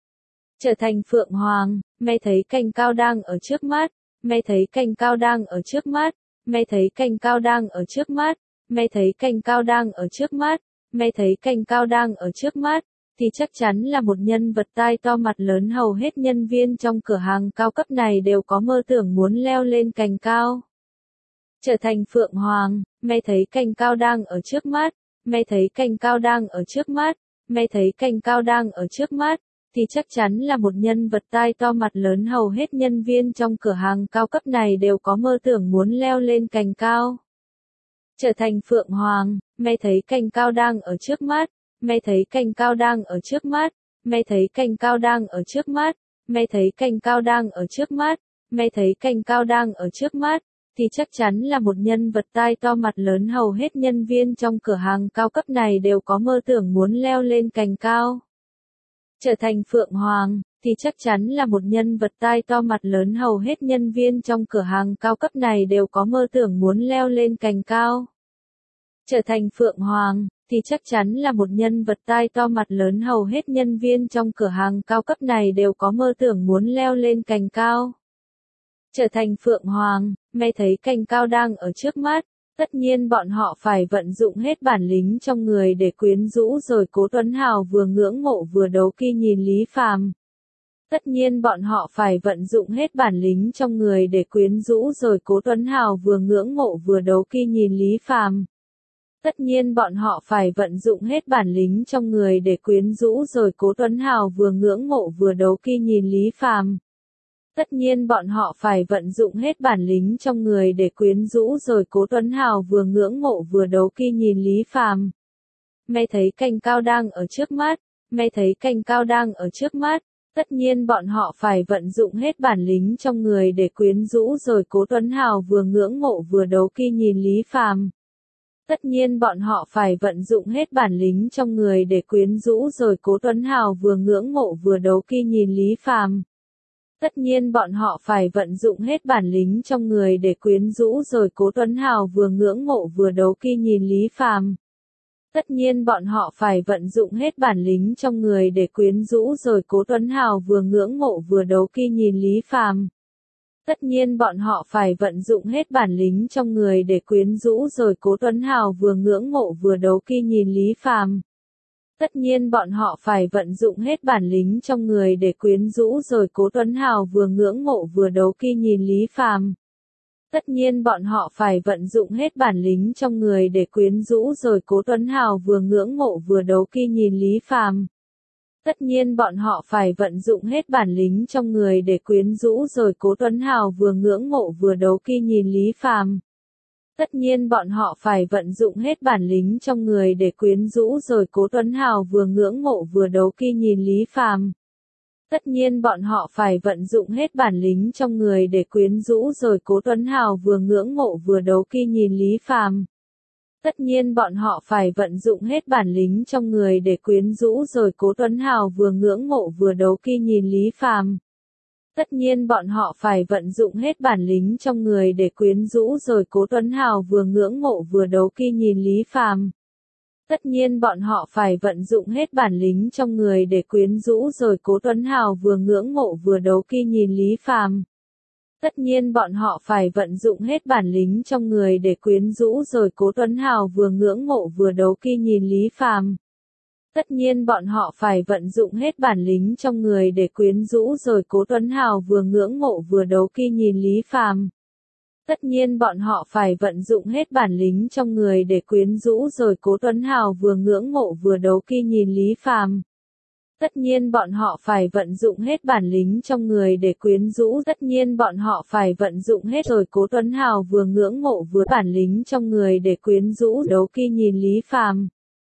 Trở thành Phượng Hoàng. Mày thấy cành cao đang ở trước mắt. Mày thấy cành cao đang ở trước mắt. Mày thấy cành cao đang ở trước mắt. Mày thấy cành cao đang ở trước mắt. Mày thấy cành cao đang ở trước mắt. Thì chắc chắn là một nhân vật tai to mặt lớn, hầu hết nhân viên trong cửa hàng cao cấp này đều có mơ tưởng muốn leo lên cành cao. Trở thành Phượng Hoàng. Mày thấy cành cao đang ở trước mắt. Mày thấy cành cao đang ở trước mắt. Mày thấy cành cao đang ở trước mắt. Thì chắc chắn là một nhân vật tai to mặt lớn, hầu hết nhân viên trong cửa hàng cao cấp này đều có mơ tưởng muốn leo lên cành cao. Trở thành Phượng Hoàng. Mày thấy cành cao đang ở trước mắt. Mày thấy cành cao đang ở trước mắt. Mày thấy cành cao đang ở trước mắt. Mày thấy cành cao đang ở trước mắt. Mày thấy cành cao đang ở trước mắt. Thì chắc chắn là một nhân vật tai to mặt lớn, hầu hết nhân viên trong cửa hàng cao cấp này đều có mơ tưởng muốn leo lên cành cao. Trở thành Phượng Hoàng. Thì chắc chắn là một nhân vật tai to mặt lớn, hầu hết nhân viên trong cửa hàng cao cấp này đều có mơ tưởng muốn leo lên cành cao. Trở thành Phượng Hoàng. Thì chắc chắn là một nhân vật tai to mặt lớn, hầu hết nhân viên trong cửa hàng cao cấp này đều có mơ tưởng muốn leo lên cành cao. Trở thành Phượng Hoàng. Mày thấy cành cao đang ở trước mắt. Tất nhiên bọn họ phải vận dụng hết bản lĩnh trong người để quyến rũ rồi Cố Tuấn Hào vừa ngưỡng mộ vừa đấu kỵ nhìn Lý Phàm. Tất nhiên bọn họ phải vận dụng hết bản lĩnh trong người để quyến rũ rồi Cố Tuấn Hào vừa ngưỡng mộ vừa đấu kỵ nhìn Lý Phàm. Tất nhiên bọn họ phải vận dụng hết bản lĩnh trong người để quyến rũ rồi Cố Tuấn Hào vừa ngưỡng mộ vừa đấu kỵ nhìn Lý Phàm. Tất nhiên bọn họ phải vận dụng hết bản lĩnh trong người để quyến rũ rồi Cố Tuấn Hào vừa ngưỡng mộ vừa đấu kỵ nhìn Lý Phàm. Mày thấy cành cao đang ở trước mắt. Mày thấy cành cao đang ở trước mắt. Tất nhiên bọn họ phải vận dụng hết bản lĩnh trong người để quyến rũ rồi Cố Tuấn Hào vừa ngưỡng mộ vừa đấu kỵ nhìn Lý Phàm. Tất nhiên bọn họ phải vận dụng hết bản lĩnh trong người để quyến rũ rồi Cố Tuấn Hào vừa ngưỡng mộ vừa đấu kỵ nhìn Lý Phàm. Tất nhiên bọn họ phải vận dụng hết bản lĩnh trong người để quyến rũ rồi Cố Tuấn Hào vừa ngưỡng mộ vừa đấu kỵ nhìn Lý Phàm. Tất nhiên bọn họ phải vận dụng hết bản lĩnh trong người để quyến rũ rồi Cố Tuấn Hào vừa ngưỡng mộ vừa đấu kỵ nhìn Lý Phàm. Tất nhiên bọn họ phải vận dụng hết bản lĩnh trong người để quyến rũ rồi Cố Tuấn Hào vừa ngưỡng mộ vừa đấu kỵ nhìn Lý Phàm. Tất nhiên bọn họ phải vận dụng hết bản lĩnh trong người để quyến rũ rồi Cố Tuấn Hào vừa ngưỡng mộ vừa đấu kỵ nhìn Lý Phàm. Tất nhiên bọn họ phải vận dụng hết bản lĩnh trong người để quyến rũ rồi Cố Tuấn Hào vừa ngưỡng mộ vừa đấu kỵ nhìn Lý Phàm. Tất nhiên bọn họ phải vận dụng hết bản lĩnh trong người để quyến rũ rồi Cố Tuấn Hào vừa ngưỡng mộ vừa đấu kỵ nhìn Lý Phàm. Tất nhiên bọn họ phải vận dụng hết bản lĩnh trong người để quyến rũ rồi Cố Tuấn Hào vừa ngưỡng mộ vừa đấu kỵ nhìn Lý Phàm. Tất nhiên bọn họ phải vận dụng hết bản lĩnh trong người để quyến rũ rồi Cố Tuấn Hào vừa ngưỡng mộ vừa đấu kỵ nhìn Lý Phàm. Tất nhiên bọn họ phải vận dụng hết bản lĩnh trong người để quyến rũ rồi Cố Tuấn Hào vừa ngưỡng mộ vừa đấu kỵ nhìn Lý Phàm. Tất nhiên bọn họ phải vận dụng hết bản lĩnh trong người để quyến rũ rồi Cố Tuấn Hào vừa ngưỡng mộ vừa đấu kỵ nhìn Lý Phàm. Tất nhiên bọn họ phải vận dụng hết bản lĩnh trong người để quyến rũ rồi Cố Tuấn Hào vừa ngưỡng mộ vừa đấu kỵ nhìn Lý Phàm. Tất nhiên bọn họ phải vận dụng hết bản lĩnh trong người để quyến rũ rồi Cố Tuấn Hào vừa ngưỡng mộ vừa đấu kỵ nhìn Lý Phàm. Tất nhiên bọn họ phải vận dụng hết bản lĩnh trong người để quyến rũ rồi Cố Tuấn Hào vừa ngưỡng mộ vừa đấu kỵ nhìn Lý Phàm. Tất nhiên bọn họ phải vận dụng hết bản lĩnh trong người để quyến rũ rồi Cố Tuấn Hào vừa ngưỡng mộ vừa đấu kỵ nhìn Lý Phàm. Tất nhiên bọn họ phải vận dụng hết bản lĩnh trong người để quyến rũ. Tất nhiên bọn họ phải vận dụng hết rồi Cố Tuấn Hào vừa ngưỡng mộ vừa bản lĩnh trong người để quyến rũ đấu kỵ nhìn Lý Phàm.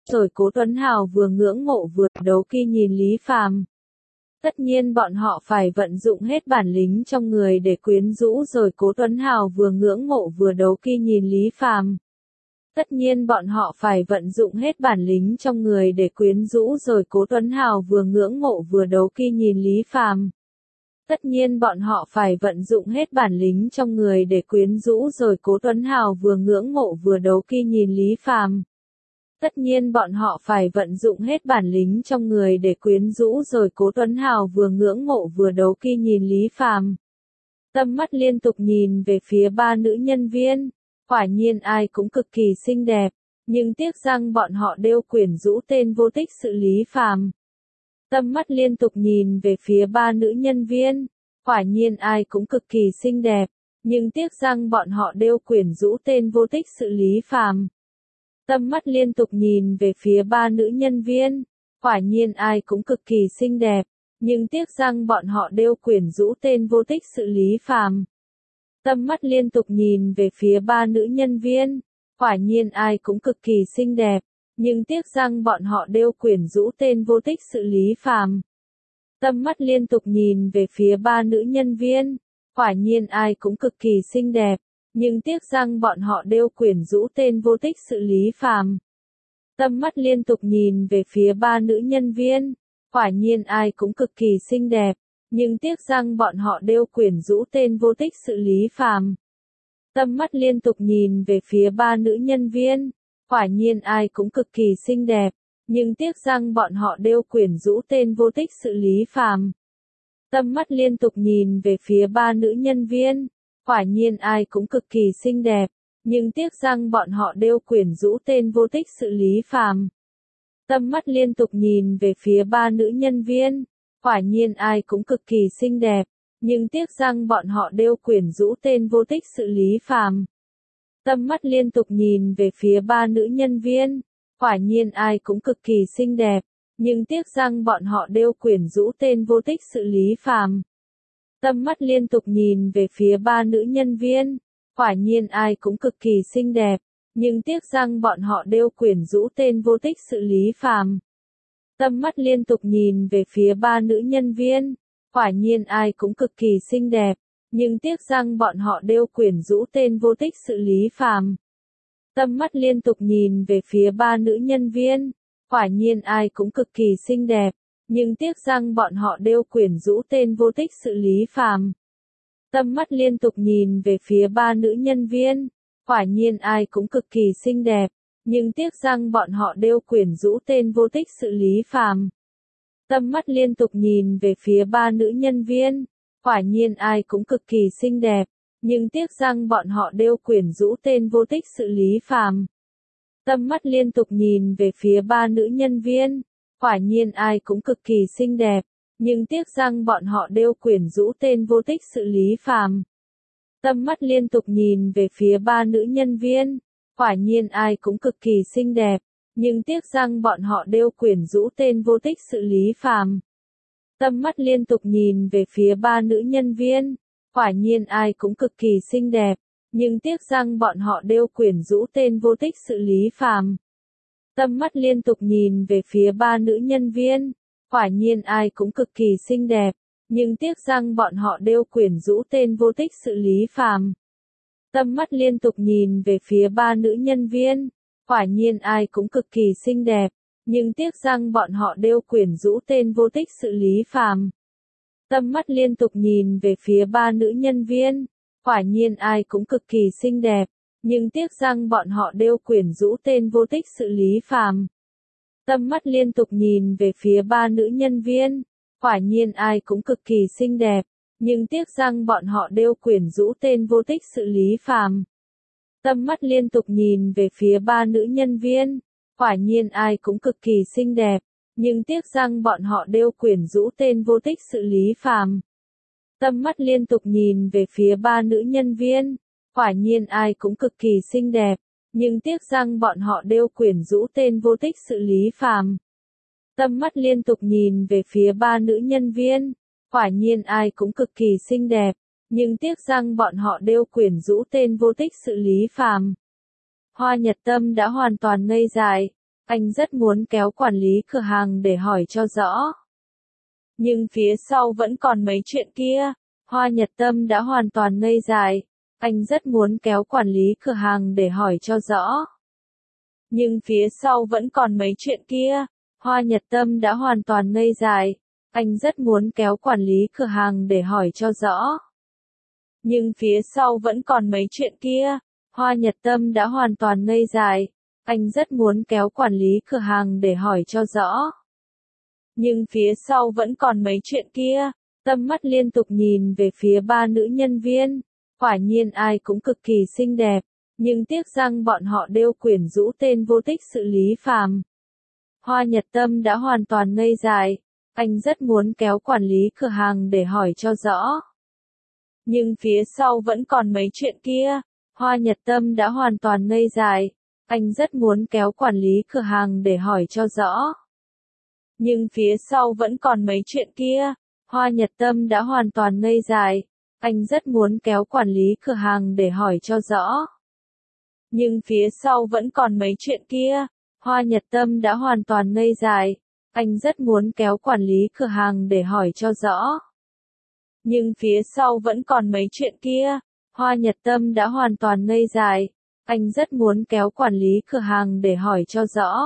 rồi Cố Tuấn Hào vừa ngưỡng mộ vừa đấu kỵ nhìn Lý Phàm. Tất nhiên bọn họ phải vận dụng hết bản lĩnh trong người để quyến rũ rồi Cố Tuấn Hào vừa ngưỡng mộ vừa đấu kỵ nhìn Lý Phàm. Tất nhiên bọn họ phải vận dụng hết bản lĩnh trong người để quyến rũ rồi Cố Tuấn Hào vừa ngưỡng mộ vừa đấu kỵ nhìn Lý Phàm. Tất nhiên bọn họ phải vận dụng hết bản lĩnh trong người để quyến rũ rồi Cố Tuấn Hào vừa ngưỡng mộ vừa đấu kỵ nhìn Lý Phàm. Tất nhiên bọn họ phải vận dụng hết bản lĩnh trong người để quyến rũ rồi Cố Tuấn Hào vừa ngưỡng mộ vừa đấu kỵ nhìn Lý Phàm. Tâm mắt liên tục nhìn về phía ba nữ nhân viên, quả nhiên ai cũng cực kỳ xinh đẹp, nhưng tiếc rằng bọn họ đều quyến rũ tên vô tích sự Lý Phàm. Tâm mắt liên tục nhìn về phía ba nữ nhân viên, quả nhiên ai cũng cực kỳ xinh đẹp, nhưng tiếc rằng bọn họ đều quyến rũ tên vô tích sự Lý Phàm. Tâm mắt liên tục nhìn về phía ba nữ nhân viên, quả nhiên ai cũng cực kỳ xinh đẹp, nhưng tiếc rằng bọn họ đều quyến rũ tên vô tích sự Lý Phàm. Tâm mắt liên tục nhìn về phía ba nữ nhân viên, quả nhiên ai cũng cực kỳ xinh đẹp, nhưng tiếc rằng bọn họ đều quyến rũ tên vô tích sự Lý Phàm. Tâm mắt liên tục nhìn về phía ba nữ nhân viên, quả nhiên ai cũng cực kỳ xinh đẹp, nhưng tiếc rằng bọn họ đều quyến rũ tên vô tích sự Lý Phàm. Tâm mắt liên tục nhìn về phía ba nữ nhân viên, quả nhiên ai cũng cực kỳ xinh đẹp, nhưng tiếc rằng bọn họ đều quyến rũ tên vô tích sự Lý Phàm. Tâm mắt liên tục nhìn về phía ba nữ nhân viên, quả nhiên ai cũng cực kỳ xinh đẹp, nhưng tiếc rằng bọn họ đều quyến rũ tên vô tích sự Lý Phàm. Tâm mắt liên tục nhìn về phía ba nữ nhân viên, quả nhiên ai cũng cực kỳ xinh đẹp, nhưng tiếc rằng bọn họ đều quyến rũ tên vô tích sự Lý Phàm. Tâm mắt liên tục nhìn về phía ba nữ nhân viên, quả nhiên ai cũng cực kỳ xinh đẹp, nhưng tiếc rằng bọn họ đều quyến rũ tên vô tích sự Lý Phàm. Tâm mắt liên tục nhìn về phía ba nữ nhân viên, quả nhiên ai cũng cực kỳ xinh đẹp, nhưng tiếc rằng bọn họ đều quyến rũ tên vô tích sự Lý Phàm. Tâm mắt liên tục nhìn về phía ba nữ nhân viên, quả nhiên ai cũng cực kỳ xinh đẹp, nhưng tiếc rằng bọn họ đều quyến rũ tên vô tích sự Lý Phàm. Tâm mắt liên tục nhìn về phía ba nữ nhân viên, quả nhiên ai cũng cực kỳ xinh đẹp, nhưng tiếc rằng bọn họ đều quyến rũ tên vô tích sự Lý Phàm. Tâm mắt liên tục nhìn về phía ba nữ nhân viên, quả nhiên ai cũng cực kỳ xinh đẹp, nhưng tiếc rằng bọn họ đều quyến rũ tên vô tích sự Lý Phàm. Tâm mắt liên tục nhìn về phía ba nữ nhân viên, quả nhiên ai cũng cực kỳ xinh đẹp, nhưng tiếc rằng bọn họ đều quyến rũ tên vô tích sự Lý Phàm. Tâm mắt liên tục nhìn về phía ba nữ nhân viên, quả nhiên ai cũng cực kỳ xinh đẹp, nhưng tiếc rằng bọn họ đều quyến rũ tên vô tích sự Lý Phàm. Tâm mắt liên tục nhìn về phía ba nữ nhân viên, quả nhiên ai cũng cực kỳ xinh đẹp, nhưng tiếc rằng bọn họ đều quyến rũ tên vô tích sự Lý Phàm. Tâm mắt liên tục nhìn về phía ba nữ nhân viên, quả nhiên ai cũng cực kỳ xinh đẹp, nhưng tiếc rằng bọn họ đều quyến rũ tên vô tích sự Lý Phàm. Tâm mắt liên tục nhìn về phía ba nữ nhân viên, quả nhiên ai cũng cực kỳ xinh đẹp, nhưng tiếc rằng bọn họ đều quyến rũ tên vô tích sự Lý Phàm. Tâm mắt liên tục nhìn về phía ba nữ nhân viên, quả nhiên ai cũng cực kỳ xinh đẹp, nhưng tiếc rằng bọn họ đều quyến rũ tên vô tích sự Lý Phàm. Tâm mắt liên tục nhìn về phía ba nữ nhân viên, quả nhiên ai cũng cực kỳ xinh đẹp, nhưng tiếc rằng bọn họ đều quyến rũ tên vô tích sự Lý Phàm. Tâm mắt liên tục nhìn về phía ba nữ nhân viên, quả nhiên ai cũng cực kỳ xinh đẹp, nhưng tiếc rằng bọn họ đều quyến rũ tên vô tích sự Lý Phàm. Tâm mắt liên tục nhìn về phía ba nữ nhân viên, quả nhiên ai cũng cực kỳ xinh đẹp, nhưng tiếc rằng bọn họ đều quyến rũ tên vô tích sự Lý Phàm. Tâm mắt liên tục nhìn về phía ba nữ nhân viên, quả nhiên ai cũng cực kỳ xinh đẹp, nhưng tiếc rằng bọn họ đều quyến rũ tên vô tích sự Lý Phàm. Tâm mắt liên tục nhìn về phía ba nữ nhân viên, quả nhiên ai cũng cực kỳ xinh đẹp, nhưng tiếc rằng bọn họ đều quyến rũ tên vô tích sự Lý Phàm. Tâm mắt liên tục nhìn về phía ba nữ nhân viên, quả nhiên ai cũng cực kỳ xinh đẹp, nhưng tiếc rằng bọn họ đều quyến rũ tên vô tích sự Lý Phàm. Hoa Nhật Tâm đã hoàn toàn ngây dại. Anh rất muốn kéo quản lý cửa hàng để hỏi cho rõ. Nhưng phía sau vẫn còn mấy chuyện kia. Hoa Nhật Tâm đã hoàn toàn ngây dại. Anh rất muốn kéo quản lý cửa hàng để hỏi cho rõ. Nhưng phía sau vẫn còn mấy chuyện kia. Hoa Nhật Tâm đã hoàn toàn ngây dại. Anh rất muốn kéo quản lý cửa hàng để hỏi cho rõ. Nhưng phía sau vẫn còn mấy chuyện kia. Hoa Nhật Tâm đã hoàn toàn ngây dại. Anh rất muốn kéo quản lý cửa hàng để hỏi cho rõ. Nhưng phía sau vẫn còn mấy chuyện kia. Tâm mắt liên tục nhìn về phía ba nữ nhân viên. Quả nhiên ai cũng cực kỳ xinh đẹp. Nhưng tiếc rằng bọn họ đều quyến rũ tên vô tích sự Lý Phàm. Hoa Nhật Tâm đã hoàn toàn ngây dại. Anh rất muốn kéo quản lý cửa hàng để hỏi cho rõ. Nhưng phía sau vẫn còn mấy chuyện kia. Hoa Nhật Tâm đã hoàn toàn ngây dại. Anh rất muốn kéo quản lý cửa hàng để hỏi cho rõ. Nhưng phía sau vẫn còn mấy chuyện kia. Hoa Nhật Tâm đã hoàn toàn ngây dại. Anh rất muốn kéo quản lý cửa hàng để hỏi cho rõ. Nhưng phía sau vẫn còn mấy chuyện kia. Hoa Nhật Tâm đã hoàn toàn ngây dại. Anh rất muốn kéo quản lý cửa hàng để hỏi cho rõ. Nhưng phía sau vẫn còn mấy chuyện kia. Hoa Nhật Tâm đã hoàn toàn ngây dại. Anh rất muốn kéo quản lý cửa hàng để hỏi cho rõ.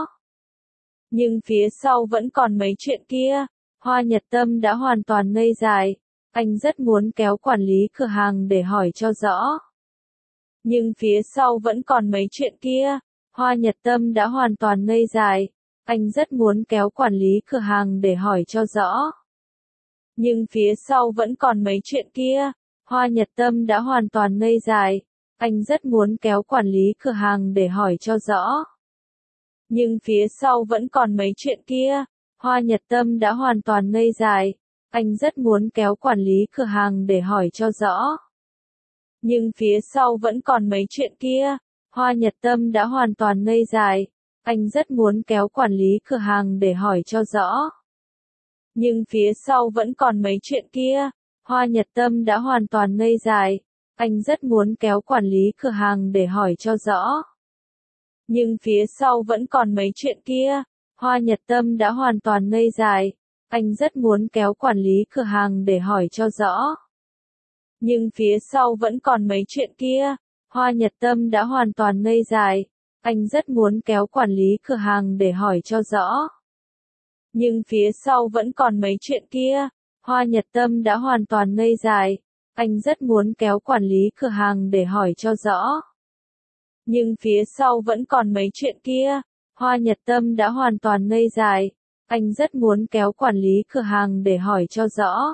Nhưng phía sau vẫn còn mấy chuyện kia. Hoa Nhật Tâm đã hoàn toàn ngây dại. Anh rất muốn kéo quản lý cửa hàng để hỏi cho rõ. Nhưng phía sau vẫn còn mấy chuyện kia. Hoa Nhật Tâm đã hoàn toàn ngây dại. Anh rất muốn kéo quản lý cửa hàng để hỏi cho rõ. Nhưng phía sau vẫn còn mấy chuyện kia. Hoa Nhật Tâm đã hoàn toàn ngây dại. Anh rất muốn kéo quản lý cửa hàng để hỏi cho rõ. Nhưng phía sau vẫn còn mấy chuyện kia. Hoa Nhật Tâm đã hoàn toàn ngây dại. Anh rất muốn kéo quản lý cửa hàng để hỏi cho rõ. Nhưng phía sau vẫn còn mấy chuyện kia. Hoa Nhật Tâm đã hoàn toàn ngây dại. Anh rất muốn kéo quản lý cửa hàng để hỏi cho rõ. Nhưng phía sau vẫn còn mấy chuyện kia. Hoa Nhật Tâm đã hoàn toàn ngây dại. Anh rất muốn kéo quản lý cửa hàng để hỏi cho rõ. Nhưng phía sau vẫn còn mấy chuyện kia. Hoa Nhật Tâm đã hoàn toàn ngây dại. Anh rất muốn kéo quản lý cửa hàng để hỏi cho rõ. Nhưng phía sau vẫn còn mấy chuyện kia. Hoa Nhật Tâm đã hoàn toàn ngây dại. Anh rất muốn kéo quản lý cửa hàng để hỏi cho rõ. Nhưng phía sau vẫn còn mấy chuyện kia. Hoa Nhật Tâm đã hoàn toàn ngây dại. Anh rất muốn kéo quản lý cửa hàng để hỏi cho rõ. Nhưng phía sau vẫn còn mấy chuyện kia. Hoa Nhật Tâm đã hoàn toàn ngây dại. Anh rất muốn kéo quản lý cửa hàng để hỏi cho rõ.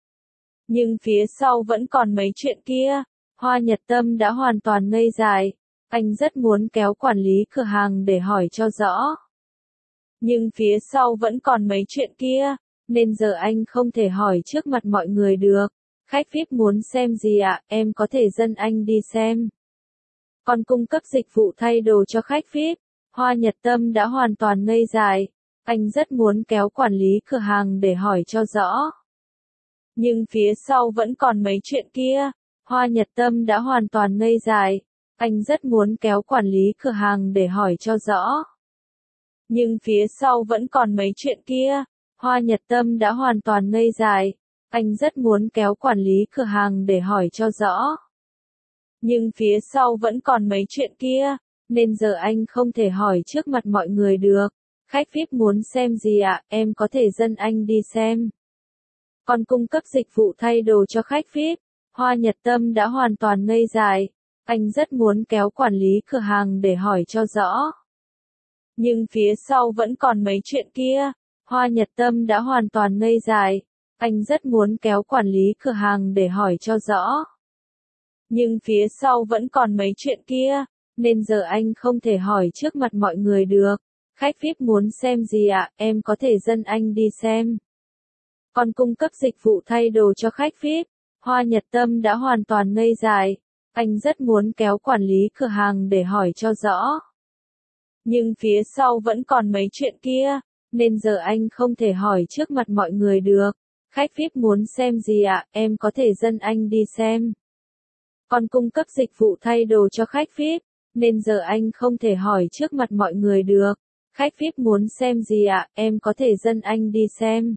Nhưng phía sau vẫn còn mấy chuyện kia. Hoa Nhật Tâm đã hoàn toàn ngây dại. Anh rất muốn kéo quản lý cửa hàng để hỏi cho rõ. Nhưng phía sau vẫn còn mấy chuyện kia. Nên giờ anh không thể hỏi trước mặt mọi người được. Khách vi ai pi muốn xem gì ạ? À? Em có thể dẫn anh đi xem. Còn cung cấp dịch vụ thay đồ cho khách vi ai pi. Hoa Nhật Tâm đã hoàn toàn ngây dại. Anh rất muốn kéo quản lý cửa hàng để hỏi cho rõ. Nhưng phía sau vẫn còn mấy chuyện kia. Hoa Nhật Tâm đã hoàn toàn ngây dại. Anh rất muốn kéo quản lý cửa hàng để hỏi cho rõ. Nhưng phía sau vẫn còn mấy chuyện kia. Hoa Nhật Tâm đã hoàn toàn ngây dại. Anh rất muốn kéo quản lý cửa hàng để hỏi cho rõ. Nhưng phía sau vẫn còn mấy chuyện kia. Nên giờ anh không thể hỏi trước mặt mọi người được. Khách vi ai pi muốn xem gì ạ? À? Em có thể dẫn anh đi xem. Còn cung cấp dịch vụ thay đồ cho khách vi ai pi. Hoa Nhật Tâm đã hoàn toàn ngây dại. Anh rất muốn kéo quản lý cửa hàng để hỏi cho rõ. Nhưng phía sau vẫn còn mấy chuyện kia. Hoa Nhật Tâm đã hoàn toàn ngây dại. Anh rất muốn kéo quản lý cửa hàng để hỏi cho rõ. Nhưng phía sau vẫn còn mấy chuyện kia. Nên giờ anh không thể hỏi trước mặt mọi người được. Khách vi ai pi muốn xem gì ạ? À? Em có thể dẫn anh đi xem. Còn cung cấp dịch vụ thay đồ cho khách vi ai pi. Hoa Nhật Tâm đã hoàn toàn ngây dại. Anh rất muốn kéo quản lý cửa hàng để hỏi cho rõ. Nhưng phía sau vẫn còn mấy chuyện kia. Nên giờ anh không thể hỏi trước mặt mọi người được. Khách vi ai pi muốn xem gì ạ? À? Em có thể dẫn anh đi xem. Còn cung cấp dịch vụ thay đồ cho khách vi ai pi. Nên giờ anh không thể hỏi trước mặt mọi người được. Khách vi ai pi muốn xem gì ạ, em có thể dẫn anh đi xem.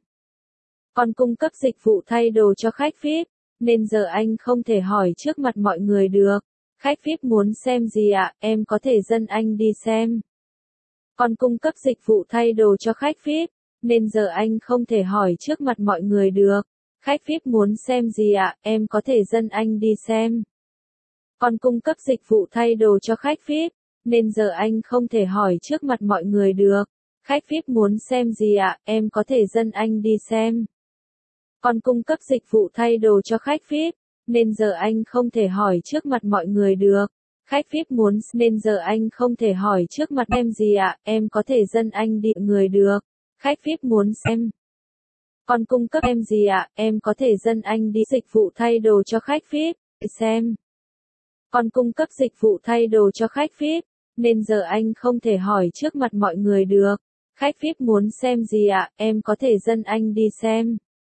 Con cung cấp dịch vụ thay đồ cho khách vi ai pi, nên giờ anh không thể hỏi trước mặt mọi người được. Khách vi ai pi muốn xem gì ạ, em có thể dẫn anh đi xem. Con cung cấp dịch vụ thay đồ cho khách vi ai pi, nên giờ anh không thể hỏi trước mặt mọi người được. Khách vi ai pi muốn xem gì ạ, em có thể dẫn anh đi xem. Con cung cấp dịch vụ thay đồ cho khách vi ai pi, nên giờ anh không thể hỏi trước mặt mọi người được. Khách vi ai pi muốn xem gì ạ, em có thể dẫn anh đi xem. Con cung cấp dịch vụ thay đồ cho khách vi ai pi, nên giờ anh không thể hỏi trước mặt mọi người được. Khách vi ai pi muốn nên giờ anh không thể hỏi trước mặt em gì ạ, em có thể dẫn anh đi người được. Khách vi ai pi muốn xem. Con cung cấp em gì ạ, em có thể dẫn anh đi dịch vụ thay đồ cho khách vi ai pi xem. Con cung cấp dịch vụ thay đồ cho khách vi ai pi, nên giờ anh không thể hỏi trước mặt mọi người được. Khách vi ai pi muốn xem gì ạ, em có thể dẫn anh đi xem.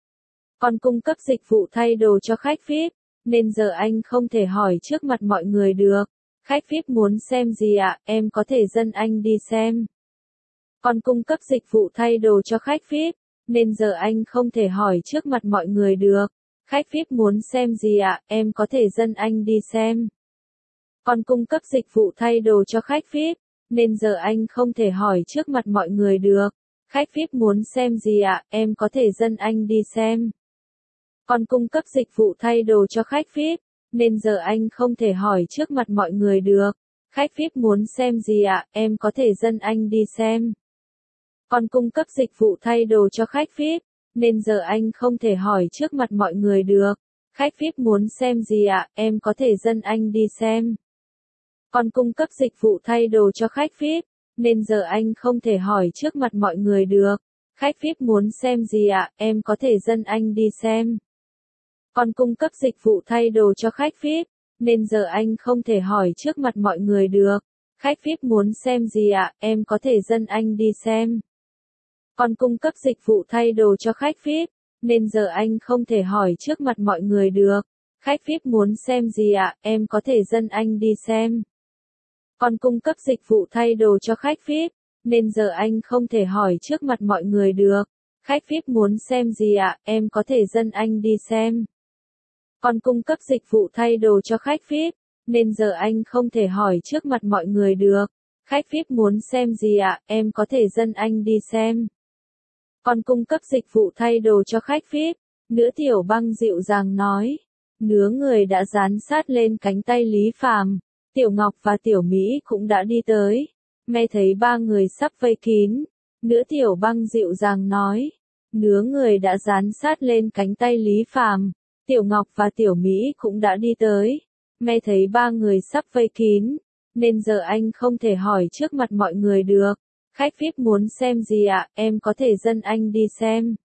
Con cung cấp dịch vụ thay đồ cho khách vi ai pi, nên giờ anh không thể hỏi trước mặt mọi người được. Khách vi ai pi muốn xem gì ạ, em có thể dẫn anh đi xem. Con cung cấp dịch vụ thay đồ cho khách vi ai pi, nên giờ anh không thể hỏi trước mặt mọi người được. Khách vi ai pi muốn xem gì ạ, em có thể dẫn anh đi xem. Con cung cấp dịch vụ thay đồ cho khách vi ai pi, nên giờ anh không thể hỏi trước mặt mọi người được. Khách vi ai pi muốn xem gì ạ, em có thể dẫn anh đi xem. Con cung cấp dịch vụ thay đồ cho khách vi ai pi, nên giờ anh không thể hỏi trước mặt mọi người được. Khách vi ai pi muốn xem gì ạ, em có thể dẫn anh đi xem. Con cung cấp dịch vụ thay đồ cho khách vi ai pi, nên giờ anh không thể hỏi trước mặt mọi người được. Khách vi ai pi muốn xem gì ạ, em có thể dẫn anh đi xem. Con cung cấp dịch vụ thay đồ cho khách vi ai pi, nên giờ anh không thể hỏi trước mặt mọi người được. Khách vi ai pi muốn xem gì ạ, em có thể dẫn anh đi xem. Con cung cấp dịch vụ thay đồ cho khách vi ai pi, nên giờ anh không thể hỏi trước mặt mọi người được. Khách vi ai pi muốn xem gì ạ, em có thể dẫn anh đi xem. Con cung cấp dịch vụ thay đồ cho khách vi ai pi, nên giờ anh không thể hỏi trước mặt mọi người được. Khách vi ai pi muốn xem gì ạ, em có thể dẫn anh đi xem. Con cung cấp dịch vụ thay đồ cho khách vi ai pi, nên giờ anh không thể hỏi trước mặt mọi người được. Khách vi ai pi muốn xem gì ạ, em có thể dẫn anh đi xem. Con cung cấp dịch vụ thay đồ cho khách vi ai pi, nên giờ anh không thể hỏi trước mặt mọi người được. Khách vi ai pi muốn xem gì ạ, em có thể dẫn anh đi xem. Con cung cấp dịch vụ thay đồ cho khách vi ai pi, Nữ Tiểu Băng dịu dàng nói. Nứa người đã dán sát lên cánh tay Lý Phàm. Tiểu Ngọc và Tiểu Mỹ cũng đã đi tới. Nghe thấy ba người sắp vây kín. Nữ Tiểu Băng dịu dàng nói. Nứa người đã dán sát lên cánh tay Lý Phàm. Tiểu Ngọc và Tiểu Mỹ cũng đã đi tới. Nghe thấy ba người sắp vây kín. Nên giờ anh không thể hỏi trước mặt mọi người được. Khách vi ai pi muốn xem gì ạ, em có thể dẫn anh đi xem.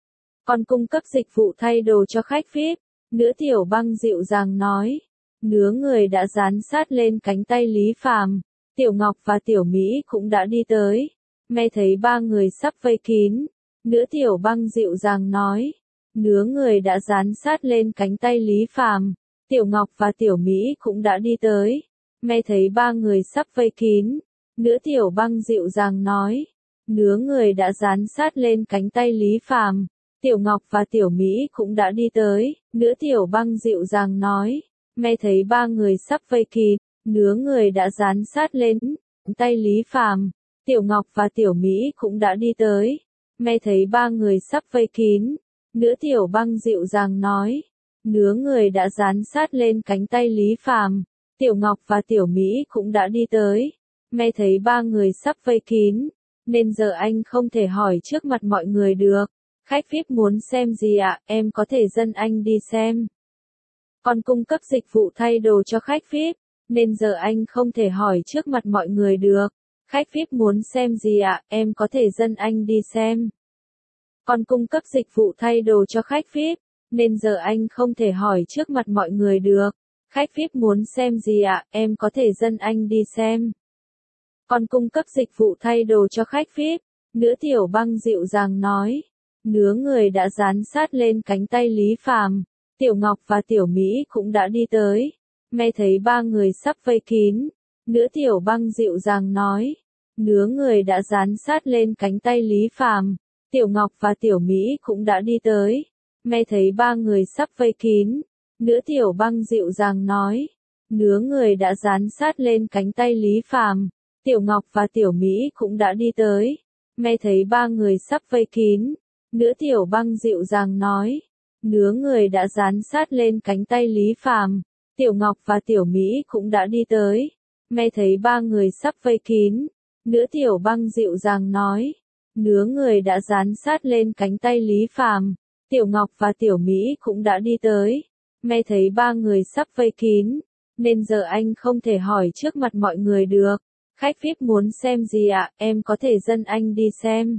Con cung cấp dịch vụ thay đồ cho khách vi ai pi. Nữ Tiểu Băng dịu dàng nói. Nứa người đã dán sát lên cánh tay Lý Phàm. Tiểu Ngọc và Tiểu Mỹ cũng đã đi tới. Nghe thấy ba người sắp vây kín. Nữ Tiểu Băng dịu dàng nói. Nứa người đã dán sát lên cánh tay Lý Phàm. Tiểu Ngọc và Tiểu Mỹ cũng đã đi tới. Nghe thấy ba người sắp vây kín. Nữ Tiểu Băng dịu dàng nói. Nứa người đã dán sát lên cánh tay Lý Phàm. Tiểu Ngọc và Tiểu Mỹ cũng đã đi tới. Nữ Tiểu Băng dịu dàng nói. Nghe thấy ba người sắp vây kín. Nứa người đã dán sát lên cánh tay Lý Phàm. Tiểu Ngọc và Tiểu Mỹ cũng đã đi tới. Nghe thấy ba người sắp vây kín. Nữ Tiểu Băng dịu dàng nói. Nứa người đã dán sát lên cánh tay Lý Phàm. Tiểu Ngọc và Tiểu Mỹ cũng đã đi tới. Nghe thấy ba người sắp vây kín. Nên giờ anh không thể hỏi trước mặt mọi người được. Khách vi ai pi muốn xem gì ạ, em có thể dẫn anh đi xem. Con cung cấp dịch vụ thay đồ cho khách vi ai pi. Nên giờ anh không thể hỏi trước mặt mọi người được. Khách vi ai pi muốn xem gì ạ, em có thể dẫn anh đi xem. Con cung cấp dịch vụ thay đồ cho khách vi ai pi. Nên giờ anh không thể hỏi trước mặt mọi người được. Khách vi ai pi muốn xem gì ạ, em có thể dẫn anh đi xem. Con cung cấp dịch vụ thay đồ cho khách vi ai pi. Nữ Tiểu Băng dịu dàng nói. Nứa người đã dán sát lên cánh tay Lý Phàm. Tiểu Ngọc và Tiểu Mỹ cũng đã đi tới. Nghe thấy ba người sắp vây kín. Nữ Tiểu Băng dịu dàng nói. Nứa người đã dán sát lên cánh tay Lý Phàm. Tiểu Ngọc và Tiểu Mỹ cũng đã đi tới. Nghe thấy ba người sắp vây kín. Nữ Tiểu Băng dịu dàng nói. Nứa người đã dán sát lên cánh tay Lý Phàm. Tiểu Ngọc và Tiểu Mỹ cũng đã đi tới. Nghe thấy ba người sắp vây kín. Nữ Tiểu Băng dịu dàng nói. Nứa người đã dán sát lên cánh tay Lý Phàm. Tiểu Ngọc và Tiểu Mỹ cũng đã đi tới. Nghe thấy ba người sắp vây kín. Nữ Tiểu Băng dịu dàng nói. Nứa người đã dán sát lên cánh tay Lý Phàm. Tiểu Ngọc và Tiểu Mỹ cũng đã đi tới. Nghe thấy ba người sắp vây kín. Nên giờ anh không thể hỏi trước mặt mọi người được. Khách vi ai pi muốn xem gì ạ? Em có thể dẫn anh đi xem.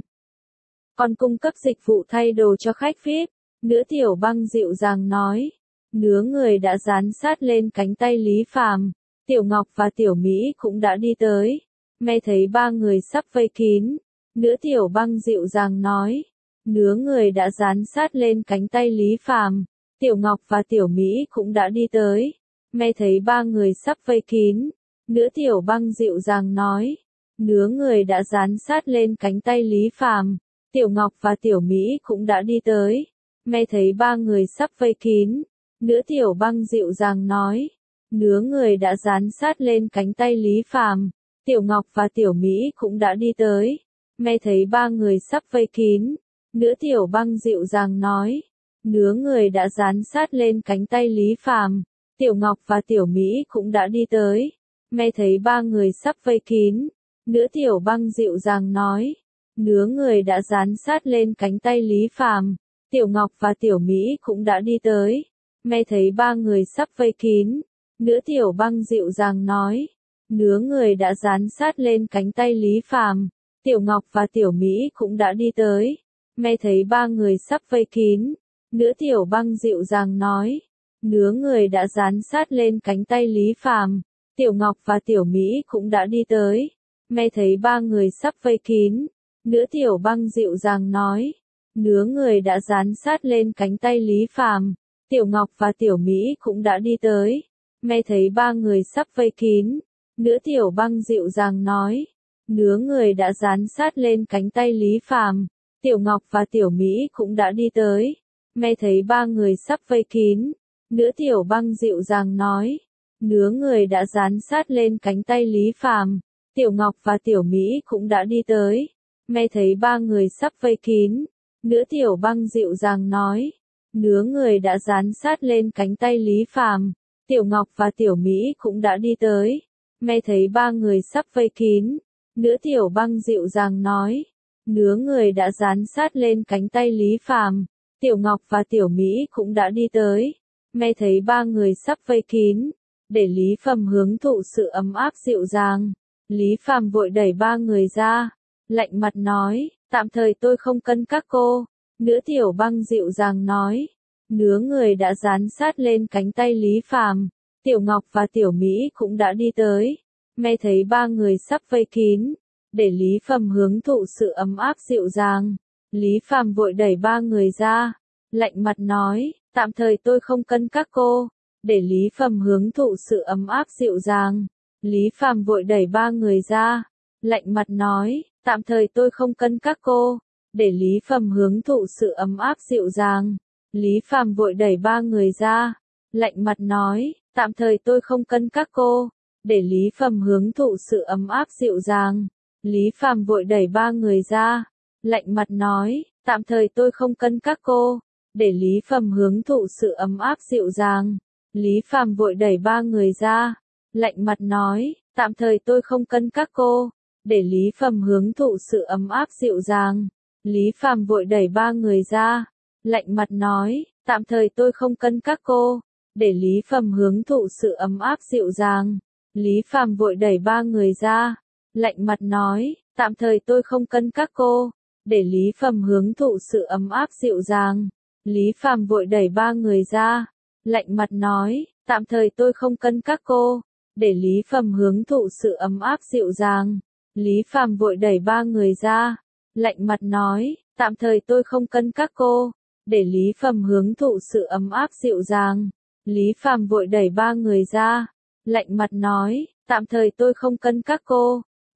Còn cung cấp dịch vụ thay đồ cho khách vi ai pi. Nữ Tiểu Băng dịu dàng nói. Nứa người đã dán sát lên cánh tay Lý Phàm. Tiểu Ngọc và Tiểu Mỹ cũng đã đi tới. Nghe thấy ba người sắp vây kín. Nữ Tiểu Băng dịu dàng nói. Nứa người đã dán sát lên cánh tay Lý Phàm. Tiểu Ngọc và Tiểu Mỹ cũng đã đi tới. Nghe thấy ba người sắp vây kín. Nữ Tiểu Băng dịu dàng nói. Nứa người đã dán sát lên cánh tay Lý Phàm. Tiểu Ngọc và Tiểu Mỹ cũng đã đi tới. Nghe thấy ba người sắp vây kín. Nữ Tiểu Băng dịu dàng nói. Nứa người đã dán sát lên cánh tay Lý Phàm. Tiểu Ngọc và Tiểu Mỹ cũng đã đi tới. Nghe thấy ba người sắp vây kín. Nữ Tiểu Băng dịu dàng nói. Nứa người đã dán sát lên cánh tay Lý Phàm. Tiểu Ngọc và Tiểu Mỹ cũng đã đi tới. Nghe thấy ba người sắp vây kín. Nữ Tiểu Băng dịu dàng nói. Nứa người đã dán sát lên cánh tay Lý Phàm. Tiểu Ngọc và Tiểu Mỹ cũng đã đi tới. Nghe thấy ba người sắp vây kín. Nữ Tiểu Băng dịu dàng nói. Nứa người đã dán sát lên cánh tay Lý Phàm. Tiểu Ngọc và Tiểu Mỹ cũng đã đi tới. Nghe thấy ba người sắp vây kín. Nữ Tiểu Băng dịu dàng nói. Nứa người đã dán sát lên cánh tay Lý Phàm. Tiểu Ngọc và Tiểu Mỹ cũng đã đi tới. Nghe thấy ba người sắp vây kín. Nữ Tiểu Băng dịu dàng nói. Nứa người đã dán sát lên cánh tay Lý Phàm. Tiểu Ngọc và Tiểu Mỹ cũng đã đi tới. Nghe thấy ba người sắp vây kín. Nữ Tiểu Băng dịu dàng nói. Nứa người đã dán sát lên cánh tay Lý Phàm. Tiểu Ngọc và Tiểu Mỹ cũng đã đi tới. Nghe thấy ba người sắp vây kín. Nữ Tiểu Băng dịu dàng nói. Nứa người đã dán sát lên cánh tay Lý Phàm. Tiểu Ngọc và Tiểu Mỹ cũng đã đi tới. Nghe thấy ba người sắp vây kín. Nữ Tiểu Băng dịu dàng nói. Nứa người đã dán sát lên cánh tay Lý Phàm. Tiểu Ngọc và Tiểu Mỹ cũng đã đi tới. Nghe thấy ba người sắp vây kín. Nữ Tiểu Băng dịu dàng nói. Nứa người đã dán sát lên cánh tay Lý Phàm. Tiểu Ngọc và Tiểu Mỹ cũng đã đi tới. Nghe thấy ba người sắp vây kín. Để Lý Phàm hưởng thụ sự ấm áp dịu dàng. Lý Phàm vội đẩy ba người ra. Lạnh mặt nói. Tạm thời tôi không cần các cô. Nữ Tiểu Băng dịu dàng nói. Nứa người đã dán sát lên cánh tay Lý Phàm. Tiểu Ngọc và Tiểu Mỹ cũng đã đi tới. Nghe thấy ba người sắp vây kín. Để Lý Phàm hưởng thụ sự ấm áp dịu dàng. Lý Phàm vội đẩy ba người ra. Lạnh mặt nói. Tạm thời tôi không cần các cô. Để Lý Phàm hưởng thụ sự ấm áp dịu dàng. Lý Phàm vội đẩy ba người ra. Lạnh mặt nói. Tạm thời tôi không cần các cô. Để Lý Phàm hưởng thụ sự ấm áp dịu dàng. Lý Phàm vội đẩy ba người ra. Lạnh mặt nói. Tạm thời tôi không cần các cô. Để Lý Phàm hưởng thụ sự ấm áp dịu dàng. Lý Phàm vội đẩy ba người ra. Lạnh mặt nói. Tạm thời tôi không cần các cô. Để Lý Phàm hưởng thụ sự ấm áp dịu dàng. Lý Phàm vội đẩy ba người ra. Lạnh mặt nói. Tạm thời tôi không cần các cô. Để Lý Phàm hưởng thụ sự ấm áp dịu dàng. Lý Phàm vội đẩy ba người ra. Lạnh mặt nói. Tạm thời tôi không cần các cô. Để Lý Phàm hưởng thụ sự ấm áp dịu dàng. Lý Phàm vội đẩy ba người ra. Lạnh mặt nói. Tạm thời tôi không cần các cô. Để Lý Phàm hưởng thụ sự ấm áp dịu dàng. Lý Phàm vội đẩy ba người ra. Lạnh mặt nói. Tạm thời tôi không cần các cô. Để Lý Phàm hưởng thụ sự ấm áp dịu dàng. Lý Phàm vội đẩy ba người ra. Lạnh mặt nói. Tạm thời tôi không cần các cô. Để Lý Phàm hưởng thụ sự ấm áp dịu dàng. Lý Phàm vội đẩy ba người ra. Lạnh mặt nói. Tạm thời tôi không cần các cô.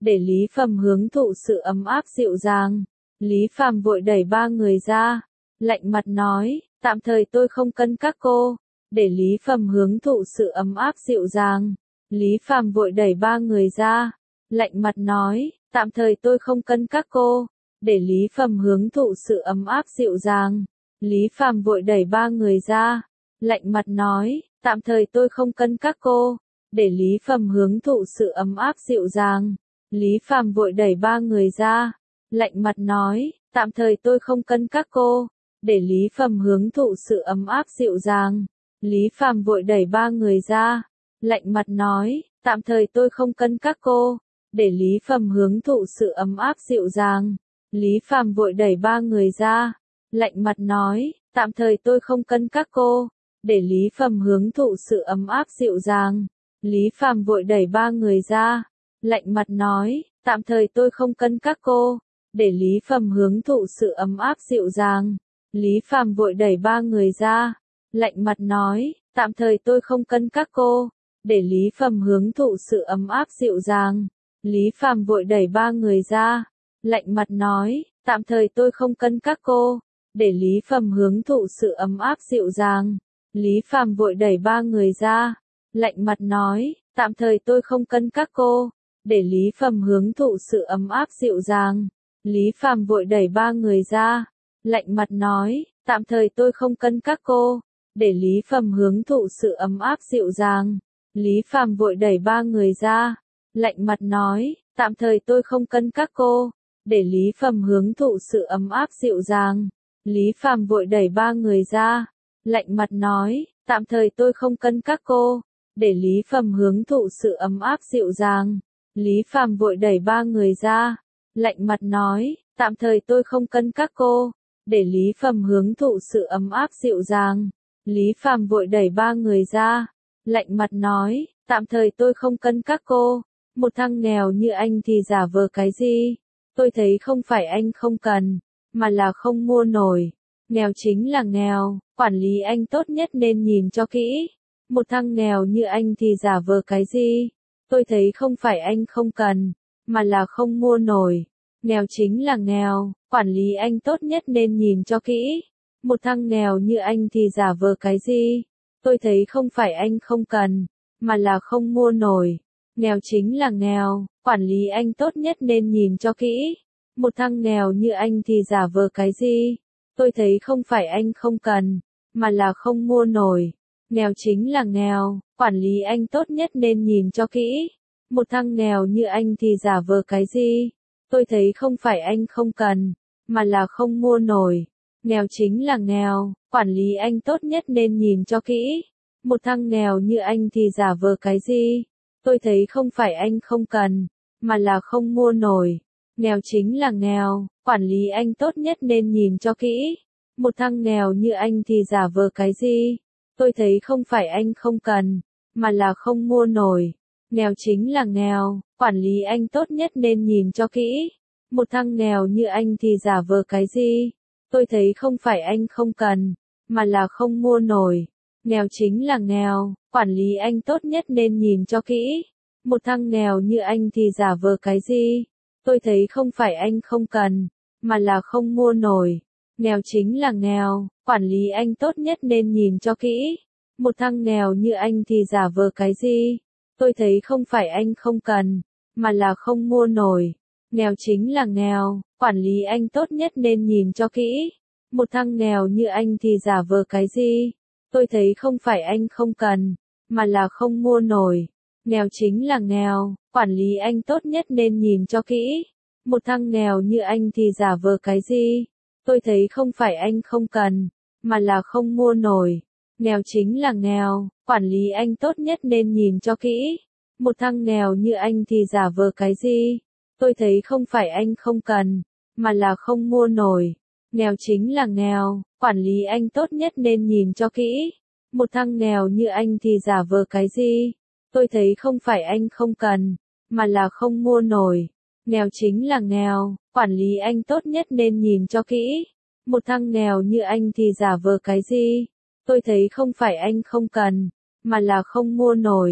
để Lý Phàm hướng thụ sự ấm áp dịu dàng. Lý Phàm vội đẩy ba người ra, lạnh mặt nói, tạm thời tôi không cần các cô, để Lý Phàm hướng thụ sự ấm áp dịu dàng. Lý Phàm vội đẩy ba người ra, lạnh mặt nói, tạm thời tôi không cần các cô, để Lý Phàm hướng thụ sự ấm áp dịu dàng. Lý Phàm vội đẩy ba người ra, lạnh mặt nói, tạm thời tôi không cần các cô, để Lý Phàm hướng thụ sự ấm áp dịu dàng. Lý Phàm vội đẩy ba người ra, lạnh mặt nói, tạm thời tôi không cần các cô, để Lý Phàm hướng thụ sự ấm áp dịu dàng. Lý Phàm vội đẩy ba người ra, lạnh mặt nói, tạm thời tôi không cần các cô, để Lý Phàm hướng thụ sự ấm áp dịu dàng. Lý Phàm vội đẩy ba người ra, lạnh mặt nói, tạm thời tôi không cần các cô, để Lý Phàm hướng thụ sự ấm áp dịu dàng. Lý Phàm vội đẩy ba người ra, lạnh mặt nói, tạm thời tôi không cần các cô, để Lý Phàm hướng thụ sự ấm áp dịu dàng. Lý Phàm vội đẩy ba người ra, lạnh mặt nói, tạm thời tôi không cần các cô, để Lý Phàm hướng thụ sự ấm áp dịu dàng. Lý Phàm vội đẩy ba người ra, lạnh mặt nói, tạm thời tôi không cần các cô, để Lý Phàm hướng thụ sự ấm áp dịu dàng. Lý Phàm vội đẩy ba người ra, lạnh mặt nói, tạm thời tôi không cần các cô, để Lý Phàm hướng thụ sự ấm áp dịu dàng. Lý Phàm vội đẩy ba người ra, lạnh mặt nói, tạm thời tôi không cần các cô, để Lý Phàm hướng thụ sự ấm áp dịu dàng. Lý Phàm vội đẩy ba người ra, lạnh mặt nói, tạm thời tôi không cần các cô, để Lý Phàm hướng thụ sự ấm áp dịu dàng. Lý Phàm vội đẩy ba người ra, lạnh mặt nói, tạm thời tôi không cần các cô, để Lý Phàm hướng thụ sự ấm áp dịu dàng. Lý Phàm vội đẩy ba người ra, lạnh mặt nói, tạm thời tôi không cần các cô, để Lý Phàm hướng thụ sự ấm áp dịu dàng. Lý Phàm vội đẩy ba người ra, lạnh mặt nói, tạm thời tôi không cần các cô, một thằng nghèo như anh thì giả vờ cái gì, tôi thấy không phải anh không cần, mà là không mua nổi, nghèo chính là nghèo, quản lý anh tốt nhất nên nhìn cho kỹ, một thằng nghèo như anh thì giả vờ cái gì, tôi thấy không phải anh không cần, mà là không mua nổi, nghèo chính là nghèo, quản lý anh tốt nhất nên nhìn cho kỹ, một thằng nghèo như anh thì giả vờ cái gì, tôi thấy không phải anh không cần, mà là không mua nổi, nghèo chính là nghèo, quản lý anh tốt nhất nên nhìn cho kỹ, một thằng nghèo như anh thì giả vờ cái gì, tôi thấy không phải anh không cần, mà là không mua nổi, nghèo chính là nghèo, quản lý anh tốt nhất nên nhìn cho kỹ, một thằng nghèo như anh thì giả vờ cái gì, tôi thấy không phải anh không cần, mà là không mua nổi, nghèo chính là nghèo, quản lý anh tốt nhất nên nhìn cho kỹ, một thằng nghèo như anh thì giả vờ cái gì, tôi thấy không phải anh không cần, mà là không mua nổi, nghèo chính là nghèo, quản lý anh tốt nhất nên nhìn cho kỹ, một thằng nghèo như anh thì giả vờ cái gì, tôi thấy không phải anh không cần, mà là không mua nổi, nghèo chính là nghèo, quản lý anh tốt nhất nên nhìn cho kỹ, một thằng nghèo như anh thì giả vờ cái gì, tôi thấy không phải anh không cần, mà là không mua nổi, nghèo chính là nghèo, quản lý anh tốt nhất nên nhìn cho kỹ, một thằng nghèo như anh thì giả vờ cái gì, tôi thấy không phải anh không cần, mà là không mua nổi, nghèo chính là nghèo, quản lý anh tốt nhất nên nhìn cho kỹ, một thằng nghèo như anh thì giả vờ cái gì, tôi thấy không phải anh không cần, mà là không mua nổi, nghèo chính là nghèo, quản lý anh tốt nhất nên nhìn cho kỹ, một thằng nghèo như anh thì giả vờ cái gì, tôi thấy không phải anh không cần, mà là không mua nổi, nghèo chính là nghèo, quản lý anh tốt nhất nên nhìn cho kỹ, một thằng nghèo như anh thì giả vờ cái gì, tôi thấy không phải anh không cần, mà là không mua nổi, nghèo chính là nghèo, quản lý anh tốt nhất nên nhìn cho kỹ, một thằng nghèo như anh thì giả vờ cái gì, tôi thấy không phải anh không cần, mà là không mua nổi, nghèo chính là nghèo, quản lý anh tốt nhất nên nhìn cho kỹ, một thằng nghèo như anh thì giả vờ cái gì, tôi thấy không phải anh không cần, mà là không mua nổi, nghèo chính là nghèo, quản lý anh tốt nhất nên nhìn cho kỹ, một thằng nghèo như anh thì giả vờ cái gì, tôi thấy không phải anh không cần, mà là không mua nổi,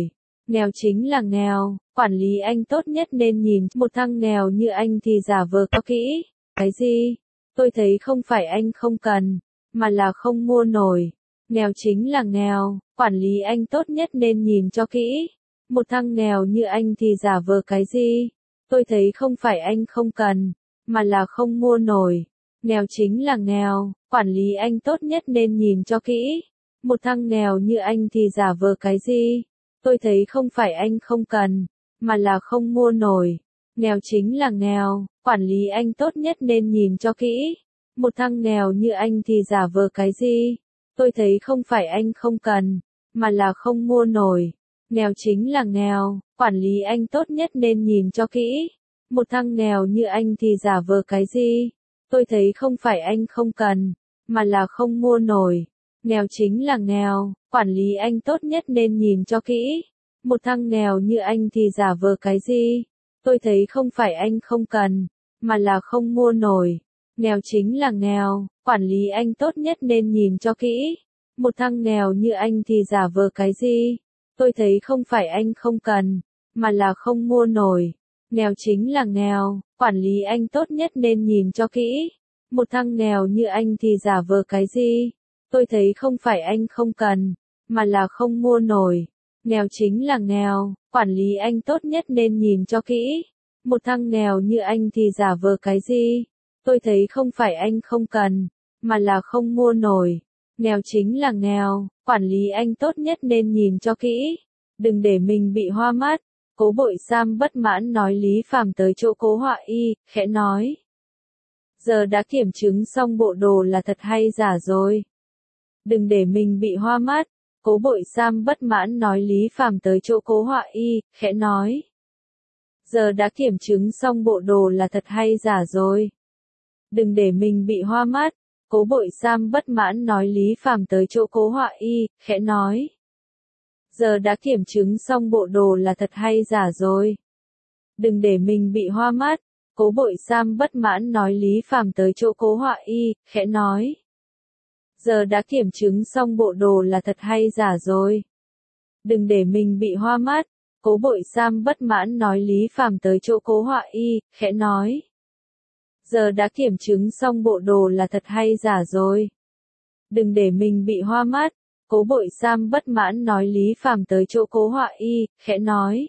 Nghèo chính là nghèo, quản lý anh tốt nhất nên nhìn, một thằng nghèo như anh thì giả vờ có kỹ. Cái gì? Tôi thấy không phải anh không cần, mà là không mua nổi. Nghèo chính là nghèo, quản lý anh tốt nhất nên nhìn cho kỹ. Một thằng nghèo như anh thì giả vờ cái gì? Tôi thấy không phải anh không cần, mà là không mua nổi. Nghèo chính là nghèo, quản lý anh tốt nhất nên nhìn cho kỹ. Một thằng nghèo như anh thì giả vờ cái gì? Tôi thấy không phải anh không cần, mà là không mua nổi. Nghèo chính là nghèo, quản lý anh tốt nhất nên nhìn cho kỹ. Một thằng nghèo như anh thì giả vờ cái gì? Tôi thấy không phải anh không cần, mà là không mua nổi. Nghèo chính là nghèo, quản lý anh tốt nhất nên nhìn cho kỹ. Một thằng nghèo như anh thì giả vờ cái gì? Tôi thấy không phải anh không cần, mà là không mua nổi. Nghèo chính là nghèo, quản lý anh tốt nhất nên nhìn cho kỹ. Một thằng nghèo như anh thì giả vờ cái gì? Tôi thấy không phải anh không cần, mà là không mua nổi. Nghèo chính là nghèo, quản lý anh tốt nhất nên nhìn cho kỹ. Một thằng nghèo như anh thì giả vờ cái gì? Tôi thấy không phải anh không cần, mà là không mua nổi. Nghèo chính là nghèo, quản lý anh tốt nhất nên nhìn cho kỹ. Một thằng nghèo như anh thì giả vờ cái gì? Tôi thấy không phải anh không cần, mà là không mua nổi. Nghèo chính là nghèo, quản lý anh tốt nhất nên nhìn cho kỹ. Một thằng nghèo như anh thì giả vờ cái gì? Tôi thấy không phải anh không cần, mà là không mua nổi. Nghèo chính là nghèo, quản lý anh tốt nhất nên nhìn cho kỹ. Đừng để mình bị hoa mắt. Cố Bội Sam bất mãn nói Lý Phàm tới chỗ Cố Họa Y, khẽ nói. Giờ đã kiểm chứng xong bộ đồ là thật hay giả rồi. Đừng để mình bị hoa mắt. Cố Bội Sam bất mãn nói Lý Phàm tới chỗ Cố Họa Y, khẽ nói. Giờ đã kiểm chứng xong bộ đồ là thật hay giả rồi. Đừng để mình bị hoa mắt. Cố Bội Sam bất mãn nói Lý Phàm tới chỗ Cố Họa Y, khẽ nói. Giờ đã kiểm chứng xong bộ đồ là thật hay giả rồi. Đừng để mình bị hoa mắt. Cố Bội Sam bất mãn nói Lý Phàm tới chỗ Cố Họa Y, khẽ nói. Giờ đã kiểm chứng xong bộ đồ là thật hay giả rồi. Đừng để mình bị hoa mắt. Cố Bội Sam bất mãn nói Lý Phàm tới chỗ Cố Họa Y, khẽ nói. Giờ đã kiểm chứng xong bộ đồ là thật hay giả rồi. Đừng để mình bị hoa mắt. Cố Bội Sam bất mãn nói Lý Phàm tới chỗ Cố Họa Y, khẽ nói.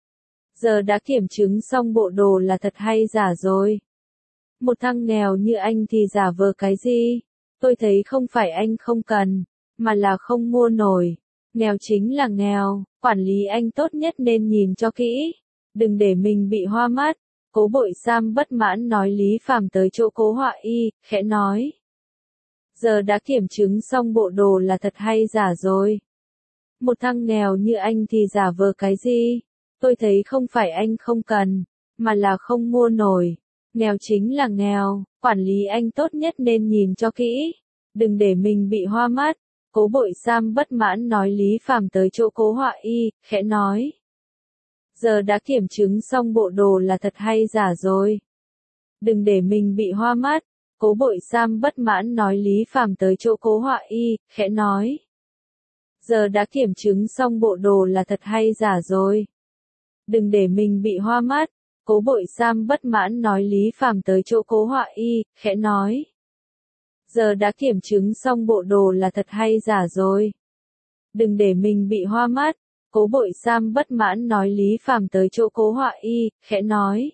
Giờ đã kiểm chứng xong bộ đồ là thật hay giả rồi. Một thằng nghèo như anh thì giả vờ cái gì? Tôi thấy không phải anh không cần, mà là không mua nổi. Nghèo chính là nghèo, quản lý anh tốt nhất nên nhìn cho kỹ. Đừng để mình bị hoa mắt. Cố Bội Sam bất mãn nói Lý Phàm tới chỗ Cố Họa Y, khẽ nói. Giờ đã kiểm chứng xong bộ đồ là thật hay giả rồi. Một thằng nghèo như anh thì giả vờ cái gì? Tôi thấy không phải anh không cần, mà là không mua nổi. Nghèo chính là nghèo, quản lý anh tốt nhất nên nhìn cho kỹ. Đừng để mình bị hoa mắt. Cố Bội Sam bất mãn nói Lý Phàm tới chỗ Cố Họa Y, khẽ nói. Giờ đã kiểm chứng xong bộ đồ là thật hay giả rồi. Đừng để mình bị hoa mắt. Cố Bội Sam bất mãn nói Lý Phàm tới chỗ Cố Họa Y, khẽ nói. Giờ đã kiểm chứng xong bộ đồ là thật hay giả rồi. Đừng để mình bị hoa mắt. Cố Bội Sam bất mãn nói Lý Phàm tới chỗ Cố Họa Y, khẽ nói. Giờ đã kiểm chứng xong bộ đồ là thật hay giả rồi. Đừng để mình bị hoa mắt. Cố Bội Sam bất mãn nói Lý Phàm tới chỗ Cố Họa Y, khẽ nói.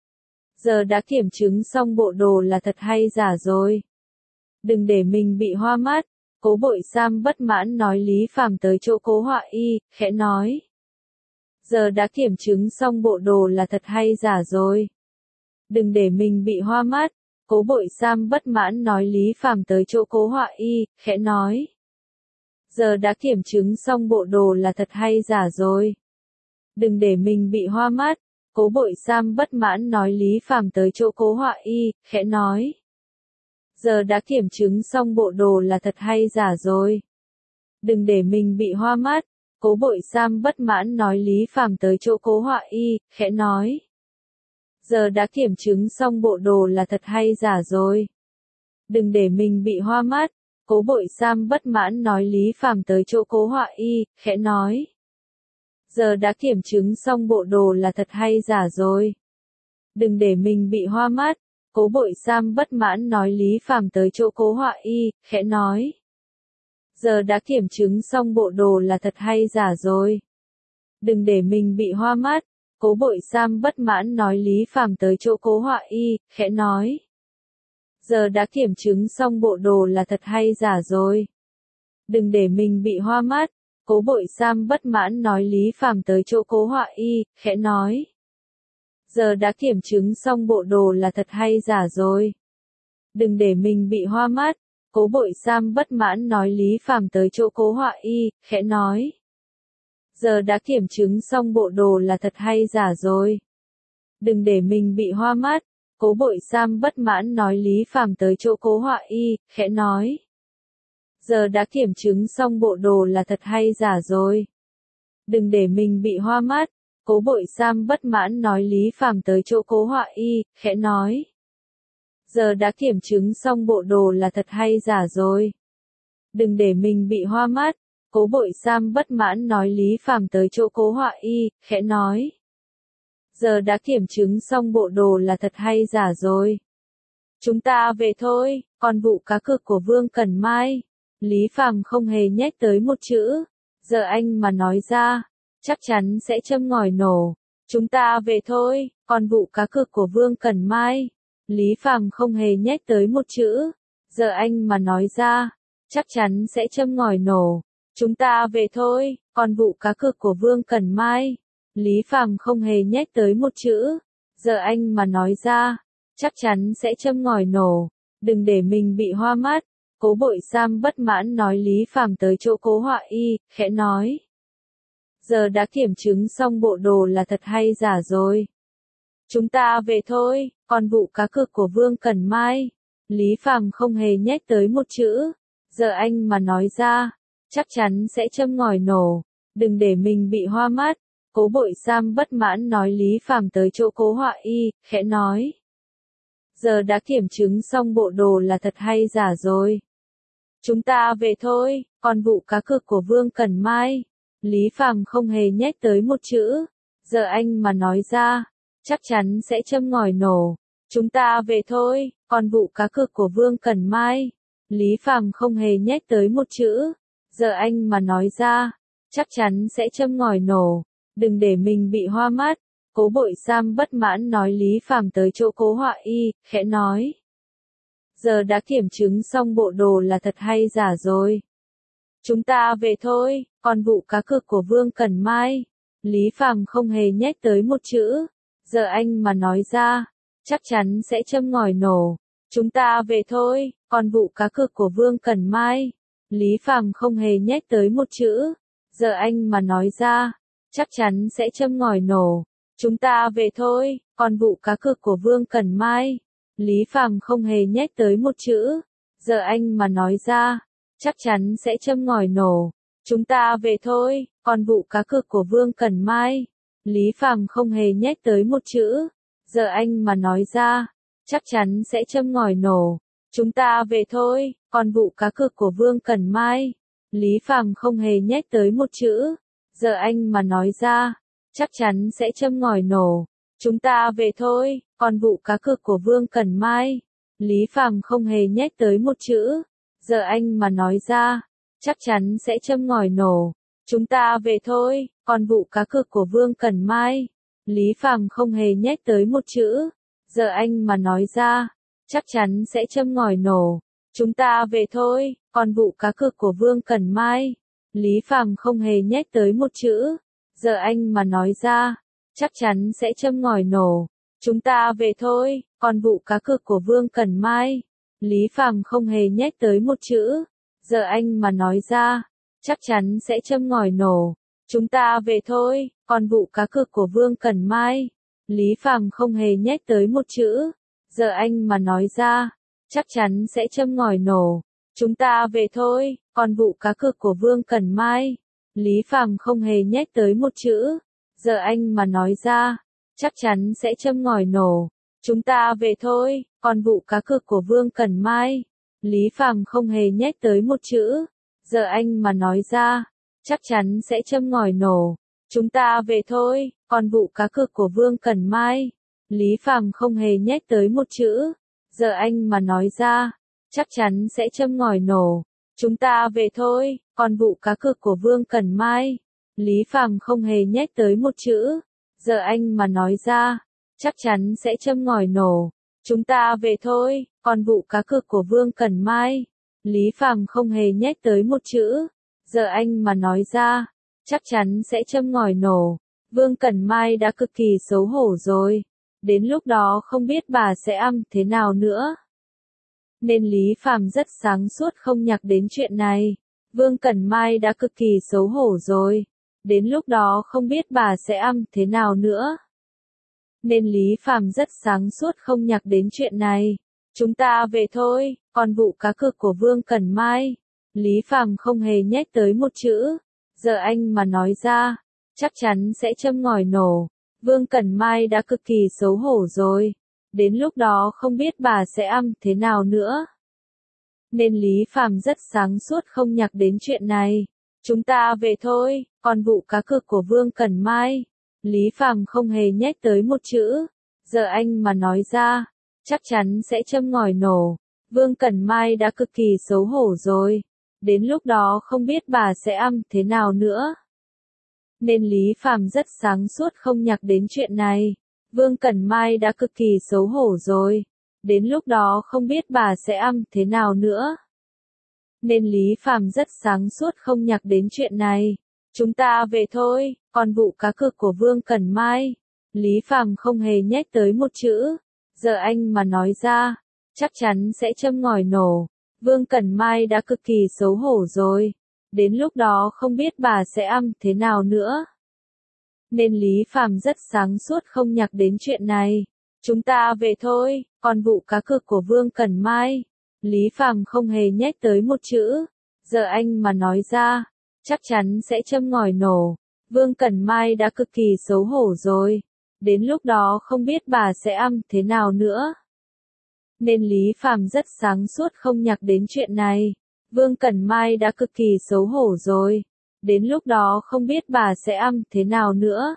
Giờ đã kiểm chứng xong bộ đồ là thật hay giả rồi. Đừng để mình bị hoa mắt. Cố Bội Sam bất mãn nói Lý Phàm tới chỗ Cố Họa Y, khẽ nói. Giờ đã kiểm chứng xong bộ đồ là thật hay giả rồi. Đừng để mình bị hoa mắt. Cố Bội Sam bất mãn nói Lý Phàm tới chỗ Cố Họa Y, khẽ nói. Giờ đã kiểm chứng xong bộ đồ là thật hay giả rồi. Đừng để mình bị hoa mắt. Cố Bội Sam bất mãn nói Lý Phàm tới chỗ Cố Họa Y, khẽ nói. Giờ đã kiểm chứng xong bộ đồ là thật hay giả rồi. Đừng để mình bị hoa mắt. Cố Bội Sam bất mãn nói Lý Phàm tới chỗ Cố Họa Y, khẽ nói. Giờ đã kiểm chứng xong bộ đồ là thật hay giả rồi. Đừng để mình bị hoa mắt. Cố Bội Sam bất mãn nói Lý Phàm tới chỗ Cố Họa Y, khẽ nói. Giờ đã kiểm chứng xong bộ đồ là thật hay giả rồi. Đừng để mình bị hoa mắt. Cố Bội Sam bất mãn nói Lý Phàm tới chỗ Cố Họa Y, khẽ nói. Giờ đã kiểm chứng xong bộ đồ là thật hay giả rồi. Đừng để mình bị hoa mắt. Cố Bội Sam bất mãn nói Lý Phàm tới chỗ Cố Họa Y, khẽ nói. Giờ đã kiểm chứng xong bộ đồ là thật hay giả rồi. Đừng để mình bị hoa mắt. Cố Bội Sam bất mãn nói Lý Phàm tới chỗ Cố Họa Y, khẽ nói. Giờ đã kiểm chứng xong bộ đồ là thật hay giả rồi. Đừng để mình bị hoa mắt. Cố Bội Sam bất mãn nói Lý Phàm tới chỗ Cố Họa Y, khẽ nói. Giờ đã kiểm chứng xong bộ đồ là thật hay giả rồi. Đừng để mình bị hoa mắt. Cố Bội Sam bất mãn nói Lý Phàm tới chỗ Cố Họa Y, khẽ nói. Giờ đã kiểm chứng xong bộ đồ là thật hay giả rồi. Đừng để mình bị hoa mắt. Cố Bội Sam bất mãn nói Lý Phàm tới chỗ Cố Họa Y, khẽ nói. Giờ đã kiểm chứng xong bộ đồ là thật hay giả rồi. Đừng để mình bị hoa mắt. Cố Bội Sam bất mãn nói Lý Phàm tới chỗ Cố Họa Y, khẽ nói. Giờ đã kiểm chứng xong bộ đồ là thật hay giả rồi. Chúng ta về thôi, còn vụ cá cược của Vương Cẩn Mai. Lý Phàm không hề nhếch tới một chữ. Giờ anh mà nói ra, chắc chắn sẽ châm ngòi nổ. Chúng ta về thôi, còn vụ cá cược của Vương Cẩn Mai. Lý Phàm không hề nhếch tới một chữ. Giờ anh mà nói ra, chắc chắn sẽ châm ngòi nổ. Chúng ta về thôi, còn vụ cá cược của Vương Cẩn Mai. Lý Phàm không hề nhếch tới một chữ. Giờ anh mà nói ra, chắc chắn sẽ châm ngòi nổ. Đừng để mình bị hoa mắt. Cố Bội Sam bất mãn nói Lý Phàm tới chỗ Cố Họa Y, khẽ nói. Giờ đã kiểm chứng xong bộ đồ là thật hay giả rồi. Chúng ta về thôi, còn vụ cá cược của Vương Cẩn Mai. Lý Phàm không hề nhếch tới một chữ. Giờ anh mà nói ra, chắc chắn sẽ châm ngòi nổ. Đừng để mình bị hoa mắt. Cố Bội Sam bất mãn nói Lý Phàm tới chỗ Cố Họa Y, khẽ nói. Giờ đã kiểm chứng xong bộ đồ là thật hay giả rồi. Chúng ta về thôi, còn vụ cá cược của Vương Cẩn Mai. Lý Phàm không hề nhếch tới một chữ. Giờ anh mà nói ra, chắc chắn sẽ châm ngòi nổ. Chúng ta về thôi, còn vụ cá cược của Vương Cẩn Mai. Lý Phàm không hề nhếch tới một chữ. Giờ anh mà nói ra, chắc chắn sẽ châm ngòi nổ. Đừng để mình bị hoa mắt. Cố Bội Sam bất mãn nói Lý Phàm tới chỗ Cố Họa Y, khẽ nói. Giờ đã kiểm chứng xong bộ đồ là thật hay giả rồi. Chúng ta về thôi, còn vụ cá cược của Vương Cẩn Mai. Lý Phàm không hề nhếch tới một chữ. Giờ anh mà nói ra, chắc chắn sẽ châm ngòi nổ. Chúng ta về thôi, còn vụ cá cược của Vương Cẩn Mai. Lý Phàm không hề nhếch tới một chữ. Giờ anh mà nói ra, chắc chắn sẽ châm ngòi nổ. Chúng ta về thôi, còn vụ cá cược của Vương Cẩn Mai. Lý Phàm không hề nhếch tới một chữ. Giờ anh mà nói ra, chắc chắn sẽ châm ngòi nổ. Chúng ta về thôi, còn vụ cá cược của Vương Cẩn Mai. Lý Phàm không hề nhếch tới một chữ. Giờ anh mà nói ra, chắc chắn sẽ châm ngòi nổ. Chúng ta về thôi, còn vụ cá cược của Vương Cẩn Mai. Lý Phàm không hề nhếch tới một chữ. Giờ anh mà nói ra, chắc chắn sẽ châm ngòi nổ. Chúng ta về thôi, còn vụ cá cược của Vương Cẩn Mai. Lý Phàm không hề nhếch tới một chữ. Giờ anh mà nói ra, chắc chắn sẽ châm ngòi nổ. Chúng ta về thôi, còn vụ cá cược của Vương Cẩn Mai. Lý Phàm không hề nhếch tới một chữ. Giờ anh mà nói ra, chắc chắn sẽ châm ngòi nổ. Chúng ta về thôi, còn vụ cá cược của Vương Cẩn Mai. Lý Phàm không hề nhếch tới một chữ. Giờ anh mà nói ra, chắc chắn sẽ châm ngòi nổ. Chúng ta về thôi, còn vụ cá cược của Vương Cẩn Mai. Lý Phàm không hề nhếch tới một chữ. Giờ anh mà nói ra, chắc chắn sẽ châm ngòi nổ. Chúng ta về thôi, còn vụ cá cược của Vương Cẩn Mai. Lý Phàm không hề nhếch tới một chữ. Giờ anh mà nói ra, chắc chắn sẽ châm ngòi nổ. Chúng ta về thôi, còn vụ cá cược của Vương Cẩn Mai. Lý Phàm không hề nhếch tới một chữ. Giờ anh mà nói ra, chắc chắn sẽ châm ngòi nổ. Chúng ta về thôi, còn vụ cá cược của Vương Cẩn Mai. Lý Phàm không hề nhếch tới một chữ. Giờ anh mà nói ra, chắc chắn sẽ châm ngòi nổ. Chúng ta về thôi, còn vụ cá cược của Vương Cẩn Mai. Lý Phàm không hề nhếch tới một chữ. Giờ anh mà nói ra, chắc chắn sẽ châm ngòi nổ. Chúng ta về thôi, còn vụ cá cược của Vương Cẩn Mai. Lý Phàm không hề nhếch tới một chữ. Giờ anh mà nói ra, chắc chắn sẽ châm ngòi nổ. Chúng ta về thôi, còn vụ cá cược của Vương Cẩn Mai. Lý Phàm không hề nhếch tới một chữ. Giờ anh mà nói ra, chắc chắn sẽ châm ngòi nổ. Vương Cẩn Mai đã cực kỳ xấu hổ rồi. Đến lúc đó không biết bà sẽ ăn thế nào nữa. Nên Lý Phàm rất sáng suốt không nhắc đến chuyện này. Vương Cẩn Mai đã cực kỳ xấu hổ rồi. Đến lúc đó không biết bà sẽ ăn thế nào nữa. Nên Lý Phàm rất sáng suốt không nhắc đến chuyện này. Chúng ta về thôi, còn vụ cá cược của Vương Cẩn Mai. Lý Phàm không hề nhếch tới một chữ. Giờ anh mà nói ra, chắc chắn sẽ châm ngòi nổ. Vương Cẩn Mai đã cực kỳ xấu hổ rồi. Đến lúc đó không biết bà sẽ ăn thế nào nữa. Nên Lý Phàm rất sáng suốt không nhắc đến chuyện này. Chúng ta về thôi, còn vụ cá cược của Vương Cẩn Mai. Lý Phàm không hề nhếch tới một chữ. Giờ anh mà nói ra, chắc chắn sẽ châm ngòi nổ. Vương Cẩn Mai đã cực kỳ xấu hổ rồi. Đến lúc đó không biết bà sẽ ăn thế nào nữa. Nên Lý Phàm rất sáng suốt không nhắc đến chuyện này. Vương Cẩn Mai đã cực kỳ xấu hổ rồi. Đến lúc đó không biết bà sẽ ăn thế nào nữa. Nên Lý Phàm rất sáng suốt không nhắc đến chuyện này. Chúng ta về thôi, còn vụ cá cược của Vương Cẩn Mai. Lý Phàm không hề nhếch tới một chữ. Giờ anh mà nói ra, chắc chắn sẽ châm ngòi nổ. Vương Cẩn Mai đã cực kỳ xấu hổ rồi. Đến lúc đó không biết bà sẽ ăn thế nào nữa. Nên Lý Phàm rất sáng suốt không nhắc đến chuyện này. Chúng ta về thôi, còn vụ cá cược của Vương Cẩn Mai. Lý Phàm không hề nhếch tới một chữ. Giờ anh mà nói ra, chắc chắn sẽ châm ngòi nổ. Vương Cẩn Mai đã cực kỳ xấu hổ rồi. Đến lúc đó không biết bà sẽ ăn thế nào nữa. Nên Lý Phàm rất sáng suốt không nhắc đến chuyện này. Vương Cẩn Mai đã cực kỳ xấu hổ rồi. Đến lúc đó không biết bà sẽ ăn thế nào nữa.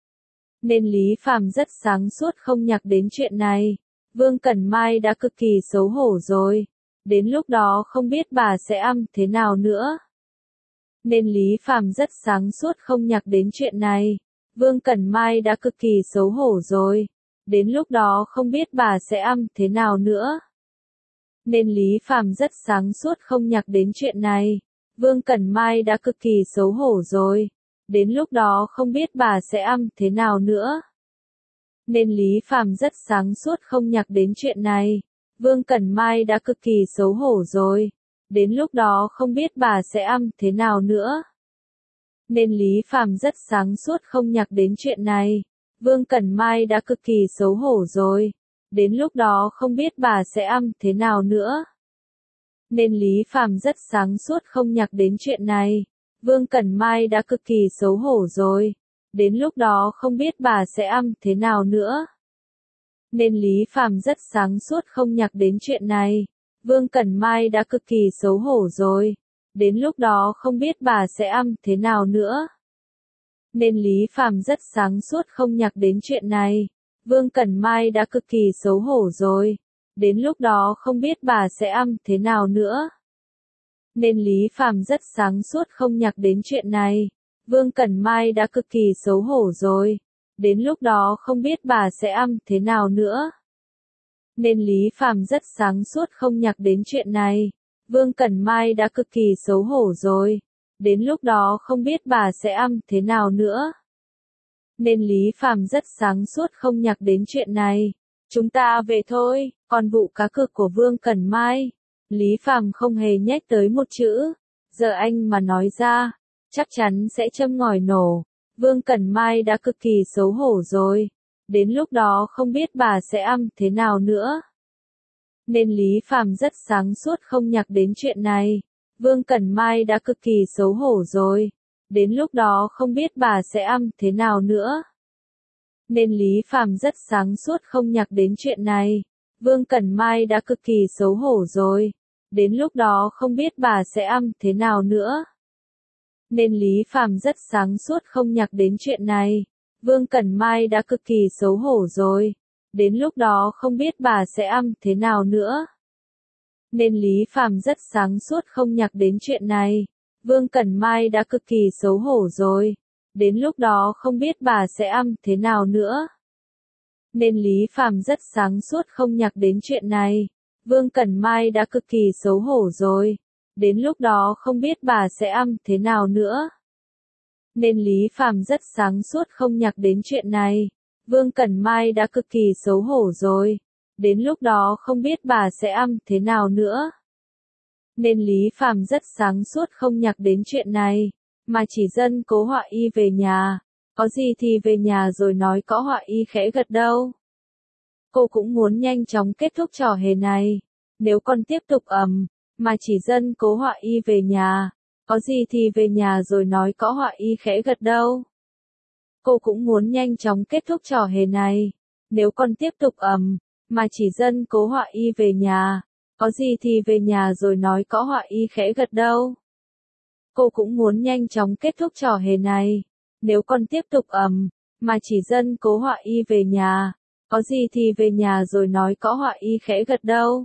Nên Lý Phàm rất sáng suốt không nhắc đến chuyện này. Vương Cẩn Mai đã cực kỳ xấu hổ rồi. Đến lúc đó không biết bà sẽ ăn thế nào nữa. Nên Lý Phàm rất sáng suốt không nhắc đến chuyện này. Vương Cẩn Mai đã cực kỳ xấu hổ rồi. Đến lúc đó không biết bà sẽ ăn thế nào nữa. Nên Lý Phàm rất sáng suốt không nhắc đến chuyện này. Vương Cẩn Mai đã cực kỳ xấu hổ rồi. Đến lúc đó không biết bà sẽ ăn thế nào nữa. Nên Lý Phàm rất sáng suốt không nhắc đến chuyện này. Vương Cẩn Mai đã cực kỳ xấu hổ rồi. Đến lúc đó không biết bà sẽ ăn thế nào nữa. Nên Lý Phàm rất sáng suốt không nhắc đến chuyện này. Vương Cẩn Mai đã cực kỳ xấu hổ rồi. Đến lúc đó không biết bà sẽ ăn thế nào nữa. Nên Lý Phàm rất sáng suốt không nhắc đến chuyện này. Vương Cẩn Mai đã cực kỳ xấu hổ rồi. Đến lúc đó không biết bà sẽ ăn thế nào nữa. Nên Lý Phàm rất sáng suốt không nhắc đến chuyện này. Vương Cẩn Mai đã cực kỳ xấu hổ rồi. Đến lúc đó không biết bà sẽ ăn thế nào nữa. Nên Lý Phàm rất sáng suốt không nhắc đến chuyện này. Vương Cẩn Mai đã cực kỳ xấu hổ rồi. Đến lúc đó không biết bà sẽ ăn thế nào nữa. Nên Lý Phàm rất sáng suốt không nhắc đến chuyện này. Vương Cẩn Mai đã cực kỳ xấu hổ rồi. Đến lúc đó không biết bà sẽ ăn thế nào nữa. Nên Lý Phàm rất sáng suốt không nhắc đến chuyện này. Vương Cẩn Mai đã cực kỳ xấu hổ rồi. Đến lúc đó không biết bà sẽ ăn thế nào nữa. Nên Lý Phàm rất sáng suốt không nhắc đến chuyện này. Chúng ta về thôi, còn vụ cá cược của Vương Cẩn Mai. Lý Phàm không hề nhếch tới một chữ. Giờ anh mà nói ra, chắc chắn sẽ châm ngòi nổ. Vương Cẩn Mai đã cực kỳ xấu hổ rồi. Đến lúc đó không biết bà sẽ ăn thế nào nữa. Nên Lý Phàm rất sáng suốt không nhắc đến chuyện này. Vương Cẩn Mai đã cực kỳ xấu hổ rồi. Đến lúc đó không biết bà sẽ ăn thế nào nữa. Nên Lý Phàm rất sáng suốt không nhắc đến chuyện này. Vương Cẩn Mai đã cực kỳ xấu hổ rồi. Đến lúc đó không biết bà sẽ ăn thế nào nữa. Nên Lý Phàm rất sáng suốt không nhắc đến chuyện này. Vương Cẩn Mai đã cực kỳ xấu hổ rồi. Đến lúc đó không biết bà sẽ ăn thế nào nữa. Nên Lý Phàm rất sáng suốt không nhắc đến chuyện này. Vương Cẩn Mai đã cực kỳ xấu hổ rồi. Đến lúc đó không biết bà sẽ ăn thế nào nữa. Nên Lý Phàm rất sáng suốt không nhắc đến chuyện này. Vương Cẩn Mai đã cực kỳ xấu hổ rồi. Đến lúc đó không biết bà sẽ ăn thế nào nữa. Nên Lý Phàm rất sáng suốt không nhắc đến chuyện này. Vương Cẩn Mai đã cực kỳ xấu hổ rồi. Đến lúc đó không biết bà sẽ ăn thế nào nữa. Nên Lý Phàm rất sáng suốt không nhắc đến chuyện này. Mà chỉ dân Cố Họa Y về nhà. Có gì thì về nhà rồi nói. Có Họa Y khẽ gật đầu. Cô cũng muốn nhanh chóng kết thúc trò hề này. Nếu con tiếp tục ầm, mà chỉ dân Cố Họa Y về nhà. Có gì thì về nhà rồi nói. Có Họa Y khẽ gật đầu. Cô cũng muốn nhanh chóng kết thúc trò hề này. Nếu con tiếp tục ầm, mà chỉ dân Cố Họa Y về nhà. Có gì thì về nhà rồi nói. Có Họa Y khẽ gật đầu. Cô cũng muốn nhanh chóng kết thúc trò hề này. Nếu con tiếp tục ầm, mà chỉ dân Cố Họa Y về nhà. Có gì thì về nhà rồi nói. Có Họa Y khẽ gật đầu.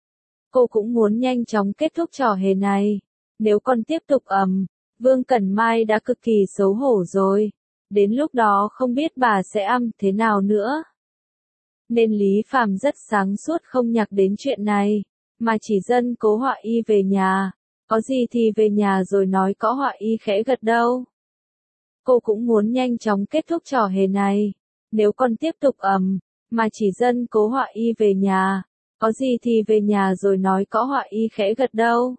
Cô cũng muốn nhanh chóng kết thúc trò hề này. Nếu con tiếp tục ầm, Vương Cẩn Mai đã cực kỳ xấu hổ rồi. Đến lúc đó không biết bà sẽ ăn thế nào nữa. Nên Lý Phàm rất sáng suốt không nhắc đến chuyện này. Mà chỉ dân Cố Họa Y về nhà. Có gì thì về nhà rồi nói. Có Họa Y khẽ gật đầu. Cô cũng muốn nhanh chóng kết thúc trò hề này. Nếu con tiếp tục ầm, mà chỉ dân Cố Họa Y về nhà. Có gì thì về nhà rồi nói. Có Họa Y khẽ gật đầu.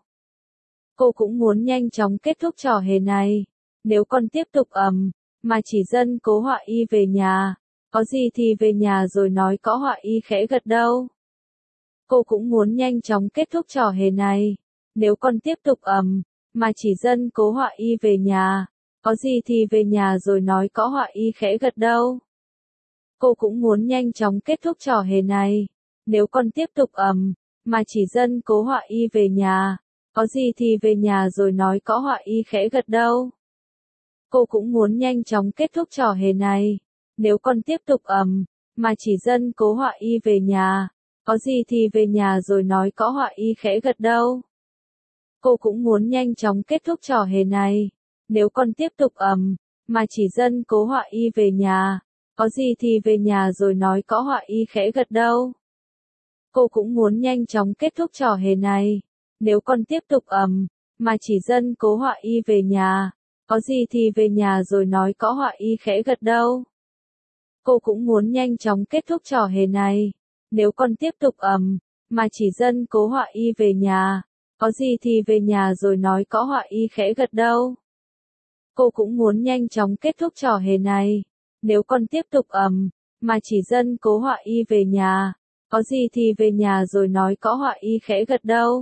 Cô cũng muốn nhanh chóng kết thúc trò hề này. Nếu con tiếp tục ầm, mà chỉ dân Cố Họa Y về nhà. Có gì thì về nhà rồi nói. Có Họa Y khẽ gật đầu. Cô cũng muốn nhanh chóng kết thúc trò hề này. Nếu con tiếp tục ầm, mà chỉ dân Cố Họa Y về nhà. Có gì thì về nhà rồi nói. Có Họa Y khẽ gật đầu. Cô cũng muốn nhanh chóng kết thúc trò hề này. Nếu con tiếp tục ầm, mà chỉ dân Cố Họa Y về nhà. Có gì thì về nhà rồi nói. Có Họa Y khẽ gật đầu. Cô cũng muốn nhanh chóng kết thúc trò hề này. Nếu con tiếp tục ầm, mà chỉ dân Cố Họa Y về nhà. Có gì thì về nhà rồi nói. Có Họa Y khẽ gật đầu. Cô cũng muốn nhanh chóng kết thúc trò hề này. Nếu con tiếp tục ầm, mà chỉ dân Cố Họa Y về nhà. Có gì thì về nhà rồi nói. Có Họa Y khẽ gật đầu. Cô cũng muốn nhanh chóng kết thúc trò hề này. Nếu con tiếp tục ầm, mà chỉ dân Cố Họa Y về nhà. Có gì thì về nhà rồi nói. Có Họa Y khẽ gật đầu. Cô cũng muốn nhanh chóng kết thúc trò hề này. Nếu con tiếp tục ầm, mà chỉ dân Cố Họa Y về nhà. Có gì thì về nhà rồi nói. Có Họa Y khẽ gật đầu. Cô cũng muốn nhanh chóng kết thúc trò hề này. Nếu con tiếp tục ầm, mà chỉ dân Cố Họa Y về nhà. Có gì thì về nhà rồi nói. Có Họa Y khẽ gật đầu.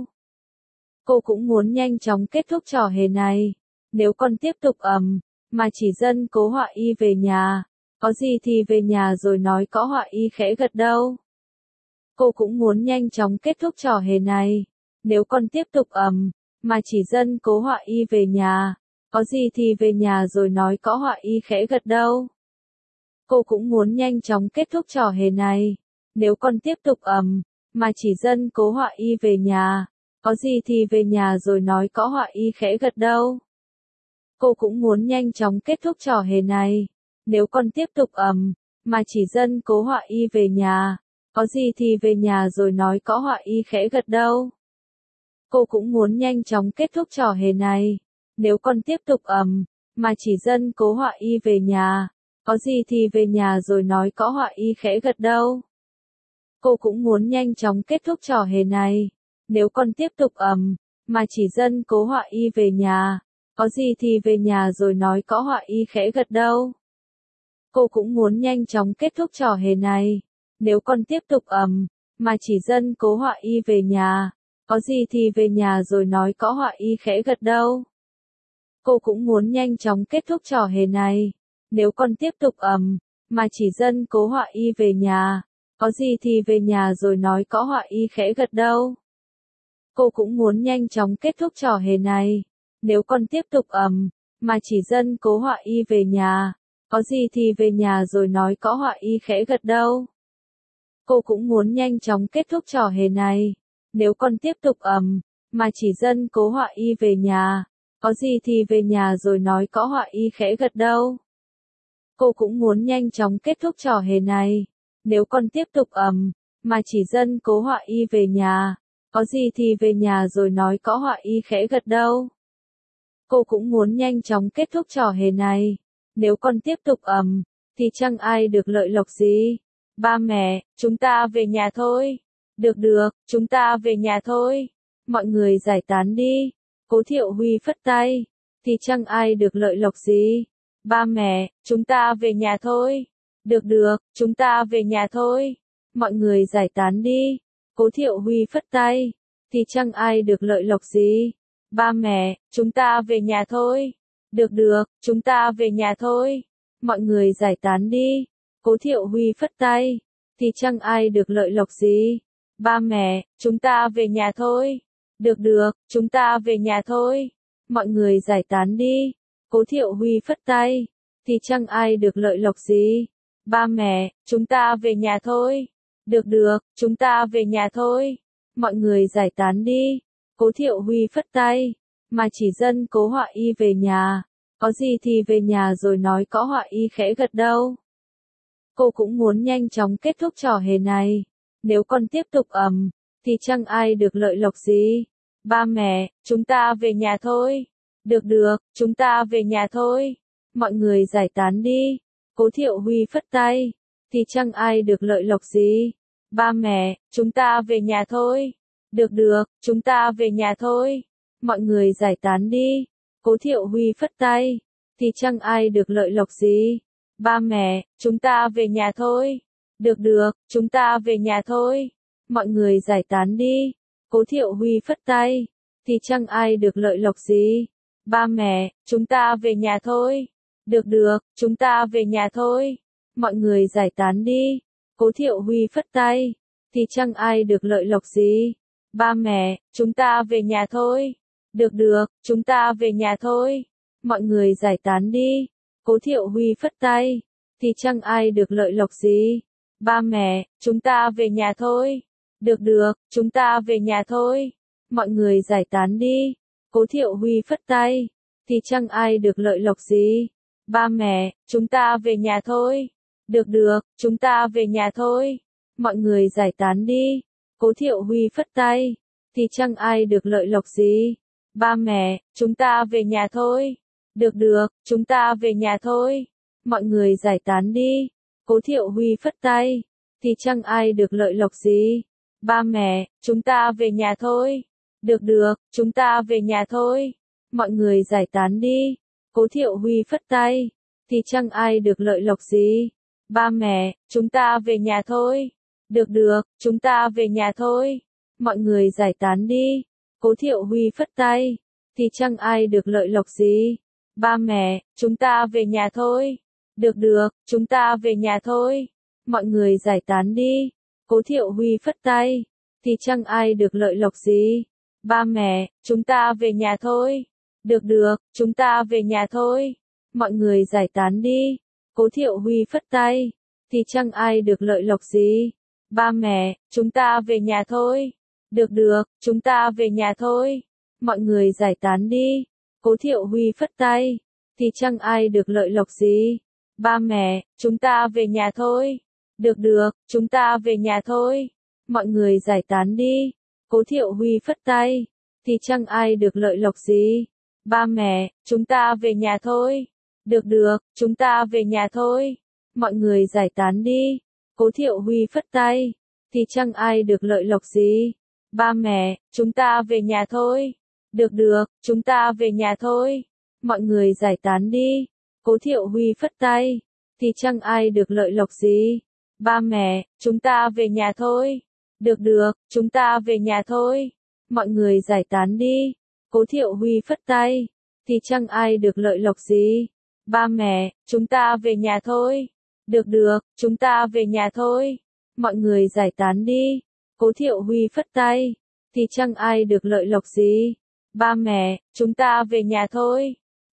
Cô cũng muốn nhanh chóng kết thúc trò hề này. Nếu con tiếp tục ầm, mà chỉ dân Cố Họa Y về nhà. Có gì thì về nhà rồi nói. Có Họa Y khẽ gật đầu. Cô cũng muốn nhanh chóng kết thúc trò hề này. Nếu con tiếp tục ầm, mà chỉ dân Cố Họa Y về nhà. Có gì thì về nhà rồi nói. Có Họa Y khẽ gật đầu. Cô cũng muốn nhanh chóng kết thúc trò hề này. Nếu con tiếp tục ầm, mà chỉ dân Cố Họa Y về nhà. Có gì thì về nhà rồi nói. Có Họa Y khẽ gật đầu. Cô cũng muốn nhanh chóng kết thúc trò hề này. Nếu con tiếp tục ầm, mà chỉ dân Cố Họa Y về nhà. Có gì thì về nhà rồi nói. Có Họa Y khẽ gật đầu. Cô cũng muốn nhanh chóng kết thúc trò hề này. Nếu con tiếp tục ầm, mà chỉ dân Cố Họa Y về nhà. Có gì thì về nhà rồi nói. Có Họa Y khẽ gật đầu. Cô cũng muốn nhanh chóng kết thúc trò hề này. Nếu con tiếp tục ầm, mà chỉ dân Cố Họa Y về nhà. Có gì thì về nhà rồi nói. Có Họa Y khẽ gật đầu. Cô cũng muốn nhanh chóng kết thúc trò hề này. Nếu con tiếp tục ầm, mà chỉ dân Cố Họa Y về nhà. Có gì thì về nhà rồi nói. Có Họa Y khẽ gật đầu. Cô cũng muốn nhanh chóng kết thúc trò hề này. Nếu con tiếp tục ầm, mà chỉ dân Cố Họa Y về nhà. Có gì thì về nhà rồi nói. Có Họa Y khẽ gật đầu. Cô cũng muốn nhanh chóng kết thúc trò hề này. Nếu con tiếp tục ầm, mà chỉ dân Cố Họa Y về nhà. Có gì thì về nhà rồi nói. Có Họa Y khẽ gật đầu. Cô cũng muốn nhanh chóng kết thúc trò hề này. Nếu con tiếp tục ầm, mà chỉ dân Cố Họa Y về nhà. Có gì thì về nhà rồi nói. Có Họa Y khẽ gật đầu. Cô cũng muốn nhanh chóng kết thúc trò hề này. Nếu con tiếp tục ầm, mà chỉ dân Cố Họa Y về nhà. Có gì thì về nhà rồi nói. Có Họa Y khẽ gật đầu. Cô cũng muốn nhanh chóng kết thúc trò hề này. Nếu con tiếp tục ầm, thì chẳng ai được lợi lộc gì. Ba mẹ, chúng ta về nhà thôi. Được được, chúng ta về nhà thôi. Mọi người giải tán đi. Cố Thiệu Huy phất tay. Thì chẳng ai được lợi lộc gì. Ba mẹ, chúng ta về nhà thôi. Được được, chúng ta về nhà thôi. Mọi người giải tán đi. Cố Thiệu Huy phất tay. Thì chẳng ai được lợi lộc gì. Ba mẹ, chúng ta về nhà thôi. Được được, chúng ta về nhà thôi. Mọi người giải tán đi. Cố Thiệu Huy phất tay. Thì chẳng ai được lợi lộc gì. Ba mẹ, chúng ta về nhà thôi. Được được, chúng ta về nhà thôi. Mọi người giải tán đi. Cố Thiệu Huy phất tay. Thì chẳng ai được lợi lộc gì. Ba mẹ, chúng ta về nhà thôi. Được được, chúng ta về nhà thôi. Mọi người giải tán đi. Cố Thiệu Huy phất tay. Mà chỉ dân Cố Họa Y về nhà. Có gì thì về nhà rồi nói. Có Họa Y khẽ gật đầu. Cô cũng muốn nhanh chóng kết thúc trò hề này. Nếu con tiếp tục ầm, thì chẳng ai được lợi lộc gì. Ba mẹ, chúng ta về nhà thôi. Được được, chúng ta về nhà thôi. Mọi người giải tán đi. Cố Thiệu Huy phất tay. Thì chẳng ai được lợi lộc gì. Ba mẹ, chúng ta về nhà thôi. Được được, chúng ta về nhà thôi. Mọi người giải tán đi. Cố Thiệu Huy phất tay. Thì chẳng ai được lợi lộc gì. Ba mẹ, chúng ta về nhà thôi. Được được, chúng ta về nhà thôi. Mọi người giải tán đi. Cố Thiệu Huy phất tay. Thì chẳng ai được lợi lộc gì. Ba mẹ, chúng ta về nhà thôi. Được được, chúng ta về nhà thôi. Mọi người giải tán đi. Cố Thiệu Huy phất tay. Thì chẳng ai được lợi lộc gì. Ba mẹ, chúng ta về nhà thôi. Được được, chúng ta về nhà thôi. Mọi người giải tán đi. Cố Thiệu Huy phất tay. Thì chẳng ai được lợi lộc gì. Ba mẹ, chúng ta về nhà thôi. Được được, chúng ta về nhà thôi. Mọi người giải tán đi. Cố Thiệu Huy phất tay. Thì chẳng ai được lợi lộc gì. Ba mẹ, chúng ta về nhà thôi. Được được, chúng ta về nhà thôi. Mọi người giải tán đi. Cố Thiệu Huy phất tay. Thì chẳng ai được lợi lộc gì. Ba mẹ, chúng ta về nhà thôi. Được được, chúng ta về nhà thôi. Mọi người giải tán đi. Cố Thiệu Huy phất tay. Thì chẳng ai được lợi lộc gì. Ba mẹ, chúng ta về nhà thôi. Được được, chúng ta về nhà thôi. Mọi người giải tán đi. Cố Thiệu Huy phất tay. Thì chẳng ai được lợi lộc gì. Ba mẹ, chúng ta về nhà thôi. Được được, chúng ta về nhà thôi. Mọi người giải tán đi. Cố Thiệu Huy phất tay. Thì chẳng ai được lợi lộc gì. Ba mẹ, chúng ta về nhà thôi. Được được, chúng ta về nhà thôi. Mọi người giải tán đi. Cố Thiệu Huy phất tay. Thì chẳng ai được lợi lộc gì. Ba mẹ, chúng ta về nhà thôi. Được được, chúng ta về nhà thôi. Mọi người giải tán đi. Cố Thiệu Huy phất tay. Thì chẳng ai được lợi lộc gì. Ba mẹ, chúng ta về nhà thôi. Được được, chúng ta về nhà thôi. Mọi người giải tán đi. Cố Thiệu Huy phất tay. Thì chẳng ai được lợi lộc gì. Ba mẹ, chúng ta về nhà thôi. Được được, chúng ta về nhà thôi. Mọi người giải tán đi. Cố Thiệu Huy phất tay. Thì chẳng ai được lợi lộc gì. Ba mẹ, chúng ta về nhà thôi. Được được, chúng ta về nhà thôi. Mọi người giải tán đi. Cố Thiệu Huy phất tay. Thì chẳng ai được lợi lộc gì. Ba mẹ, chúng ta về nhà thôi. Được được, chúng ta về nhà thôi. Mọi người giải tán đi. Cố Thiệu Huy phất tay. Thì chẳng ai được lợi lộc gì. Ba mẹ, chúng ta về nhà thôi. Được được, chúng ta về nhà thôi. Mọi người giải tán đi. Cố Thiệu Huy phất tay. Thì chẳng ai được lợi lộc gì. Ba mẹ, chúng ta về nhà thôi. Được được, chúng ta về nhà thôi. Mọi người giải tán đi. Cố Thiệu Huy phất tay. Thì chẳng ai được lợi lộc gì. Ba mẹ, chúng ta về nhà thôi.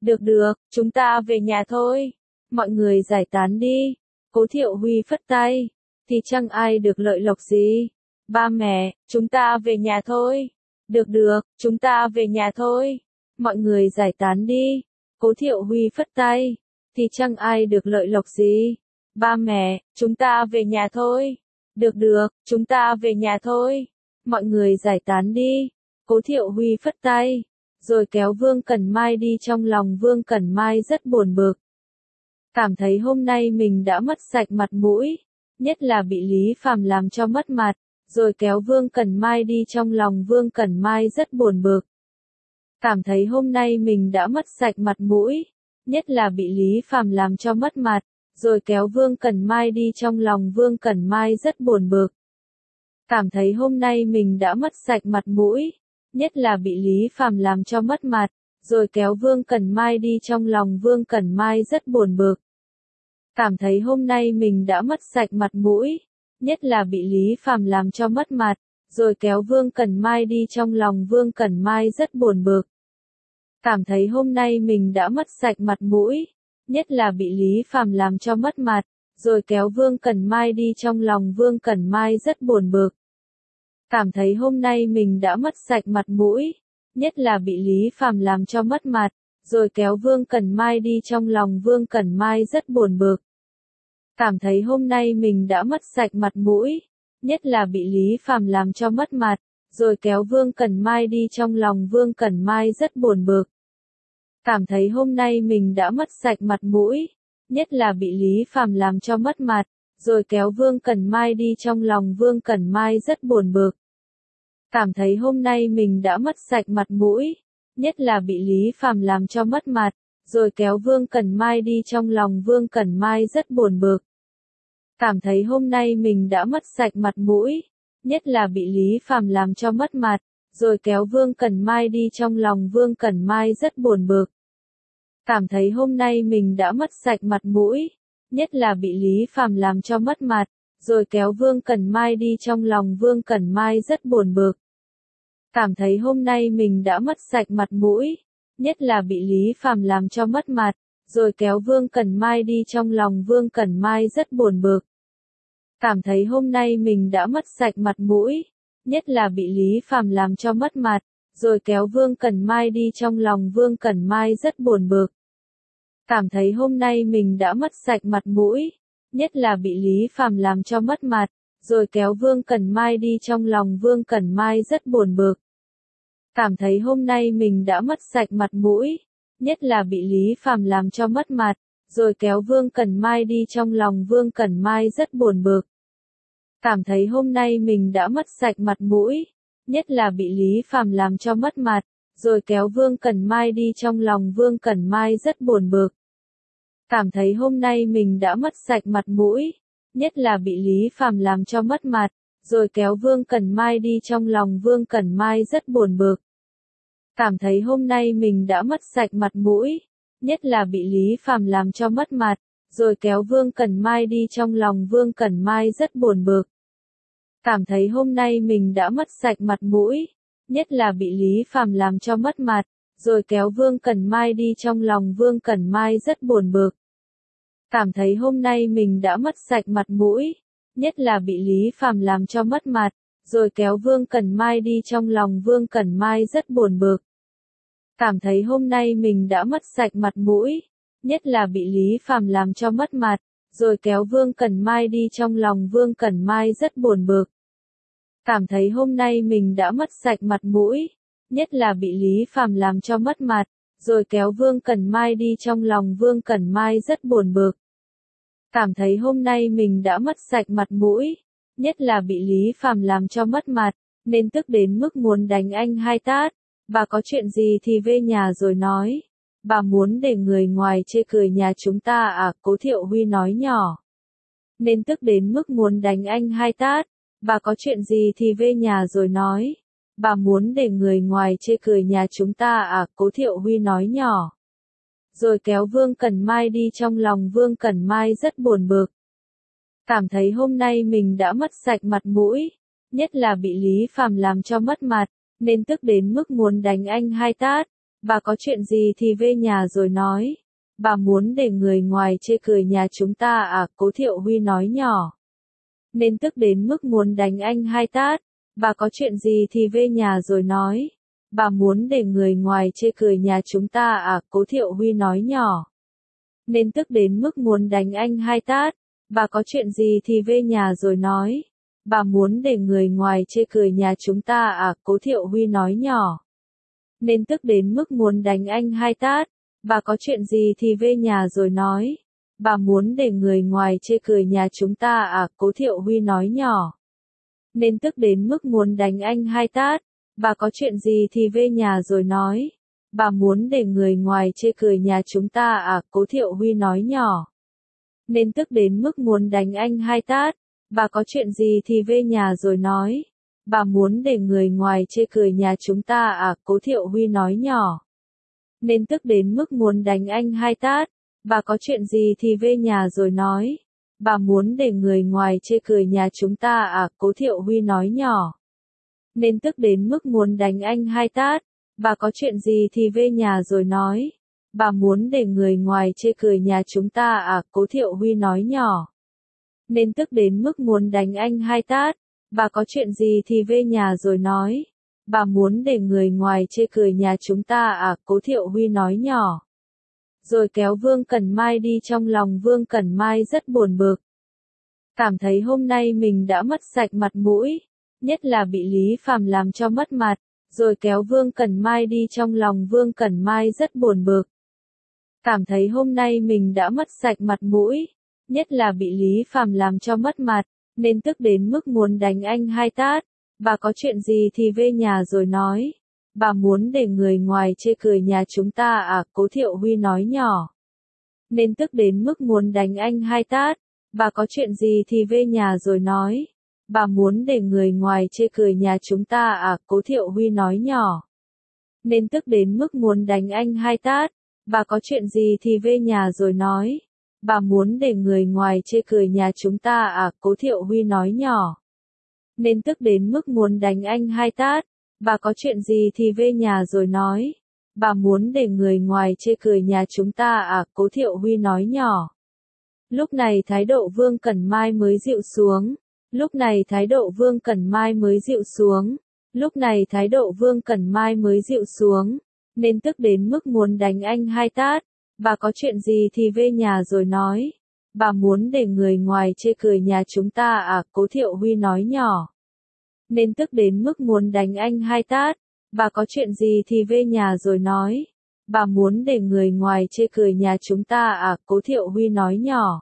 Được được, chúng ta về nhà thôi. Mọi người giải tán đi. Cố Thiệu Huy phất tay. Thì chẳng ai được lợi lộc gì. Ba mẹ, chúng ta về nhà thôi. Được được, chúng ta về nhà thôi. Mọi người giải tán đi. Cố Thiệu Huy phất tay. Thì chẳng ai được lợi lộc gì. Ba mẹ, chúng ta về nhà thôi. Được được, chúng ta về nhà thôi. Mọi người giải tán đi. Cố Thiệu Huy phất tay. Rồi kéo Vương Cẩn Mai đi, trong lòng Vương Cẩn Mai rất buồn bực. Cảm thấy hôm nay mình đã mất sạch mặt mũi. Nhất là bị Lý Phàm làm cho mất mặt. Rồi kéo Vương Cẩn Mai đi, trong lòng Vương Cẩn Mai rất buồn bực. Cảm thấy hôm nay mình đã mất sạch mặt mũi. Nhất là bị Lý Phàm làm cho mất mặt. Rồi kéo Vương Cẩn Mai đi, trong lòng Vương Cẩn Mai rất buồn bực. Cảm thấy hôm nay mình đã mất sạch mặt mũi. Nhất là bị Lý Phàm làm cho mất mặt. Rồi kéo Vương Cẩn Mai đi, trong lòng Vương Cẩn Mai rất buồn bực. Cảm thấy hôm nay mình đã mất sạch mặt mũi. Nhất là bị Lý Phàm làm cho mất mặt. Rồi kéo Vương Cẩn Mai đi, trong lòng Vương Cẩn Mai rất buồn bực. Cảm thấy hôm nay mình đã mất sạch mặt mũi. Nhất là bị Lý Phàm làm cho mất mặt. Rồi kéo Vương Cẩn Mai đi, trong lòng Vương Cẩn Mai rất buồn bực. Cảm thấy hôm nay mình đã mất sạch mặt mũi. Nhất là bị Lý Phàm làm cho mất mặt. Rồi kéo Vương Cẩn Mai đi, trong lòng Vương Cẩn Mai rất buồn bực. Cảm thấy hôm nay mình đã mất sạch mặt mũi. Nhất là bị Lý Phàm làm cho mất mặt. Rồi kéo Vương Cẩn Mai đi, trong lòng Vương Cẩn Mai rất buồn bực. Cảm thấy hôm nay mình đã mất sạch mặt mũi. Nhất là bị Lý Phàm làm cho mất mặt. Rồi kéo Vương Cẩn Mai đi, trong lòng Vương Cẩn Mai rất buồn bực. Cảm thấy hôm nay mình đã mất sạch mặt mũi. Nhất là bị Lý Phàm làm cho mất mặt. Rồi kéo Vương Cẩn Mai đi, trong lòng Vương Cẩn Mai rất buồn bực. Cảm thấy hôm nay mình đã mất sạch mặt mũi. Nhất là bị Lý Phàm làm cho mất mặt. Rồi kéo Vương Cẩn Mai đi, trong lòng Vương Cẩn Mai rất buồn bực. Cảm thấy hôm nay mình đã mất sạch mặt mũi. Nhất là bị Lý Phàm làm cho mất mặt. Rồi kéo Vương Cẩn Mai đi, trong lòng Vương Cẩn Mai rất buồn bực. Cảm thấy hôm nay mình đã mất sạch mặt mũi. Nhất là bị Lý Phàm làm cho mất mặt. Rồi kéo Vương Cẩn Mai đi, trong lòng Vương Cẩn Mai rất buồn bực. Cảm thấy hôm nay mình đã mất sạch mặt mũi. Nhất là bị Lý Phàm làm cho mất mặt. Rồi kéo Vương Cẩn Mai đi, trong lòng Vương Cẩn Mai rất buồn bực. Cảm thấy hôm nay mình đã mất sạch mặt mũi. Nhất là bị Lý Phàm làm cho mất mặt. Rồi kéo Vương Cẩn Mai đi, trong lòng Vương Cẩn Mai rất buồn bực. Cảm thấy hôm nay mình đã mất sạch mặt mũi. Nhất là bị Lý Phàm làm cho mất mặt. Rồi kéo Vương Cẩn Mai đi, trong lòng Vương Cẩn Mai rất buồn bực. Cảm thấy hôm nay mình đã mất sạch mặt mũi. Nhất là bị Lý Phàm làm cho mất mặt. Rồi kéo Vương Cẩn Mai đi, trong lòng Vương Cẩn Mai rất buồn bực. Cảm thấy hôm nay mình đã mất sạch mặt mũi. Nhất là bị Lý Phàm làm cho mất mặt. Rồi kéo Vương Cẩn Mai đi, trong lòng Vương Cẩn Mai rất buồn bực. Cảm thấy hôm nay mình đã mất sạch mặt mũi. Nhất là bị Lý Phàm làm cho mất mặt. Rồi kéo Vương Cẩn Mai đi, trong lòng Vương Cẩn Mai rất buồn bực. Cảm thấy hôm nay mình đã mất sạch mặt mũi. Nhất là bị Lý Phàm làm cho mất mặt. Rồi kéo Vương Cẩn Mai đi, trong lòng Vương Cẩn Mai rất buồn bực. Cảm thấy hôm nay mình đã mất sạch mặt mũi. Nhất là bị Lý Phàm làm cho mất mặt. Rồi kéo Vương Cẩn Mai đi, trong lòng Vương Cẩn Mai rất buồn bực. Cảm thấy hôm nay mình đã mất sạch mặt mũi. Nhất là bị Lý Phàm làm cho mất mặt. Rồi kéo Vương Cẩn Mai đi, trong lòng Vương Cẩn Mai rất buồn bực. Cảm thấy hôm nay mình đã mất sạch mặt mũi. Nhất là bị Lý Phàm làm cho mất mặt. Rồi kéo Vương Cẩn Mai đi, trong lòng Vương Cẩn Mai rất buồn bực. Cảm thấy hôm nay mình đã mất sạch mặt mũi. Nhất là bị Lý Phàm làm cho mất mặt. Nên tức đến mức muốn đánh anh hai tát. Bà có chuyện gì thì về nhà rồi nói. Bà muốn để người ngoài chê cười nhà chúng ta à? Cố Thiệu Huy nói nhỏ. Nên tức đến mức muốn đánh anh hai tát. Bà có chuyện gì thì về nhà rồi nói. Bà muốn để người ngoài chê cười nhà chúng ta à? Cố Thiệu Huy nói nhỏ. Rồi kéo Vương Cẩn Mai đi, trong lòng Vương Cẩn Mai rất buồn bực. Cảm thấy hôm nay mình đã mất sạch mặt mũi. Nhất là bị Lý Phàm làm cho mất mặt. Nên tức đến mức muốn đánh anh hai tát. Bà có chuyện gì thì về nhà rồi nói. Bà muốn để người ngoài chê cười nhà chúng ta à, Cố Thiệu Huy nói nhỏ. Nên tức đến mức muốn đánh anh hai tát. Bà có chuyện gì thì về nhà rồi nói. Bà muốn để người ngoài chê cười nhà chúng ta à, Cố Thiệu Huy nói nhỏ. Nên tức đến mức muốn đánh anh hai tát. Bà có chuyện gì thì về nhà rồi nói. Bà muốn để người ngoài chê cười nhà chúng ta à, Cố Thiệu Huy nói nhỏ. Nên tức đến mức muốn đánh anh hai tát. Bà có chuyện gì thì về nhà rồi nói. Bà muốn để người ngoài chê cười nhà chúng ta à, Cố Thiệu Huy nói nhỏ. Nên tức đến mức muốn đánh anh hai tát. Bà có chuyện gì thì về nhà rồi nói. Bà muốn để người ngoài chê cười nhà chúng ta à, Cố Thiệu Huy nói nhỏ. Nên tức đến mức muốn đánh anh hai tát. Bà có chuyện gì thì về nhà rồi nói. Bà muốn để người ngoài chê cười nhà chúng ta à, Cố Thiệu Huy nói nhỏ. Nên tức đến mức muốn đánh anh hai tát. Bà có chuyện gì thì về nhà rồi nói. Bà muốn để người ngoài chê cười nhà chúng ta à, Cố Thiệu Huy nói nhỏ. Nên tức đến mức muốn đánh anh hai tát. Bà có chuyện gì thì về nhà rồi nói. Bà muốn để người ngoài chê cười nhà chúng ta à, Cố Thiệu Huy nói nhỏ. Nên tức đến mức muốn đánh anh hai tát. Bà có chuyện gì thì về nhà rồi nói. Bà muốn để người ngoài chê cười nhà chúng ta à, Cố Thiệu Huy nói nhỏ. Rồi kéo Vương Cẩn Mai đi, trong lòng Vương Cẩn Mai rất buồn bực. Cảm thấy hôm nay mình đã mất sạch mặt mũi, nhất là bị Lý Phàm làm cho mất mặt. Rồi kéo Vương Cẩn Mai đi, trong lòng Vương Cẩn Mai rất buồn bực. Cảm thấy hôm nay mình đã mất sạch mặt mũi, nhất là bị Lý Phàm làm cho mất mặt, nên tức đến mức muốn đánh anh hai tát. Bà có chuyện gì thì về nhà rồi nói. Bà muốn để người ngoài chê cười nhà chúng ta à, Cố Thiệu Huy nói nhỏ. Nên tức đến mức muốn đánh anh hai tát. Bà có chuyện gì thì về nhà rồi nói. Bà muốn để người ngoài chê cười nhà chúng ta à, Cố Thiệu Huy nói nhỏ. Nên tức đến mức muốn đánh anh hai tát. Bà có chuyện gì thì về nhà rồi nói. Bà muốn để người ngoài chê cười nhà chúng ta à, Cố Thiệu Huy nói nhỏ. Nên tức đến mức muốn đánh anh hai tát. Bà có chuyện gì thì về nhà rồi nói. Bà muốn để người ngoài chê cười nhà chúng ta à, Cố Thiệu Huy nói nhỏ. Lúc này thái độ Vương Cẩn Mai mới dịu xuống. Lúc này thái độ Vương Cẩn Mai mới dịu xuống. Lúc này thái độ Vương Cẩn Mai mới dịu xuống. Nên tức đến mức muốn đánh anh hai tát. Bà có chuyện gì thì về nhà rồi nói. Bà muốn để người ngoài chê cười nhà chúng ta à, Cố Thiệu Huy nói nhỏ. Nên tức đến mức muốn đánh anh hai tát. Bà có chuyện gì thì về nhà rồi nói. Bà muốn để người ngoài chê cười nhà chúng ta à, Cố Thiệu Huy nói nhỏ.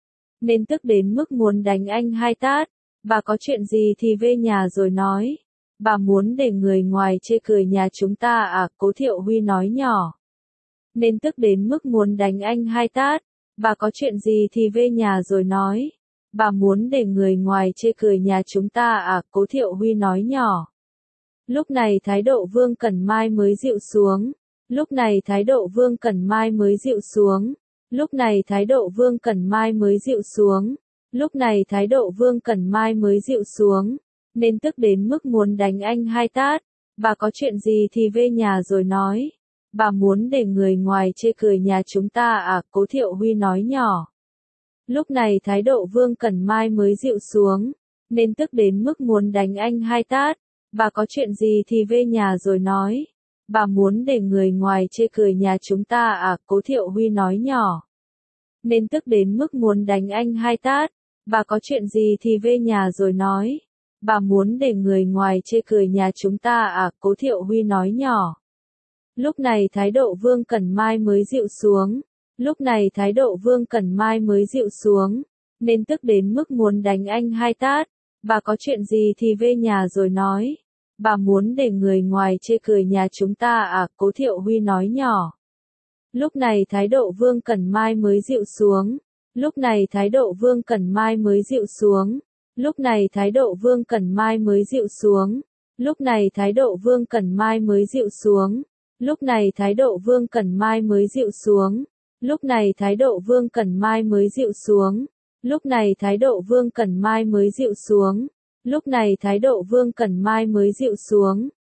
Nên tức đến mức muốn đánh anh hai tát. Bà có chuyện gì thì về nhà rồi nói. Bà muốn để người ngoài chê cười nhà chúng ta à, Cố Thiệu Huy nói nhỏ. Nên tức đến mức muốn đánh anh hai tát. Bà có chuyện gì thì về nhà rồi nói. Bà muốn để người ngoài chê cười nhà chúng ta à, Cố Thiệu Huy nói nhỏ. Lúc này thái độ Vương Cẩn Mai mới dịu xuống. Lúc này thái độ Vương Cẩn Mai mới dịu xuống. Lúc này thái độ Vương Cẩn Mai mới dịu xuống. Lúc này thái độ Vương Cẩn Mai mới dịu xuống. Nên tức đến mức muốn đánh anh hai tát. Bà có chuyện gì thì về nhà rồi nói. Bà muốn để người ngoài chê cười nhà chúng ta à, Cố Thiệu Huy nói nhỏ. Lúc này thái độ Vương Cẩn Mai mới dịu xuống. Nên tức đến mức muốn đánh anh hai tát. Bà có chuyện gì thì về nhà rồi nói. Bà muốn để người ngoài chê cười nhà chúng ta à, Cố Thiệu Huy nói nhỏ. Nên tức đến mức muốn đánh anh hai tát. Bà có chuyện gì thì về nhà rồi nói. Bà muốn để người ngoài chê cười nhà chúng ta à, Cố Thiệu Huy nói nhỏ. Lúc này thái độ Vương Cẩn Mai mới dịu xuống. Lúc này thái độ Vương Cẩn Mai mới dịu xuống. Nên tức đến mức muốn đánh anh hai tát. Bà có chuyện gì thì về nhà rồi nói. Bà muốn để người ngoài chê cười nhà chúng ta à, Cố Thiệu Huy nói nhỏ. Lúc này thái độ Vương Cẩn Mai mới dịu xuống. Lúc này thái độ Vương Cẩn Mai mới dịu xuống. Lúc này thái độ Vương Cẩn Mai mới dịu xuống. Lúc này thái độ Vương Cẩn Mai mới dịu xuống. Lúc này thái độ Vương Cẩn Mai mới dịu xuống. Lúc này thái độ Vương Cẩn Mai mới dịu xuống. Lúc này thái độ Vương Cẩn Mai mới dịu xuống. Lúc này thái độ Vương Cẩn Mai mới dịu xuống.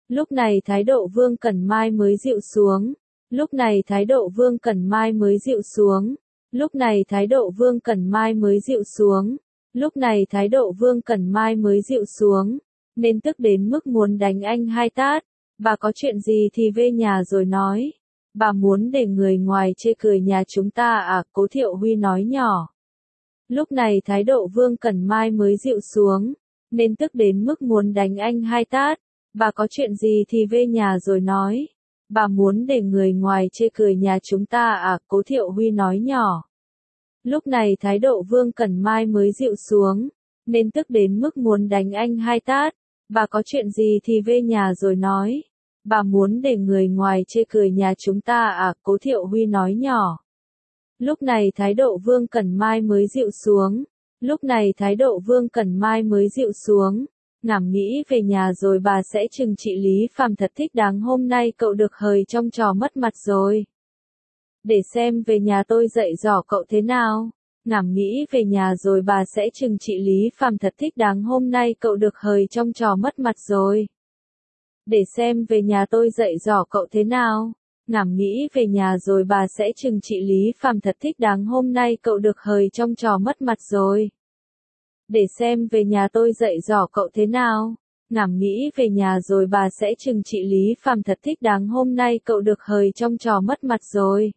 Lúc này thái độ Vương Cẩn Mai mới dịu xuống. Lúc này thái độ Vương Cẩn Mai mới dịu xuống. Lúc này thái độ Vương Cẩn Mai mới dịu xuống. Lúc này thái độ Vương Cẩn Mai mới dịu xuống. Nên tức đến mức muốn đánh anh hai tát. Bà có chuyện gì thì về nhà rồi nói. Bà muốn để người ngoài chê cười nhà chúng ta à, Cố Thiệu Huy nói nhỏ. Lúc này thái độ Vương Cẩn Mai mới dịu xuống. Nên tức đến mức muốn đánh anh hai tát. Bà có chuyện gì thì về nhà rồi nói. Bà muốn để người ngoài chê cười nhà chúng ta à, Cố Thiệu Huy nói nhỏ. Lúc này thái độ Vương Cẩn Mai mới dịu xuống. Nên tức đến mức muốn đánh anh hai tát. Bà có chuyện gì thì về nhà rồi nói. Bà muốn để người ngoài chê cười nhà chúng ta à, Cố Thiệu Huy nói nhỏ. Lúc này thái độ Vương Cẩn Mai mới dịu xuống. Lúc này thái độ Vương Cẩn Mai mới dịu xuống. Ngảm nghĩ về nhà rồi bà sẽ trừng trị Lý Phàm thật thích đáng, hôm nay cậu được hời trong trò mất mặt rồi. Để xem về nhà tôi dạy dò cậu thế nào. Ngảm nghĩ về nhà rồi bà sẽ trừng trị Lý Phàm thật thích đáng, hôm nay cậu được hời trong trò mất mặt rồi. Để xem về nhà tôi dạy dò cậu thế nào. Ngảm nghĩ về nhà rồi bà sẽ trừng trị Lý Phàm thật thích đáng, hôm nay cậu được hời trong trò mất mặt rồi. Để xem về nhà tôi dạy dò cậu thế nào. Ngảm nghĩ về nhà rồi bà sẽ trừng trị Lý Phàm thật thích đáng, hôm nay cậu được hời trong trò mất mặt rồi.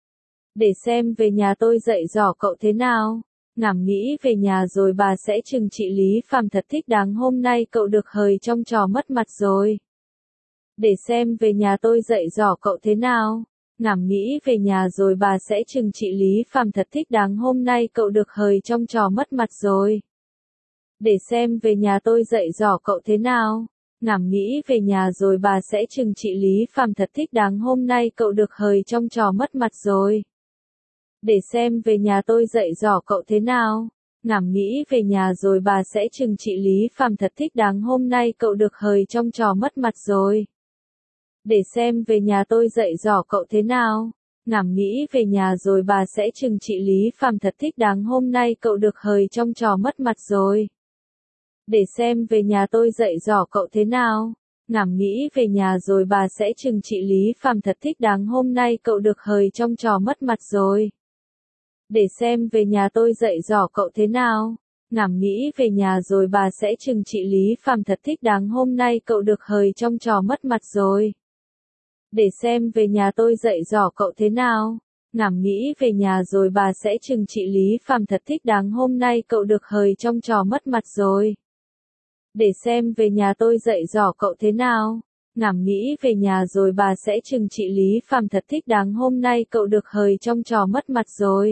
Để xem về nhà tôi dạy dò cậu thế nào. Ngảm nghĩ về nhà rồi bà sẽ trừng trị Lý Phàm thật thích đáng, hôm nay cậu được hời trong trò mất mặt rồi. Để xem về nhà tôi dạy dò cậu thế nào. Ngảm nghĩ về nhà rồi bà sẽ trừng trị Lý Phàm thật thích đáng, hôm nay cậu được hời trong trò mất mặt rồi. Để xem về nhà tôi dạy dò cậu thế nào. Ngảm nghĩ về nhà rồi bà sẽ trừng trị Lý Phàm thật thích đáng, hôm nay cậu được hời trong trò mất mặt rồi. Để xem về nhà tôi dạy dò cậu thế nào. Ngảm nghĩ về nhà rồi bà sẽ trừng trị Lý Phàm thật thích đáng, hôm nay cậu được hời trong trò mất mặt rồi. Để xem về nhà tôi dạy dò cậu thế nào. Ngảm nghĩ về nhà rồi bà sẽ trừng trị Lý Phàm thật thích đáng, hôm nay cậu được hời trong trò mất mặt rồi. Để xem về nhà tôi dạy dò cậu thế nào. Ngảm nghĩ về nhà rồi bà sẽ trừng trị Lý Phàm thật thích đáng, hôm nay cậu được hời trong trò mất mặt rồi. Để xem về nhà tôi dạy dò cậu thế nào. Ngảm nghĩ về nhà rồi bà sẽ trừng trị Lý Phàm thật thích đáng, hôm nay cậu được hời trong trò mất mặt rồi. Để xem về nhà tôi dạy dò cậu thế nào. Ngảm nghĩ về nhà rồi bà sẽ trừng trị Lý Phàm thật thích đáng, hôm nay cậu được hời trong trò mất mặt rồi. Để xem về nhà tôi dạy dò cậu thế nào. Ngảm nghĩ về nhà rồi bà sẽ trừng trị Lý Phàm thật thích đáng, hôm nay cậu được hời trong trò mất mặt rồi.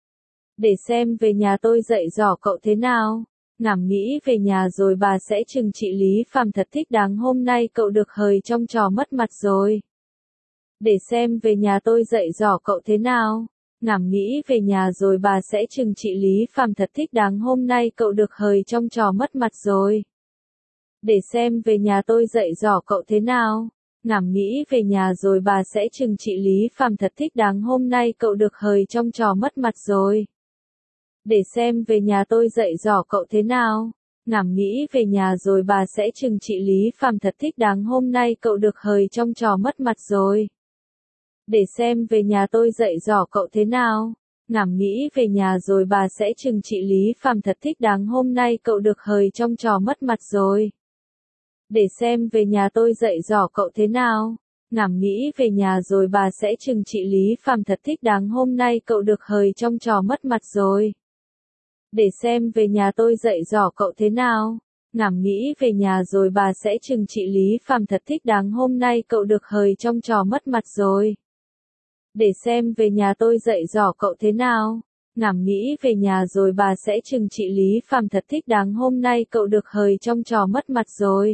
Để xem về nhà tôi dạy dò cậu thế nào. Ngảm nghĩ về nhà rồi bà sẽ trừng trị Lý Phàm thật thích đáng, hôm nay cậu được hời trong trò mất mặt rồi. Để xem về nhà tôi dạy dò cậu thế nào. Ngảm nghĩ về nhà rồi bà sẽ trừng trị Lý Phàm thật thích đáng, hôm nay cậu được hời trong trò mất mặt rồi. Để xem về nhà tôi dạy dò cậu thế nào. Ngảm nghĩ về nhà rồi bà sẽ trừng trị Lý Phàm thật thích đáng, hôm nay cậu được hời trong trò mất mặt rồi. Để xem về nhà tôi dạy dò cậu thế nào. Ngảm nghĩ về nhà rồi bà sẽ trừng trị Lý Phàm thật thích đáng, hôm nay cậu được hời trong trò mất mặt rồi. Để xem về nhà tôi dạy dò cậu thế nào. Ngảm nghĩ về nhà rồi bà sẽ trừng trị Lý Phàm thật thích đáng, hôm nay cậu được hời trong trò mất mặt rồi. Để xem về nhà tôi dạy dò cậu thế nào. Ngảm nghĩ về nhà rồi bà sẽ trừng trị Lý Phàm thật thích đáng, hôm nay cậu được hời trong trò mất mặt rồi. Để xem về nhà tôi dạy dò cậu thế nào. Ngảm nghĩ về nhà rồi bà sẽ trừng trị Lý Phàm thật thích đáng, hôm nay cậu được hời trong trò mất mặt rồi. Để xem về nhà tôi dạy dò cậu thế nào. Ngảm nghĩ về nhà rồi bà sẽ trừng trị Lý Phàm thật thích đáng, hôm nay cậu được hời trong trò mất mặt rồi.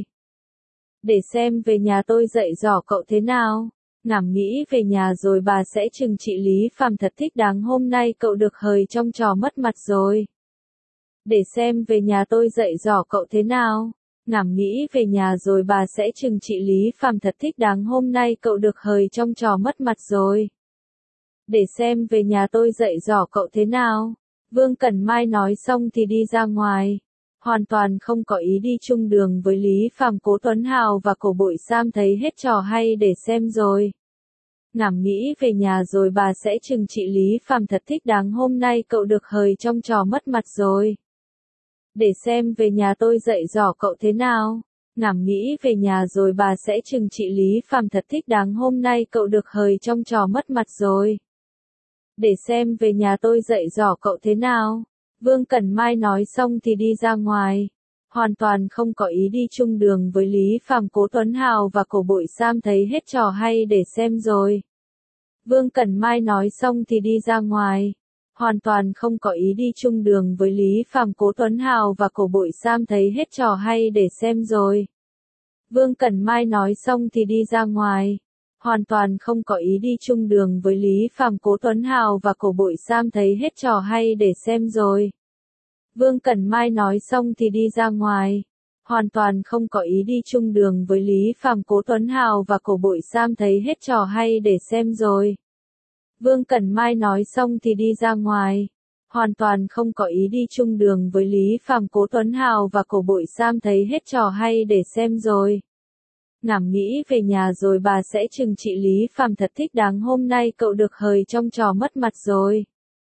Để xem về nhà tôi dạy dò cậu thế nào. Ngảm nghĩ về nhà rồi bà sẽ trừng trị Lý Phàm thật thích đáng, hôm nay cậu được hời trong trò mất mặt rồi. Để xem về nhà tôi dạy dò cậu thế nào. Ngảm nghĩ về nhà rồi bà sẽ trừng trị Lý Phàm thật thích đáng, hôm nay cậu được hời trong trò mất mặt rồi. Để xem về nhà tôi dạy dò cậu thế nào. Vương Cẩn Mai nói xong thì đi ra ngoài. hoàn toàn không có ý đi chung đường với Lý Phàm. Cố Tuấn Hào và Cổ Bội Sam thấy hết trò hay để xem rồi. Ngảm nghĩ về nhà rồi bà sẽ trừng trị Lý Phàm thật thích đáng, hôm nay cậu được hời trong trò mất mặt rồi. Để xem về nhà tôi dạy dỗ cậu thế nào. Ngảm nghĩ về nhà rồi bà sẽ trừng trị Lý Phàm thật thích đáng, hôm nay cậu được hời trong trò mất mặt rồi. Để xem về nhà tôi dạy dỗ cậu thế nào. Vương Cẩn Mai nói xong thì đi ra ngoài. Hoàn toàn không có ý đi chung đường với Lý Phàm. Cố Tuấn Hào và Cổ Bội Sam thấy hết trò hay để xem rồi. Vương Cẩn Mai nói xong thì đi ra ngoài. Hoàn toàn không có ý đi chung đường với Lý Phàm. Cố Tuấn Hào và Cổ Bội Sam thấy hết trò hay để xem rồi. Vương Cẩn Mai nói xong thì đi ra ngoài. Hoàn toàn không có ý đi chung đường với Lý Phàm. Cố Tuấn Hào và Cổ Bội Sam thấy hết trò hay để xem rồi. Vương Cẩn Mai nói xong thì đi ra ngoài. Hoàn toàn không có ý đi chung đường với Lý Phàm. Cố Tuấn Hào và Cổ Bội Sam thấy hết trò hay để xem rồi. Vương Cẩn Mai nói xong thì đi ra ngoài. Hoàn toàn không có ý đi chung đường với Lý Phàm. Cố Tuấn Hào và Cổ Bội Sam thấy hết trò hay để xem rồi. Ngảm nghĩ về nhà rồi bà sẽ trừng trị Lý Phàm thật thích đáng, hôm nay cậu được hời trong trò mất mặt rồi.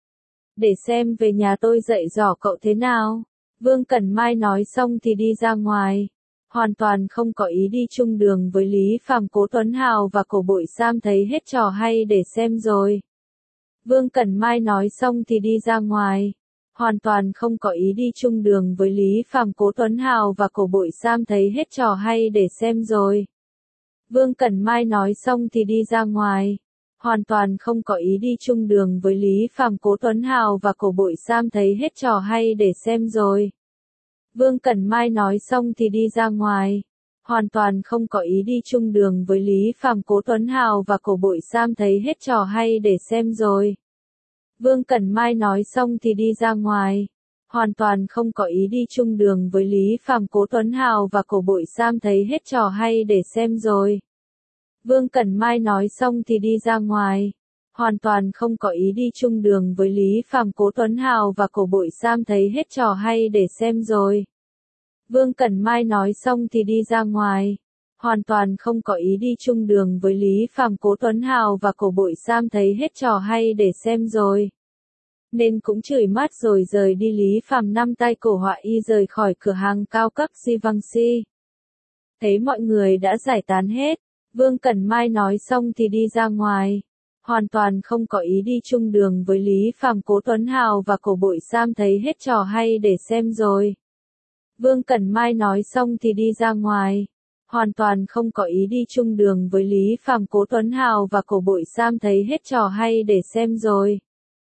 Để xem về nhà tôi dạy dỗ cậu thế nào. Vương Cẩn Mai nói xong thì đi ra ngoài. Hoàn toàn không có ý đi chung đường với Lý Phàm. Cố Tuấn Hào và Cổ Bội Sam thấy hết trò hay để xem rồi. Vương Cẩn Mai nói xong thì đi ra ngoài. Hoàn toàn không có ý đi chung đường với Lý Phàm. Cố Tuấn Hào và Cổ Bội Sam thấy hết trò hay để xem rồi. Vương Cẩn Mai nói xong thì đi ra ngoài. Hoàn toàn không có ý đi chung đường với Lý Phàm. Cố Tuấn Hào và Cổ Bội Sam thấy hết trò hay để xem rồi. Vương Cẩn Mai nói xong thì đi ra ngoài. Hoàn toàn không có ý đi chung đường với Lý Phàm. Cố Tuấn Hào và Cổ Bội Sam thấy hết trò hay để xem rồi. Vương Cẩn Mai nói xong thì đi ra ngoài. Hoàn toàn không có ý đi chung đường với Lý Phàm. Cố Tuấn Hào và Cổ Bội Sam thấy hết trò hay để xem rồi. Vương Cẩn Mai nói xong thì đi ra ngoài. Hoàn toàn không có ý đi chung đường với Lý Phàm. Cố Tuấn Hào và Cổ Bội Sam thấy hết trò hay để xem rồi. Vương Cẩn Mai nói xong thì đi ra ngoài. Hoàn toàn không có ý đi chung đường với Lý Phàm. Cố Tuấn Hào và Cổ Bội Sam thấy hết trò hay để xem rồi. Nên cũng chửi mát rồi rời đi. Lý Phàm năm tay cổ họa y rời khỏi cửa hàng cao cấp Givenchy. Thấy mọi người đã giải tán hết. Vương Cẩn Mai nói xong thì đi ra ngoài. Hoàn toàn không có ý đi chung đường với Lý Phàm. Cố Tuấn Hào và Cổ Bội Sam thấy hết trò hay để xem rồi. Vương Cẩn Mai nói xong thì đi ra ngoài. Hoàn toàn không có ý đi chung đường với Lý Phàm. Cố Tuấn Hào và Cổ Bội Sam thấy hết trò hay để xem rồi.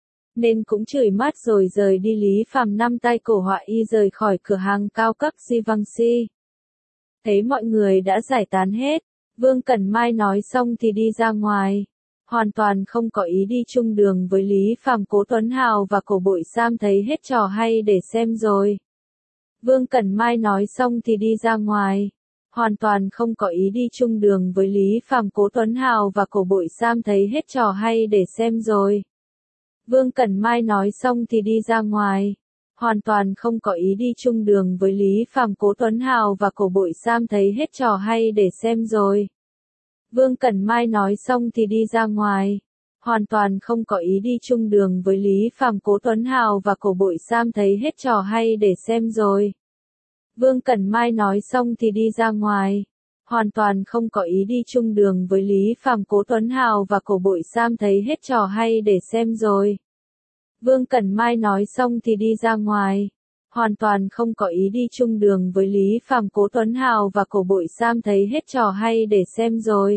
Nên cũng chửi mát rồi rời đi. Lý Phàm năm tay cổ họa y rời khỏi cửa hàng cao cấp Givenchy. Thấy mọi người đã giải tán hết. Vương Cẩn Mai nói xong thì đi ra ngoài. Hoàn toàn không có ý đi chung đường với Lý Phàm. Cố Tuấn Hào và Cổ Bội Sam thấy hết trò hay để xem rồi. Vương Cẩn Mai nói xong thì đi ra ngoài. Hoàn toàn không có ý đi chung đường với Lý Phàm. Cố Tuấn Hào và Cổ Bội Sam thấy hết trò hay để xem rồi. Vương Cẩn Mai nói xong thì đi ra ngoài. Hoàn toàn không có ý đi chung đường với Lý Phàm. Cố Tuấn Hào và Cổ Bội Sam thấy hết trò hay để xem rồi. Vương Cẩn Mai nói xong thì đi ra ngoài. Hoàn toàn không có ý đi chung đường với Lý Phàm. Cố Tuấn Hào và Cổ Bội Sam thấy hết trò hay để xem rồi. Vương Cẩn Mai nói xong thì đi ra ngoài. Hoàn toàn không có ý đi chung đường với Lý Phàm. Cố Tuấn Hào và Cổ Bội Sam thấy hết trò hay để xem rồi. Vương Cẩn Mai nói xong thì đi ra ngoài. Hoàn toàn không có ý đi chung đường với Lý Phàm. Cố Tuấn Hào và Cổ Bội Sam thấy hết trò hay để xem rồi.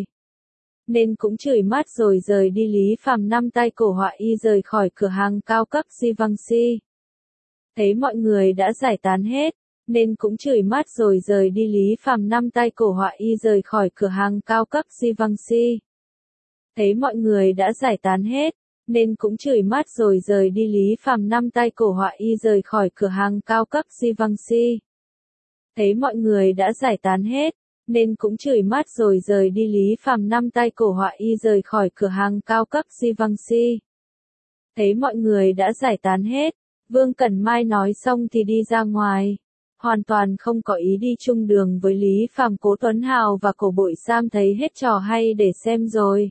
Nên cũng chửi mát rồi rời đi. Lý Phàm năm tay cổ họa y rời khỏi cửa hàng cao cấp Givenchy. Thấy mọi người đã giải tán hết. Nên cũng chửi mát rồi rời đi. Lý Phàm năm tay cổ họa y rời khỏi cửa hàng cao cấp Givenchy. Thấy mọi người đã giải tán hết. Nên cũng chửi mát rồi rời đi. Lý Phàm năm tay cổ họa y rời khỏi cửa hàng cao cấp Givenchy. Thấy mọi người đã giải tán hết. Nên cũng chửi mát rồi rời đi. Lý Phàm năm tay cổ họa y rời khỏi cửa hàng cao cấp Givenchy. Thấy mọi người đã giải tán hết. Vương Cẩn Mai nói xong thì đi ra ngoài. hoàn toàn không có ý đi chung đường với Lý Phàm. Cố Tuấn Hào và Cổ Bội Sam thấy hết trò hay để xem rồi,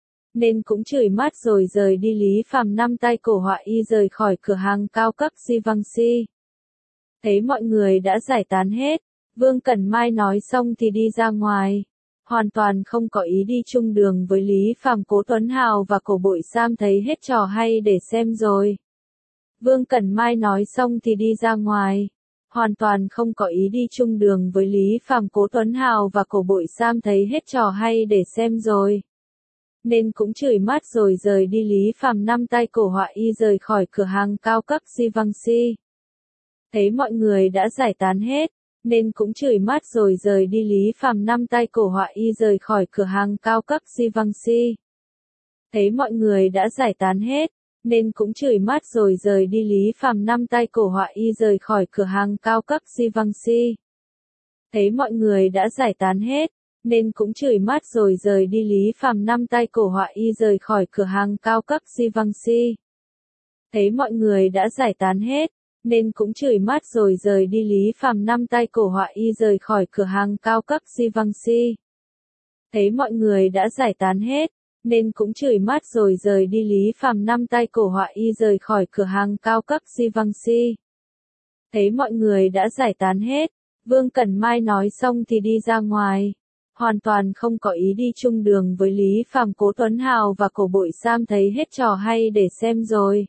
nên cũng chửi mát rồi rời đi. Lý Phàm năm tay cổ họa y rời khỏi cửa hàng cao cấp Givenchy. Thấy mọi người đã giải tán hết, Vương Cẩn Mai nói xong thì đi ra ngoài, hoàn toàn không có ý đi chung đường với Lý Phàm. Cố Tuấn Hào và Cổ Bội Sam thấy hết trò hay để xem rồi, Vương Cẩn Mai nói xong thì đi ra ngoài, hoàn toàn không có ý đi chung đường với Lý Phàm. Cố Tuấn Hào và Cổ Bội Sam thấy hết trò hay để xem rồi, nên cũng chửi mát rồi rời đi. Lý Phàm năm tay cổ họa y rời khỏi cửa hàng cao cấp Givenchy. Thấy mọi người đã giải tán hết, nên cũng chửi mát rồi rời đi. Lý Phàm năm tay cổ họa y rời khỏi cửa hàng cao cấp Givenchy. Thấy mọi người đã giải tán hết, nên cũng chửi mát rồi rời đi. Lý Phàm năm tay cổ họa y rời khỏi cửa hàng cao cấp Givenchy. Thấy mọi người đã giải tán hết, nên cũng chửi mát rồi rời đi. Lý Phàm năm tay cổ họa y rời khỏi cửa hàng cao cấp Givenchy. Thấy mọi người đã giải tán hết, nên cũng chửi mát rồi rời đi. Lý Phàm năm tay cổ họa y rời khỏi cửa hàng cao cấp Givenchy. Thấy mọi người đã giải tán hết, nên cũng chửi mát rồi rời đi. Lý Phàm năm tay cổ họa y rời khỏi cửa hàng cao cấp Givenchy. Thấy mọi người đã giải tán hết, Vương Cẩn Mai nói xong thì đi ra ngoài, hoàn toàn không có ý đi chung đường với Lý Phàm. Cố Tuấn Hào và Cổ Bội Sam thấy hết trò hay để xem rồi,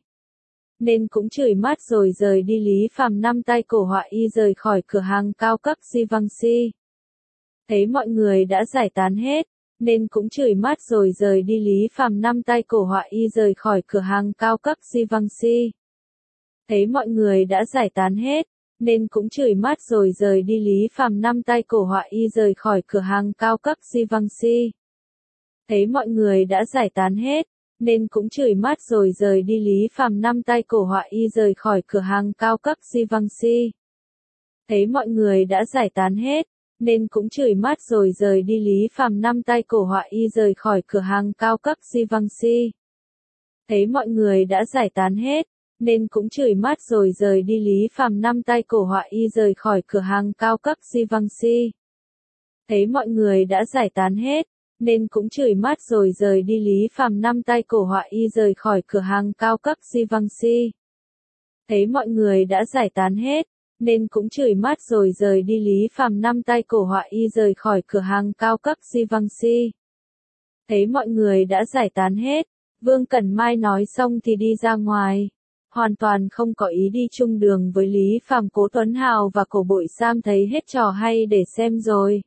nên cũng chửi mát rồi rời đi. Lý Phàm năm tay cổ họa y rời khỏi cửa hàng cao cấp Givenchy. Thấy mọi người đã giải tán hết, nên cũng chửi mát rồi rời đi. Lý Phàm năm tay cổ họa y rời khỏi cửa hàng cao cấp Givenchy. Thấy mọi người đã giải tán hết, nên cũng chửi mát rồi rời đi. Lý Phàm năm tay cổ họa y rời khỏi cửa hàng cao cấp Givenchy. Thấy mọi người đã giải tán hết, nên cũng chửi mát rồi rời đi. Lý Phàm năm tay cổ họa y rời khỏi cửa hàng cao cấp Givenchy. Thấy mọi người đã giải tán hết, nên cũng chửi mát rồi rời đi. Lý Phàm năm tay cổ họa y rời khỏi cửa hàng cao cấp Givenchy. Thấy mọi người đã giải tán hết, nên cũng chửi mát rồi rời đi. Lý Phàm năm tay cổ họa y rời khỏi cửa hàng cao cấp Givenchy. Thấy mọi người đã giải tán hết, nên cũng chửi mát rồi rời đi. Lý Phàm năm tay cổ họa y rời khỏi cửa hàng cao cấp Givenchy. Thấy mọi người đã giải tán hết, nên cũng chửi mát rồi rời đi. Lý Phàm năm tay cổ họa y rời khỏi cửa hàng cao cấp Givenchy. Thấy mọi người đã giải tán hết, Vương Cẩn Mai nói xong thì đi ra ngoài, hoàn toàn không có ý đi chung đường với Lý Phàm. Cố Tuấn Hào và Cổ Bội Sam thấy hết trò hay để xem rồi,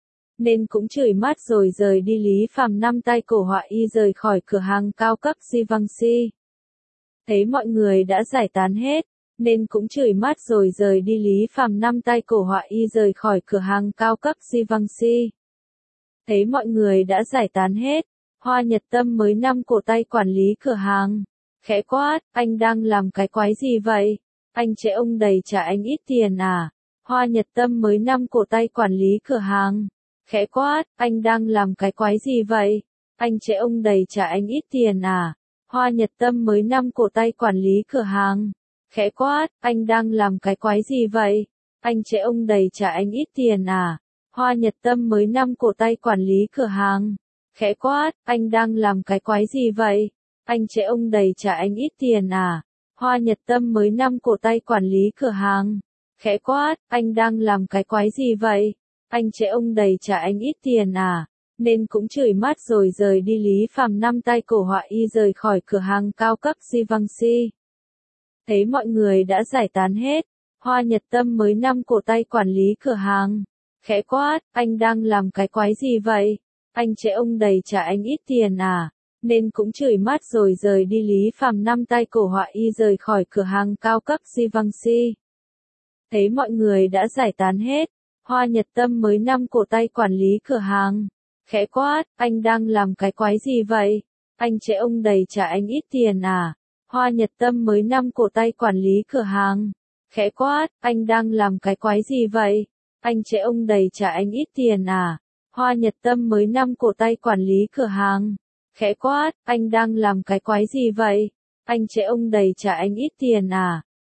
nên cũng chửi mát rồi rời đi. Lý Phàm năm tay cổ họa y rời khỏi cửa hàng cao cấp Givenchy. Thấy mọi người đã giải tán hết, nên cũng chửi mát rồi rời đi. Lý Phàm năm tay cổ họa y rời khỏi cửa hàng cao cấp Givenchy. Thấy mọi người đã giải tán hết, Hoa Nhật Tâm mới năm cổ tay quản lý cửa hàng, khẽ quát, anh đang làm cái quái gì vậy? Anh trễ ông đầy trả anh ít tiền à? Hoa Nhật Tâm mới năm cổ tay quản lý cửa hàng, khẽ quát, anh đang làm cái quái gì vậy? Anh trễ ông đầy trả anh ít tiền à? Hoa Nhật Tâm mới năm cổ tay quản lý cửa hàng, khẽ quát, anh đang làm cái quái gì vậy? Anh trễ ông đầy trả anh ít tiền à? Hoa Nhật Tâm mới năm cổ tay quản lý cửa hàng, khẽ quát, anh đang làm cái quái gì vậy? Anh trễ ông đầy trả anh ít tiền à? Hoa Nhật Tâm mới năm cổ tay quản lý cửa hàng, khẽ quát, anh đang làm cái quái gì vậy? Anh trễ ông đầy trả anh ít tiền à? Nên cũng chửi mát rồi rời đi. Lý Phàm năm tay cổ họa y rời khỏi cửa hàng cao cấp Givenchy. Thấy mọi người đã giải tán hết, Hoa Nhật Tâm mới năm cổ tay quản lý cửa hàng, khẽ quát, anh đang làm cái quái gì vậy? Anh trễ ông đầy trả anh ít tiền à? Nên cũng chửi mát rồi rời đi. Lý Phàm năm tay cổ họa y rời khỏi cửa hàng cao cấp Givenchy. Thấy mọi người đã giải tán hết, Hoa Nhật Tâm mới năm cổ tay quản lý cửa hàng, khẽ quát, anh đang làm cái quái gì vậy? Anh trễ ông đầy trả anh ít tiền à? Hoa Nhật Tâm mới năm cổ tay quản lý cửa hàng, khẽ quát, anh đang làm cái quái gì vậy? Anh trễ ông đầy trả anh ít tiền à? Hoa Nhật Tâm mới năm cổ tay quản lý cửa hàng, khẽ quát, anh đang làm cái quái gì vậy? Anh trễ ông đầy trả anh ít tiền à?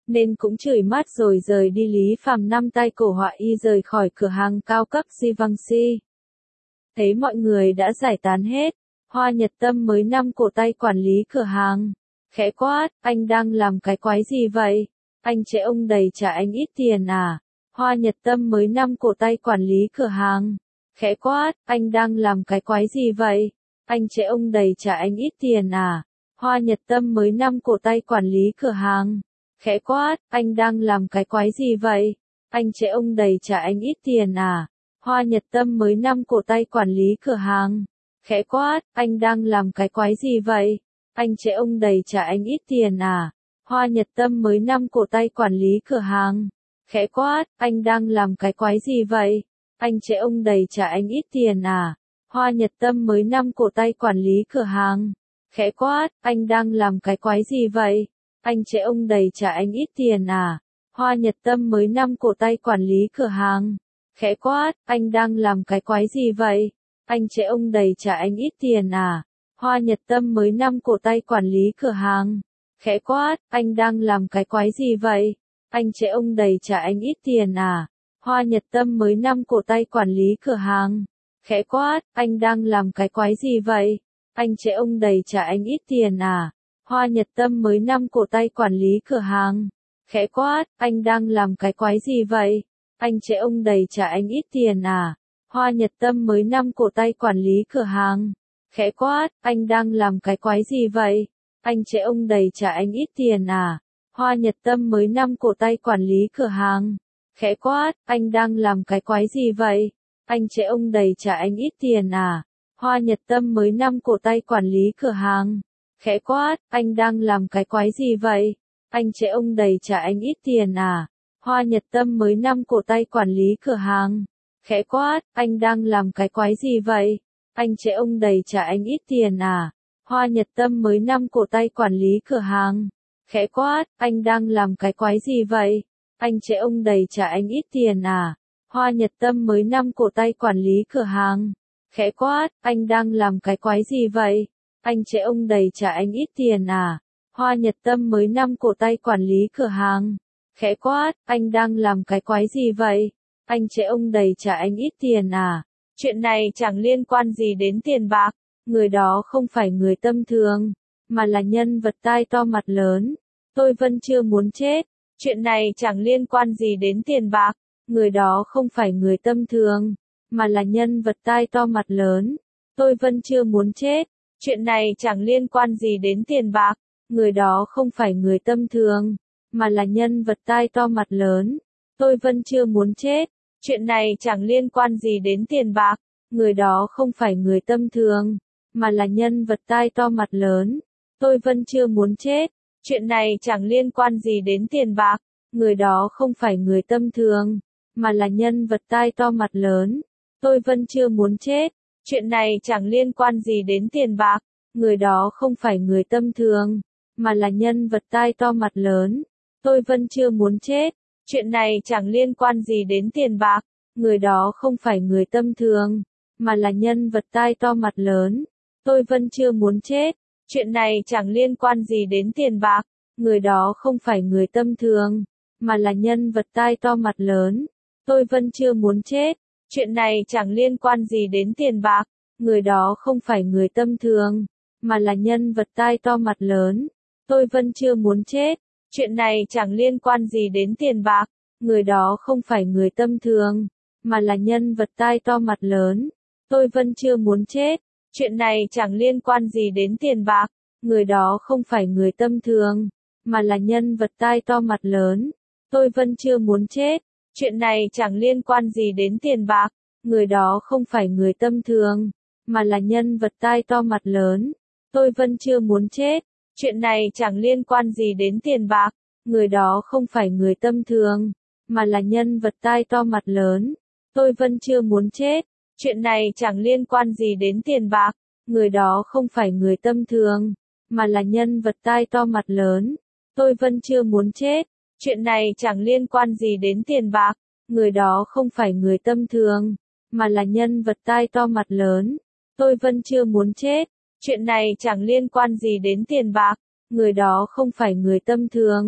nên cũng chửi mắt rồi rời đi. Lý Phàm năm tay cổ họa y rời khỏi cửa hàng cao cấp Givenchy. Thấy mọi người đã giải tán hết, Hoa Nhật Tâm mới nắm cổ tay quản lý cửa hàng, khẽ quát, anh đang làm cái quái gì vậy? Anh trễ ông đầy trả anh ít tiền à? Hoa Nhật Tâm mới nắm cổ tay quản lý cửa hàng, khẽ quát, anh đang làm cái quái gì vậy? Anh trễ ông đầy trả anh ít tiền à? Hoa Nhật Tâm mới nắm cổ tay quản lý cửa hàng, khẽ quát, anh đang làm cái quái gì vậy? Anh trễ ông đầy trả anh ít tiền à? Hoa Nhật Tâm mới nắm cổ tay quản lý cửa hàng, khẽ quát, anh đang làm cái quái gì vậy? Anh trễ ông đầy trả anh ít tiền à? Hoa Nhật Tâm mới nắm cổ tay quản lý cửa hàng, khẽ quát, anh đang làm cái quái gì vậy? Anh trễ ông đầy trả anh ít tiền à? Hoa Nhật Tâm mới nắm cổ tay quản lý cửa hàng, khẽ quát, anh đang làm cái quái gì vậy? Anh trễ ông đầy trả anh ít tiền à? Hoa Nhật Tâm mới nắm cổ tay quản lý cửa hàng, khẽ quát, anh đang làm cái quái gì vậy? Anh trễ ông đầy trả anh ít tiền à? Hoa Nhật Tâm mới nắm cổ tay quản lý cửa hàng, khẽ quát, anh đang làm cái quái gì vậy? Anh trễ ông đầy trả anh ít tiền à? Hoa Nhật Tâm mới nắm cổ tay quản lý cửa hàng, khẽ quát, anh đang làm cái quái gì vậy? Anh trễ ông đầy trả anh ít tiền à? Hoa Nhật Tâm mới nắm cổ tay quản lý cửa hàng, khẽ quát, anh đang làm cái quái gì vậy? Anh trễ ông đầy trả anh ít tiền à? Hoa Nhật Tâm mới nắm cổ tay quản lý cửa hàng, khẽ quát, anh đang làm cái quái gì vậy? Anh trễ ông đầy trả anh ít tiền à? Hoa Nhật Tâm mới nắm cổ tay quản lý cửa hàng, khẽ quát, anh đang làm cái quái gì vậy? Anh trễ ông đầy trả anh ít tiền à? Hoa Nhật Tâm mới nắm cổ tay quản lý cửa hàng, khẽ quát, anh đang làm cái quái gì vậy? Anh trễ ông đầy trả anh ít tiền à? Hoa Nhật Tâm mới nắm cổ tay quản lý cửa hàng, khẽ quát, anh đang làm cái quái gì vậy? Anh trễ ông đầy trả anh ít tiền à? Hoa Nhật Tâm mới nắm cổ tay quản lý cửa hàng, khẽ quát, anh đang làm cái quái gì vậy? Anh trễ ông đầy trả anh ít tiền à? Hoa Nhật Tâm mới nắm cổ tay quản lý cửa hàng, khẽ quát, anh đang làm cái quái gì vậy? Anh trễ ông đầy trả anh ít tiền à? Hoa Nhật Tâm mới nắm cổ tay quản lý cửa hàng, khẽ quát, anh đang làm cái quái gì vậy? Anh trễ ông đầy trả anh ít tiền à? Chuyện này chẳng liên quan gì đến tiền bạc. Người đó không phải người tâm thường, mà là nhân vật tai to mặt lớn. Tôi vẫn chưa muốn chết. Chuyện này chẳng liên quan gì đến tiền bạc. Người đó không phải người tâm thường, mà là nhân vật tai to mặt lớn. Tôi vẫn chưa muốn chết. Chuyện này chẳng liên quan gì đến tiền bạc. Người đó không phải người tâm thường, mà là nhân vật tai to mặt lớn. Tôi vẫn chưa muốn chết. Chuyện này chẳng liên quan gì đến tiền bạc. Người đó không phải người tâm thường, mà là nhân vật tai to mặt lớn. Tôi vẫn chưa muốn chết. Chuyện này chẳng liên quan gì đến tiền bạc. Người đó không phải người tâm thường, mà là nhân vật tai to mặt lớn. Tôi vẫn chưa muốn chết. Chuyện này chẳng liên quan gì đến tiền bạc. Người đó không phải người tâm thường, mà là nhân vật tai to mặt lớn. Tôi vẫn chưa muốn chết. Chuyện này chẳng liên quan gì đến tiền bạc. Người đó không phải người tâm thường, mà là nhân vật tai to mặt lớn. Tôi vẫn chưa muốn chết. Chuyện này chẳng liên quan gì đến tiền bạc. Người đó không phải người tâm thường, mà là nhân vật tai to mặt lớn. Tôi vẫn chưa muốn chết. Chuyện này chẳng liên quan gì đến tiền bạc. Người đó không phải người tâm thường, mà là nhân vật tai to mặt lớn. Tôi vẫn chưa muốn chết. Chuyện này chẳng liên quan gì đến tiền bạc. Người đó không phải người tâm thường, mà là nhân vật tai to mặt lớn. Tôi vẫn chưa muốn chết. Chuyện này chẳng liên quan gì đến tiền bạc. Người đó không phải người tâm thường, mà là nhân vật tai to mặt lớn. Tôi vẫn chưa muốn chết. Chuyện này chẳng liên quan gì đến tiền bạc. Người đó không phải người tâm thường, mà là nhân vật tai to mặt lớn. Tôi vẫn chưa muốn chết. Chuyện này chẳng liên quan gì đến tiền bạc. Người đó không phải người tâm thường, mà là nhân vật tai to mặt lớn. Tôi vẫn chưa muốn chết. Chuyện này chẳng liên quan gì đến tiền bạc. Người đó không phải người tâm thường, mà là nhân vật tai to mặt lớn. Tôi vẫn chưa muốn chết. Chuyện này chẳng liên quan gì đến tiền bạc. Người đó không phải người tâm thường, mà là nhân vật tai to mặt lớn. Tôi vẫn chưa muốn chết. Chuyện này chẳng liên quan gì đến tiền bạc. Người đó không phải người tâm thường,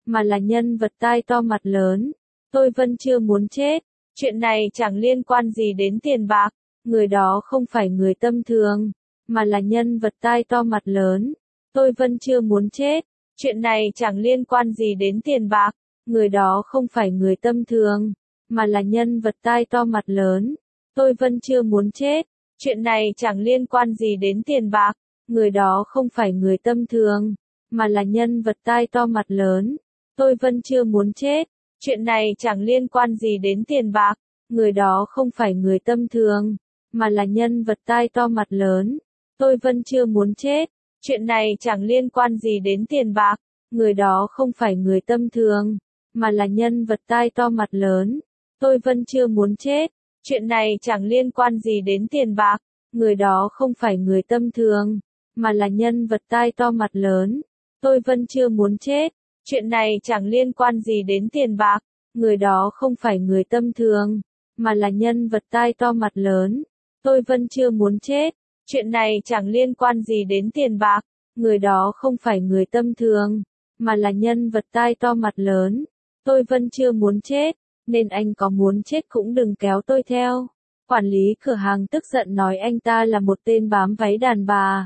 mà là nhân vật tai to mặt lớn. Tôi vẫn chưa muốn chết. Chuyện này chẳng liên quan gì đến tiền bạc. Người đó không phải người tâm thường, mà là nhân vật tai to mặt lớn. Tôi vẫn chưa muốn chết. Chuyện này chẳng liên quan gì đến tiền bạc. Người đó không phải người tâm thường, mà là nhân vật tai to mặt lớn. Tôi vẫn chưa muốn chết. Chuyện này chẳng liên quan gì đến tiền bạc. Người đó không phải người tâm thường, mà là nhân vật tai to mặt lớn. Tôi vẫn chưa muốn chết. Chuyện này chẳng liên quan gì đến tiền bạc. Người đó không phải người tâm thường, mà là nhân vật tai to mặt lớn. Tôi vẫn chưa muốn chết. Chuyện này chẳng liên quan gì đến tiền bạc. Người đó không phải người tâm thường, mà là nhân vật tai to mặt lớn. Tôi vẫn chưa muốn chết. Chuyện này chẳng liên quan gì đến tiền bạc. Người đó không phải người tâm thường, mà là nhân vật tai to mặt lớn. Tôi vẫn chưa muốn chết. Chuyện này chẳng liên quan gì đến tiền bạc. Người đó không phải người tâm thường, mà là nhân vật tai to mặt lớn. Tôi vẫn chưa muốn chết. Chuyện này chẳng liên quan gì đến tiền bạc. Người đó không phải người tâm thường, mà là nhân vật tai to mặt lớn. Tôi vẫn chưa muốn chết, nên anh có muốn chết cũng đừng kéo tôi theo. Quản lý cửa hàng tức giận nói anh ta là một tên bám váy đàn bà.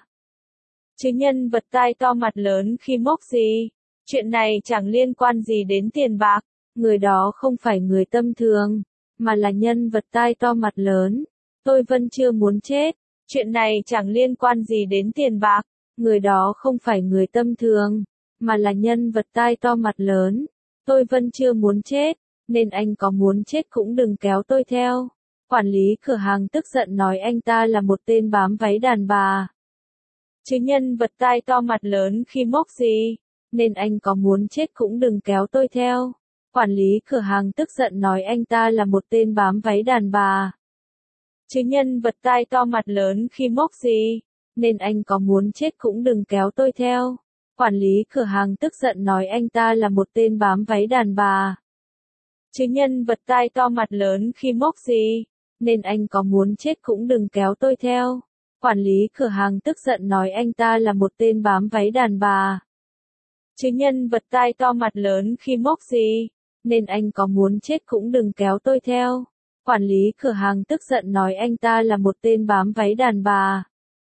Chứ nhân vật tai to mặt lớn khi mốc gì? Chuyện này chẳng liên quan gì đến tiền bạc. Người đó không phải người tâm thường, mà là nhân vật tai to mặt lớn. Tôi vẫn chưa muốn chết. Chuyện này chẳng liên quan gì đến tiền bạc. Người đó không phải người tâm thường, mà là nhân vật tai to mặt lớn. Tôi vẫn chưa muốn chết, nên anh có muốn chết cũng đừng kéo tôi theo. Quản lý cửa hàng tức giận nói anh ta là một tên bám váy đàn bà. Chứ nhân vật tai to mặt lớn khi mốc gì? Nên anh có muốn chết cũng đừng kéo tôi theo. Quản lý cửa hàng tức giận nói anh ta là một tên bám váy đàn bà. Chứ nhân vật tai to mặt lớn khi mốc gì? Nên anh có muốn chết cũng đừng kéo tôi theo. Quản lý cửa hàng tức giận nói anh ta là một tên bám váy đàn bà. Chứ nhân vật tai to mặt lớn khi mốc gì? Nên anh có muốn chết cũng đừng kéo tôi theo. Quản lý cửa hàng tức giận nói anh ta là một tên bám váy đàn bà. Chứ nhân vật tai to mặt lớn khi mốc gì? Nên anh có muốn chết cũng đừng kéo tôi theo. Quản lý cửa hàng tức giận nói anh ta là một tên bám váy đàn bà.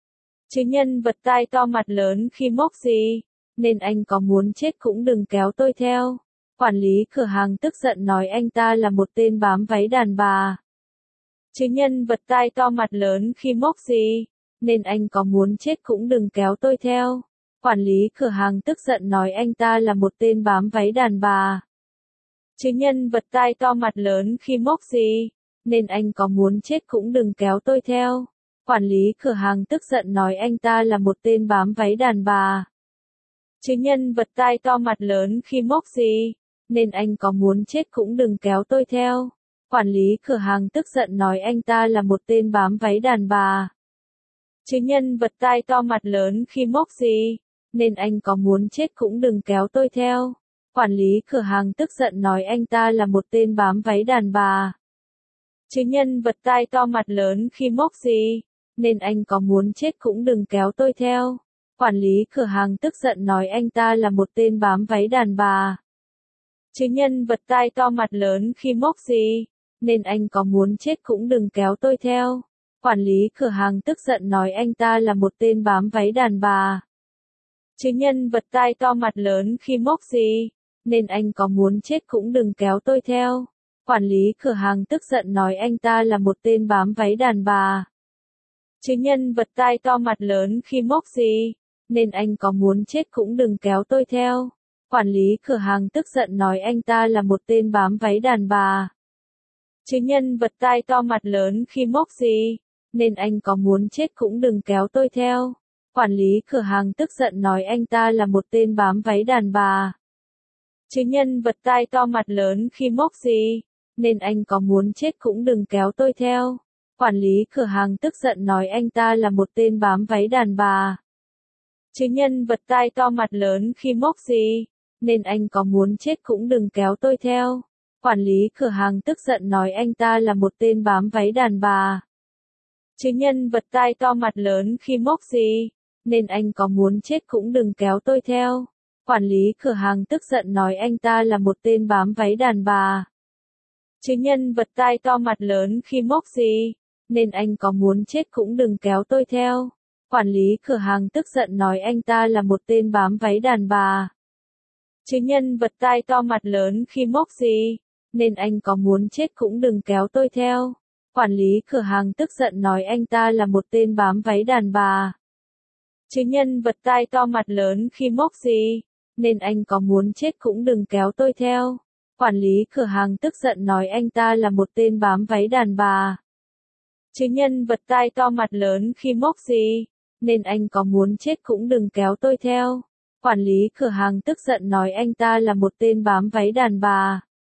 Chứ nhân vật tai to mặt lớn khi mốc gì? Nên anh có muốn chết cũng đừng kéo tôi theo. Quản lý cửa hàng tức giận nói anh ta là một tên bám váy đàn bà. Chứ nhân vật tai to mặt lớn khi mốc gì? Nên anh có muốn chết cũng đừng kéo tôi theo. Quản lý cửa hàng tức giận nói anh ta là một tên bám váy đàn bà. Chứ nhân vật tai to mặt lớn khi mốc gì? Nên anh có muốn chết cũng đừng kéo tôi theo. Quản lý cửa hàng tức giận nói anh ta là một tên bám váy đàn bà. Chứ nhân vật tai to mặt lớn khi mốc gì? Nên anh có muốn chết cũng đừng kéo tôi theo. Quản lý cửa hàng tức giận nói anh ta là một tên bám váy đàn bà. Chứ nhân vật tai to mặt lớn khi mốc gì? Nên anh có muốn chết cũng đừng kéo tôi theo. Quản lý cửa hàng tức giận nói anh ta là một tên bám váy đàn bà. Chứ nhân vật tai to mặt lớn khi mốc gì? Nên anh có muốn chết cũng đừng kéo tôi theo. Quản lý cửa hàng tức giận nói anh ta là một tên bám váy đàn bà. Chứ nhân vật tai to mặt lớn khi mốc gì? Nên anh có muốn chết cũng đừng kéo tôi theo. Quản lý cửa hàng tức giận nói anh ta là một tên bám váy đàn bà. Chứ nhân vật tai to mặt lớn khi mốc gì? Nên anh có muốn chết cũng đừng kéo tôi theo. Quản lý cửa hàng tức giận nói anh ta là một tên bám váy đàn bà. Chứ nhân vật tai to mặt lớn khi mốc gì? Nên anh có muốn chết cũng đừng kéo tôi theo. Quản lý cửa hàng tức giận nói anh ta là một tên bám váy đàn bà. Chứ nhân vật tai to mặt lớn khi mốc gì? Nên anh có muốn chết cũng đừng kéo tôi theo. Quản lý cửa hàng tức giận nói anh ta là một tên bám váy đàn bà. Chứ nhân vật tai to mặt lớn khi mốc gì? Nên anh có muốn chết cũng đừng kéo tôi theo. Quản lý cửa hàng tức giận nói anh ta là một tên bám váy đàn bà. Chứ nhân vật tai to mặt lớn khi mốc gì? Nên anh có muốn chết cũng đừng kéo tôi theo. Quản lý cửa hàng tức giận nói anh ta là một tên bám váy đàn bà. Chứ nhân vật tai to mặt lớn khi mốc gì? Nên anh có muốn chết cũng đừng kéo tôi theo. Quản lý cửa hàng tức giận nói anh ta là một tên bám váy đàn bà. Chứ nhân vật tai to mặt lớn khi mốc gì, nên anh có muốn chết cũng đừng kéo tôi theo. Quản lý cửa hàng tức giận nói anh ta là một tên bám váy đàn bà. Chứ nhân vật tai to mặt lớn khi mốc gì, nên anh có muốn chết cũng đừng kéo tôi theo. Quản lý cửa hàng tức giận nói anh ta là một tên bám váy đàn bà. Chứ nhân vật tai to mặt lớn khi mốc gì, nên anh có muốn chết cũng đừng kéo tôi theo. Quản lý cửa hàng tức giận nói anh ta là một tên bám váy đàn bà. Chứ nhân vật tai to mặt lớn khi mốc gì, nên anh có muốn chết cũng đừng kéo tôi theo. Quản lý cửa hàng tức giận nói anh ta là một tên bám váy đàn bà.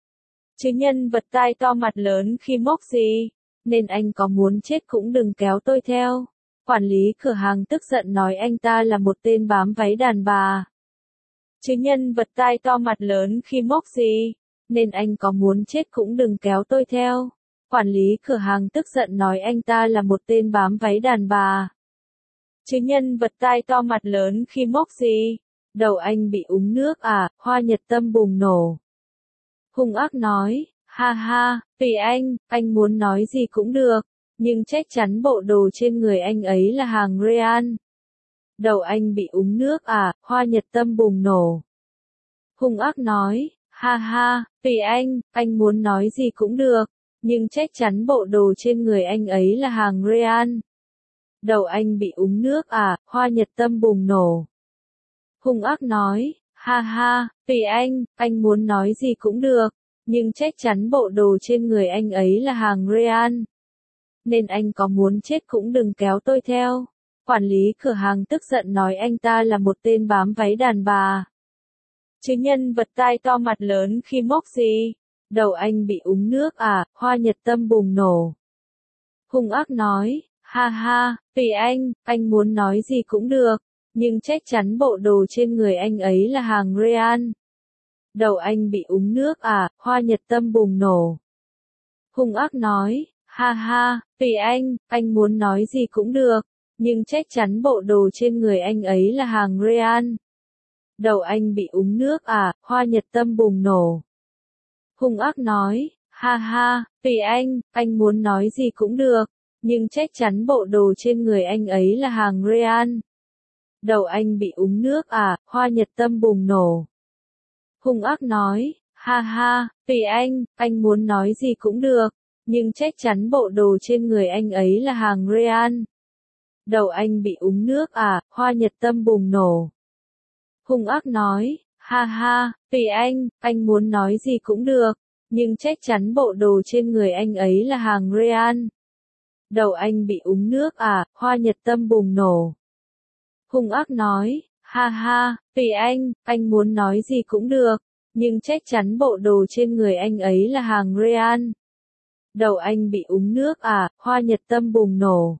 Chứ nhân vật tai to mặt lớn khi mốc gì, nên anh có muốn chết cũng đừng kéo tôi theo. Quản lý cửa hàng tức giận nói anh ta là một tên bám váy đàn bà. Chứ nhân vật tai to mặt lớn khi mốc gì, nên anh có muốn chết cũng đừng kéo tôi theo. Quản lý cửa hàng tức giận nói anh ta là một tên bám váy đàn bà. Chứ nhân vật tai to mặt lớn khi mốc gì, đầu anh bị úng nước à, Hoa Nhật Tâm bùng nổ. Hung ác nói, ha ha, tùy anh, anh muốn nói gì cũng được, nhưng chắc chắn bộ đồ trên người anh ấy là hàng Real. Đầu anh bị úng nước à, Hoa Nhật Tâm bùng nổ. Hung ác nói, ha ha, tùy anh, anh muốn nói gì cũng được, nhưng chắc chắn bộ đồ trên người anh ấy là hàng Real. Đầu anh bị úng nước à, Hoa Nhật Tâm bùng nổ. Hung ác nói, ha ha, tùy anh, anh muốn nói gì cũng được, nhưng chắc chắn bộ đồ trên người anh ấy là hàng Real. Nên anh có muốn chết cũng đừng kéo tôi theo. Quản lý cửa hàng tức giận nói anh ta là một tên bám váy đàn bà. Chứ nhân vật tai to mặt lớn khi mốc gì, đầu anh bị úng nước à, Hoa Nhật Tâm bùng nổ. Hung ác nói, ha ha, tùy anh, anh muốn nói gì cũng được, nhưng chắc chắn bộ đồ trên người anh ấy là hàng Real. Đầu anh bị úng nước à, Hoa Nhật Tâm bùng nổ. Hung ác nói, ha ha, tùy anh, anh muốn nói gì cũng được, nhưng chắc chắn bộ đồ trên người anh ấy là hàng Real. Đầu anh bị úng nước à, Hoa Nhật Tâm bùng nổ. Hung ác nói, ha ha, tùy anh, anh muốn nói gì cũng được, nhưng chắc chắn bộ đồ trên người anh ấy là hàng Real. Đầu anh bị úng nước à, Hoa Nhật Tâm bùng nổ. Hung ác nói, ha ha, tùy anh, anh muốn nói gì cũng được, nhưng chắc chắn bộ đồ trên người anh ấy là hàng Real. Đầu anh bị úng nước à, Hoa Nhật Tâm bùng nổ. Hung ác nói, ha ha, tùy anh, anh muốn nói gì cũng được, nhưng chắc chắn bộ đồ trên người anh ấy là hàng Real. Đầu anh bị úng nước à, Hoa Nhật Tâm bùng nổ. Hung ác nói, ha ha, tùy anh, anh muốn nói gì cũng được, nhưng chắc chắn bộ đồ trên người anh ấy là hàng Real. Đầu anh bị úng nước à, Hoa Nhật Tâm bùng nổ.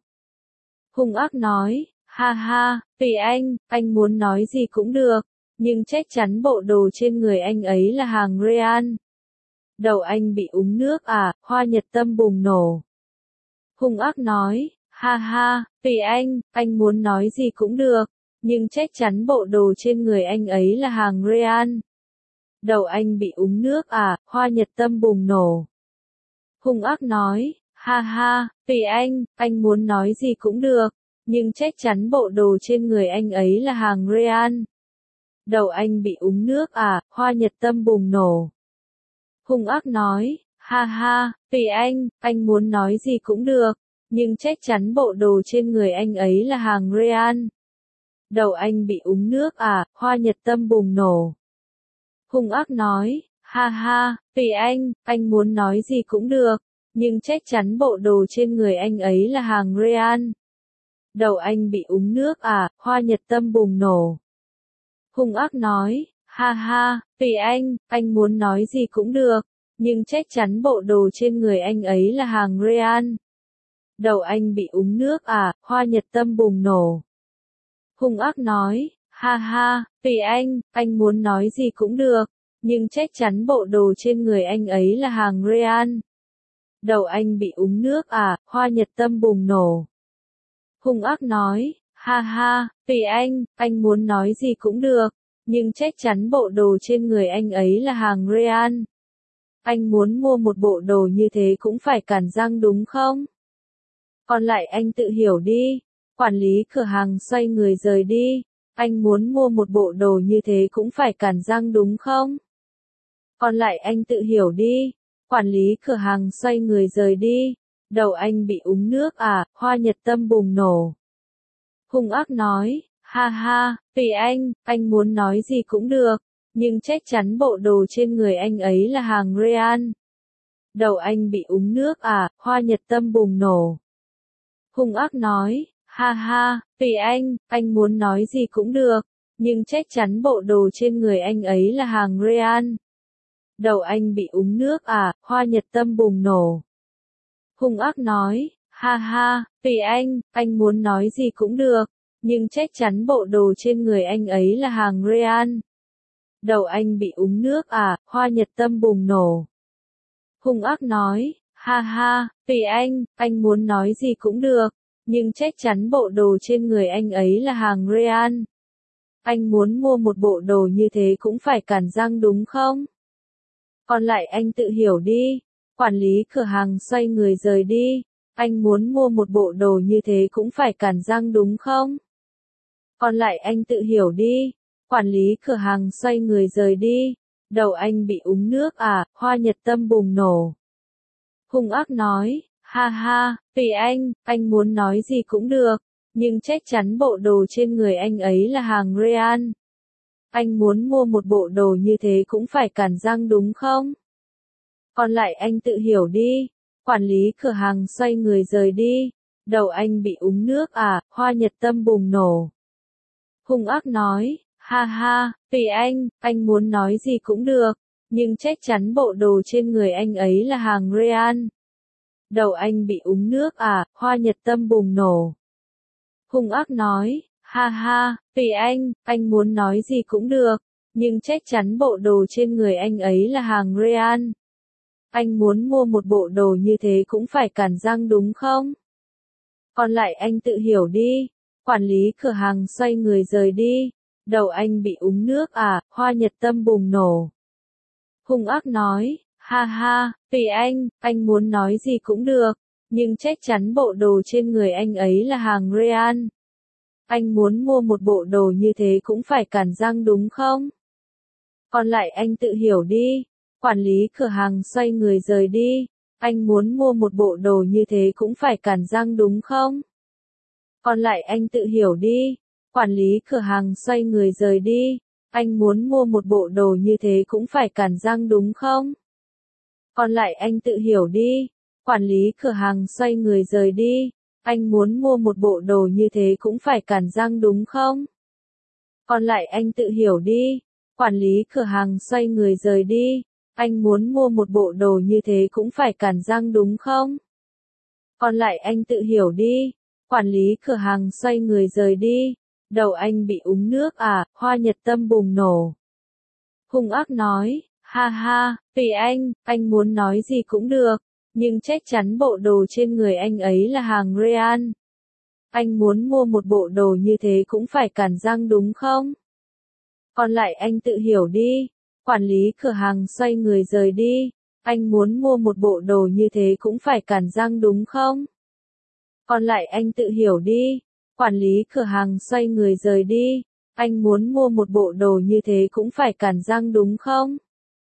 Hung ác nói, ha ha, tùy anh, anh muốn nói gì cũng được, nhưng chắc chắn bộ đồ trên người anh ấy là hàng Real. Đầu anh bị úng nước à, Hoa Nhật Tâm bùng nổ. Hung ác nói, ha ha, tùy anh, anh muốn nói gì cũng được, nhưng chắc chắn bộ đồ trên người anh ấy là hàng Real. Đầu anh bị úng nước à, Hoa Nhật Tâm bùng nổ. Hung ác nói, ha ha, tùy anh, anh muốn nói gì cũng được, nhưng chắc chắn bộ đồ trên người anh ấy là hàng Real. Đầu anh bị úng nước à, Hoa Nhật Tâm bùng nổ. Hung ác nói, ha ha, tùy anh, anh muốn nói gì cũng được, nhưng chắc chắn bộ đồ trên người anh ấy là hàng Real. Đầu anh bị úng nước à, Hoa Nhật Tâm bùng nổ. Hung ác nói, ha ha, tùy anh, anh muốn nói gì cũng được, nhưng chắc chắn bộ đồ trên người anh ấy là hàng Real. Đầu anh bị úng nước à, Hoa Nhật Tâm bùng nổ. Hung ác nói, ha ha, tùy anh, anh muốn nói gì cũng được, nhưng chắc chắn bộ đồ trên người anh ấy là hàng Real. Đầu anh bị úng nước à, Hoa Nhật Tâm bùng nổ. Hung ác nói, ha ha, tùy anh, anh muốn nói gì cũng được, nhưng chắc chắn bộ đồ trên người anh ấy là hàng Real. Đầu anh bị úng nước à, Hoa Nhật Tâm bùng nổ. Hung ác nói, ha ha, tùy anh, anh muốn nói gì cũng được, nhưng chắc chắn bộ đồ trên người anh ấy là hàng Real. Anh muốn mua một bộ đồ như thế cũng phải cản răng đúng không? Còn lại anh tự hiểu đi. Quản lý cửa hàng xoay người rời đi. Anh muốn mua một bộ đồ như thế cũng phải cản răng đúng không? Còn lại anh tự hiểu đi. Quản lý cửa hàng xoay người rời đi. Đầu anh bị úng nước à? Hoa Nhật Tâm bùng nổ. Hung ác nói, ha ha, tùy anh, anh muốn nói gì cũng được, nhưng chắc chắn bộ đồ trên người anh ấy là hàng Real. Đầu anh bị úng nước à? Hoa Nhật Tâm bùng nổ. Hung ác nói, ha ha, tùy anh, anh muốn nói gì cũng được, nhưng chắc chắn bộ đồ trên người anh ấy là hàng Real. Đầu anh bị úng nước à? Hoa Nhật Tâm bùng nổ. Hung ác nói, ha ha, tùy anh, anh muốn nói gì cũng được, nhưng chắc chắn bộ đồ trên người anh ấy là hàng Real. Đầu anh bị úng nước à? Hoa Nhật Tâm bùng nổ. Hung ác nói, ha ha, tùy anh, anh muốn nói gì cũng được, nhưng chắc chắn bộ đồ trên người anh ấy là hàng Real. Anh muốn mua một bộ đồ như thế cũng phải cản răng đúng không? Còn lại anh tự hiểu đi. Quản lý cửa hàng xoay người rời đi. Anh muốn mua một bộ đồ như thế cũng phải cản răng đúng không? Còn lại anh tự hiểu đi. Quản lý cửa hàng xoay người rời đi. Đầu anh bị úng nước à? Hoa Nhật Tâm bùng nổ. Hung ác nói, ha ha, tùy anh, anh muốn nói gì cũng được, nhưng chắc chắn bộ đồ trên người anh ấy là hàng Real. Anh muốn mua một bộ đồ như thế cũng phải cản răng đúng không? Còn lại anh tự hiểu đi. Quản lý cửa hàng xoay người rời đi. Đầu anh bị úng nước à? Hoa Nhật Tâm bùng nổ. Hung ác nói, ha ha, tùy anh, anh muốn nói gì cũng được, nhưng chắc chắn bộ đồ trên người anh ấy là hàng Real. Đầu anh bị úng nước à? Hoa Nhật Tâm bùng nổ. Hung ác nói, ha ha, tùy anh, anh muốn nói gì cũng được, nhưng chắc chắn bộ đồ trên người anh ấy là hàng Real. Anh muốn mua một bộ đồ như thế cũng phải cản răng đúng không? Còn lại anh tự hiểu đi. Quản lý cửa hàng xoay người rời đi. Đầu anh bị úng nước à? Hoa Nhật Tâm bùng nổ. Hung ác nói, ha ha, tùy anh, anh muốn nói gì cũng được, nhưng chắc chắn bộ đồ trên người anh ấy là hàng Real. Anh muốn mua một bộ đồ như thế cũng phải cản răng đúng không? Còn lại anh tự hiểu đi. Quản lý cửa hàng xoay người rời đi. Anh muốn mua một bộ đồ như thế cũng phải cản răng đúng không? Còn lại anh tự hiểu đi. Quản lý cửa hàng xoay người rời đi. Anh muốn mua một bộ đồ như thế cũng phải cản răng đúng không? Còn lại anh tự hiểu đi. Quản lý cửa hàng xoay người rời đi. Anh muốn mua một bộ đồ như thế cũng phải cản răng đúng không? Còn lại anh tự hiểu đi. Quản lý cửa hàng xoay người rời đi. Anh muốn mua một bộ đồ như thế cũng phải cản răng đúng không? Còn lại anh tự hiểu đi. Quản lý cửa hàng xoay người rời đi. Đầu anh bị úng nước à? Hoa Nhật Tâm bùng nổ. Hung ác nói, ha ha, tùy anh, anh muốn nói gì cũng được, nhưng chắc chắn bộ đồ trên người anh ấy là hàng Real. Anh muốn mua một bộ đồ như thế cũng phải cản răng đúng không? Còn lại anh tự hiểu đi. Quản lý cửa hàng xoay người rời đi. Anh muốn mua một bộ đồ như thế cũng phải cản răng đúng không? Còn lại anh tự hiểu đi. Quản lý cửa hàng xoay người rời đi. Anh muốn mua một bộ đồ như thế cũng phải cản răng đúng không?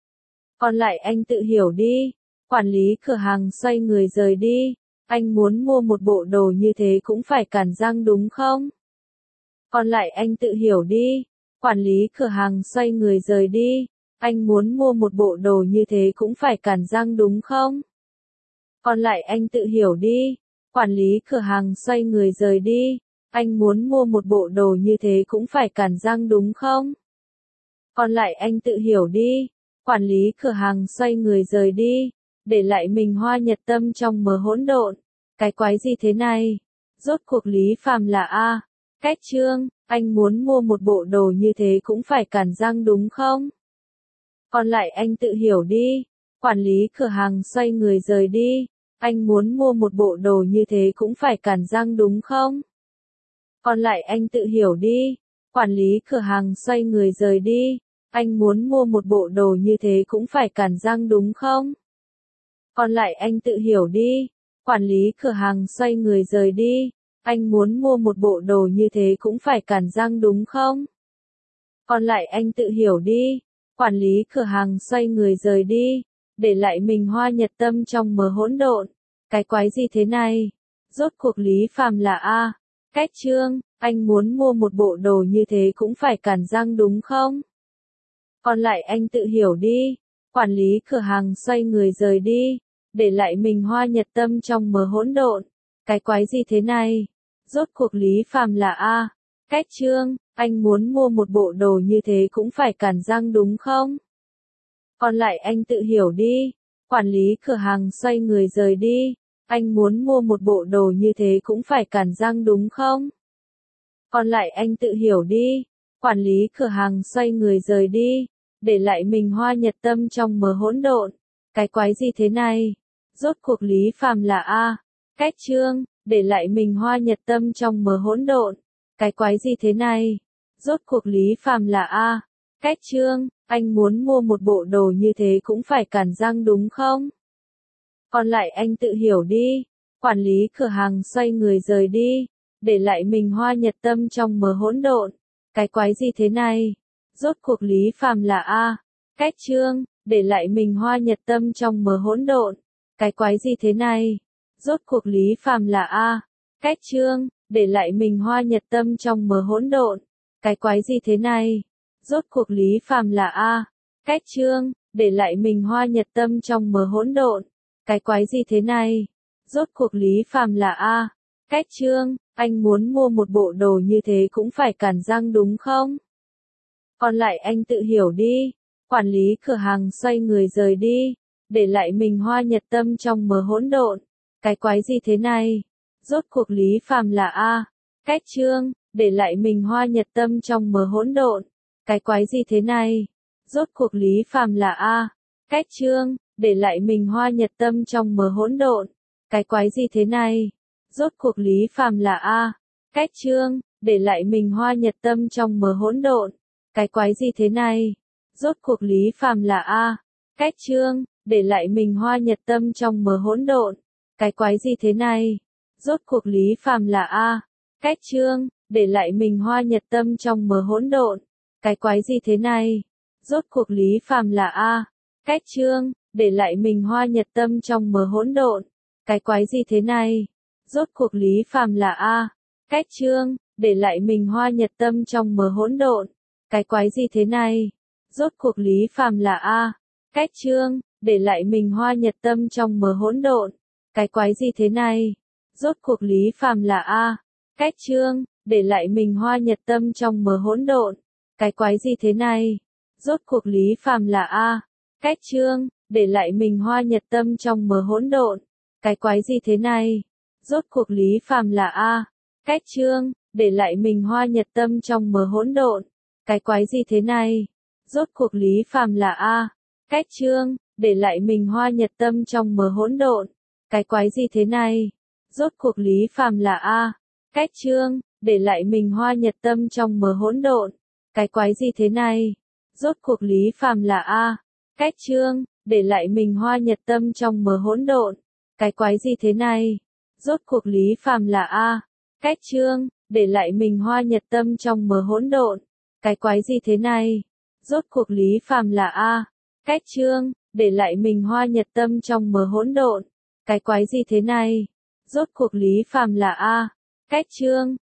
Còn lại anh tự hiểu đi. Quản lý cửa hàng xoay người rời đi. Anh muốn mua một bộ đồ như thế cũng phải cản răng đúng không? Còn lại anh tự hiểu đi. Quản lý cửa hàng xoay người rời đi. Anh muốn mua một bộ đồ như thế cũng phải cản răng đúng không? Còn lại anh tự hiểu đi. Quản lý cửa hàng xoay người rời đi. Anh muốn mua một bộ đồ như thế cũng phải cản răng đúng không? Còn lại anh tự hiểu đi. Quản lý cửa hàng xoay người rời đi. Để lại mình Hoa Nhật Tâm trong mớ hỗn độn. Cái quái gì thế này? Rốt cuộc Lý Phàm là A. Cách chương, anh muốn mua một bộ đồ như thế cũng phải cản răng đúng không? Còn lại anh tự hiểu đi. Quản lý cửa hàng xoay người rời đi. Anh muốn mua một bộ đồ như thế cũng phải cản răng đúng không? Còn lại anh tự hiểu đi. Quản lý cửa hàng xoay người rời đi. Anh muốn mua một bộ đồ như thế cũng phải cản răng đúng không? Còn lại anh tự hiểu đi. Quản lý cửa hàng xoay người rời đi. Anh muốn mua một bộ đồ như thế cũng phải cản răng đúng không? Còn lại anh tự hiểu đi. Quản lý cửa hàng xoay người rời đi. Để lại mình Hoa Nhật Tâm trong mớ hỗn độn. Cái quái gì thế này? Rốt cuộc Lý Phàm là A. Cách Trương, anh muốn mua một bộ đồ như thế cũng phải cản răng đúng không? Còn lại anh tự hiểu đi. Quản lý cửa hàng xoay người rời đi. Để lại mình Hoa Nhật Tâm trong mớ hỗn độn. Cái quái gì thế này? Rốt cuộc Lý Phàm là A. Cách Trương, anh muốn mua một bộ đồ như thế cũng phải cản răng đúng không? Còn lại anh tự hiểu đi. Quản lý cửa hàng xoay người rời đi. Anh muốn mua một bộ đồ như thế cũng phải cản răng đúng không? Còn lại anh tự hiểu đi. Quản lý cửa hàng xoay người rời đi. Để lại mình Hoa Nhật Tâm trong mớ hỗn độn. Cái quái gì thế này? Rốt cuộc Lý Phàm là A. Cách Trương, để lại mình Hoa Nhật Tâm trong mớ hỗn độn. Cái quái gì thế này? Rốt cuộc Lý Phàm là A. Cách Trương, anh muốn mua một bộ đồ như thế cũng phải cản răng đúng không? Còn lại anh tự hiểu đi. Quản lý cửa hàng xoay người rời đi. Để lại mình Hoa Nhật Tâm trong mớ hỗn độn. Cái quái gì thế này? Rốt cuộc Lý Phàm là A. Cách Trương, để lại mình Hoa Nhật Tâm trong mớ hỗn độn. Cái quái gì thế này? Rốt cuộc Lý Phàm là A. Cách Trương, để lại mình Hoa Nhật Tâm trong mớ hỗn độn. Cái quái gì thế này? Rốt cuộc Lý Phàm là A. Cách Trương, để lại mình Hoa Nhật Tâm trong mớ hỗn độn. Cái quái gì thế này? Rốt cuộc Lý Phàm là A. Cách Trương, anh muốn mua một bộ đồ như thế cũng phải cản răng đúng không? Còn lại anh tự hiểu đi. Quản lý cửa hàng xoay người rời đi. Để lại mình Hoa Nhật Tâm trong mớ hỗn độn. Cái quái gì thế này? Rốt cuộc Lý Phàm là A. Cách Trương, để lại mình Hoa Nhật Tâm trong mớ hỗn độn. Cái quái gì thế này? Rốt cuộc Lý Phàm là A. Cách Trương, để lại mình Hoa Nhật Tâm trong mớ hỗn độn. Cái quái gì thế này? Rốt cuộc Lý Phàm là A. Cách Trương, để lại mình Hoa Nhật Tâm trong mớ hỗn độn. Cái quái gì thế này? Rốt cuộc Lý Phàm là A. Cách Trương, để lại mình Hoa Nhật Tâm trong mớ hỗn độn. Cái quái gì thế này? Rốt cuộc Lý Phàm là A. Cách Trương, để lại mình Hoa Nhật Tâm trong mớ hỗn độn. Cái quái gì thế này? Rốt cuộc Lý Phàm là A. Cách Trương, để lại mình Hoa Nhật Tâm trong mớ hỗn độn. Cái quái gì thế này? Rốt cuộc Lý Phàm là A. Cách Trương, để lại mình Hoa Nhật Tâm trong mớ hỗn độn. Cái quái gì thế này? Rốt cuộc Lý Phàm là A. Cách Trương, để lại mình Hoa Nhật Tâm trong mớ hỗn độn. Cái quái gì thế này? Rốt cuộc Lý Phàm là A. Cách Trương, để lại mình Hoa Nhật Tâm trong mớ hỗn độn. Cái quái gì thế này? Rốt cuộc Lý Phàm là A. Cách Trương, để lại mình Hoa Nhật Tâm trong mớ hỗn độn. Cái quái gì thế này? Rốt cuộc Lý Phàm là A. Cách Trương, để lại mình Hoa Nhật Tâm trong mớ hỗn độn. Cái quái gì thế này? Rốt cuộc Lý Phàm là A. Cách Trương, để lại mình Hoa Nhật Tâm trong mớ hỗn độn. Cái quái gì thế này? Rốt cuộc Lý Phàm là A. Cách Trương, để lại mình Hoa Nhật Tâm trong mớ hỗn độn. Cái quái gì thế này? Rốt cuộc Lý Phàm là A. Cách Trương, để lại mình Hoa Nhật Tâm trong mớ hỗn độn. Cái quái gì thế này? Rốt cuộc Lý Phàm là A. Cách Trương, để lại mình Hoa Nhật Tâm trong mớ hỗn độn. Cái quái gì thế này? Rốt cuộc Lý Phàm là A. Cách Trương, để lại mình Hoa Nhật Tâm trong mớ hỗn độn. Cái quái gì thế này? Rốt cuộc Lý Phàm là A. Cách Trương,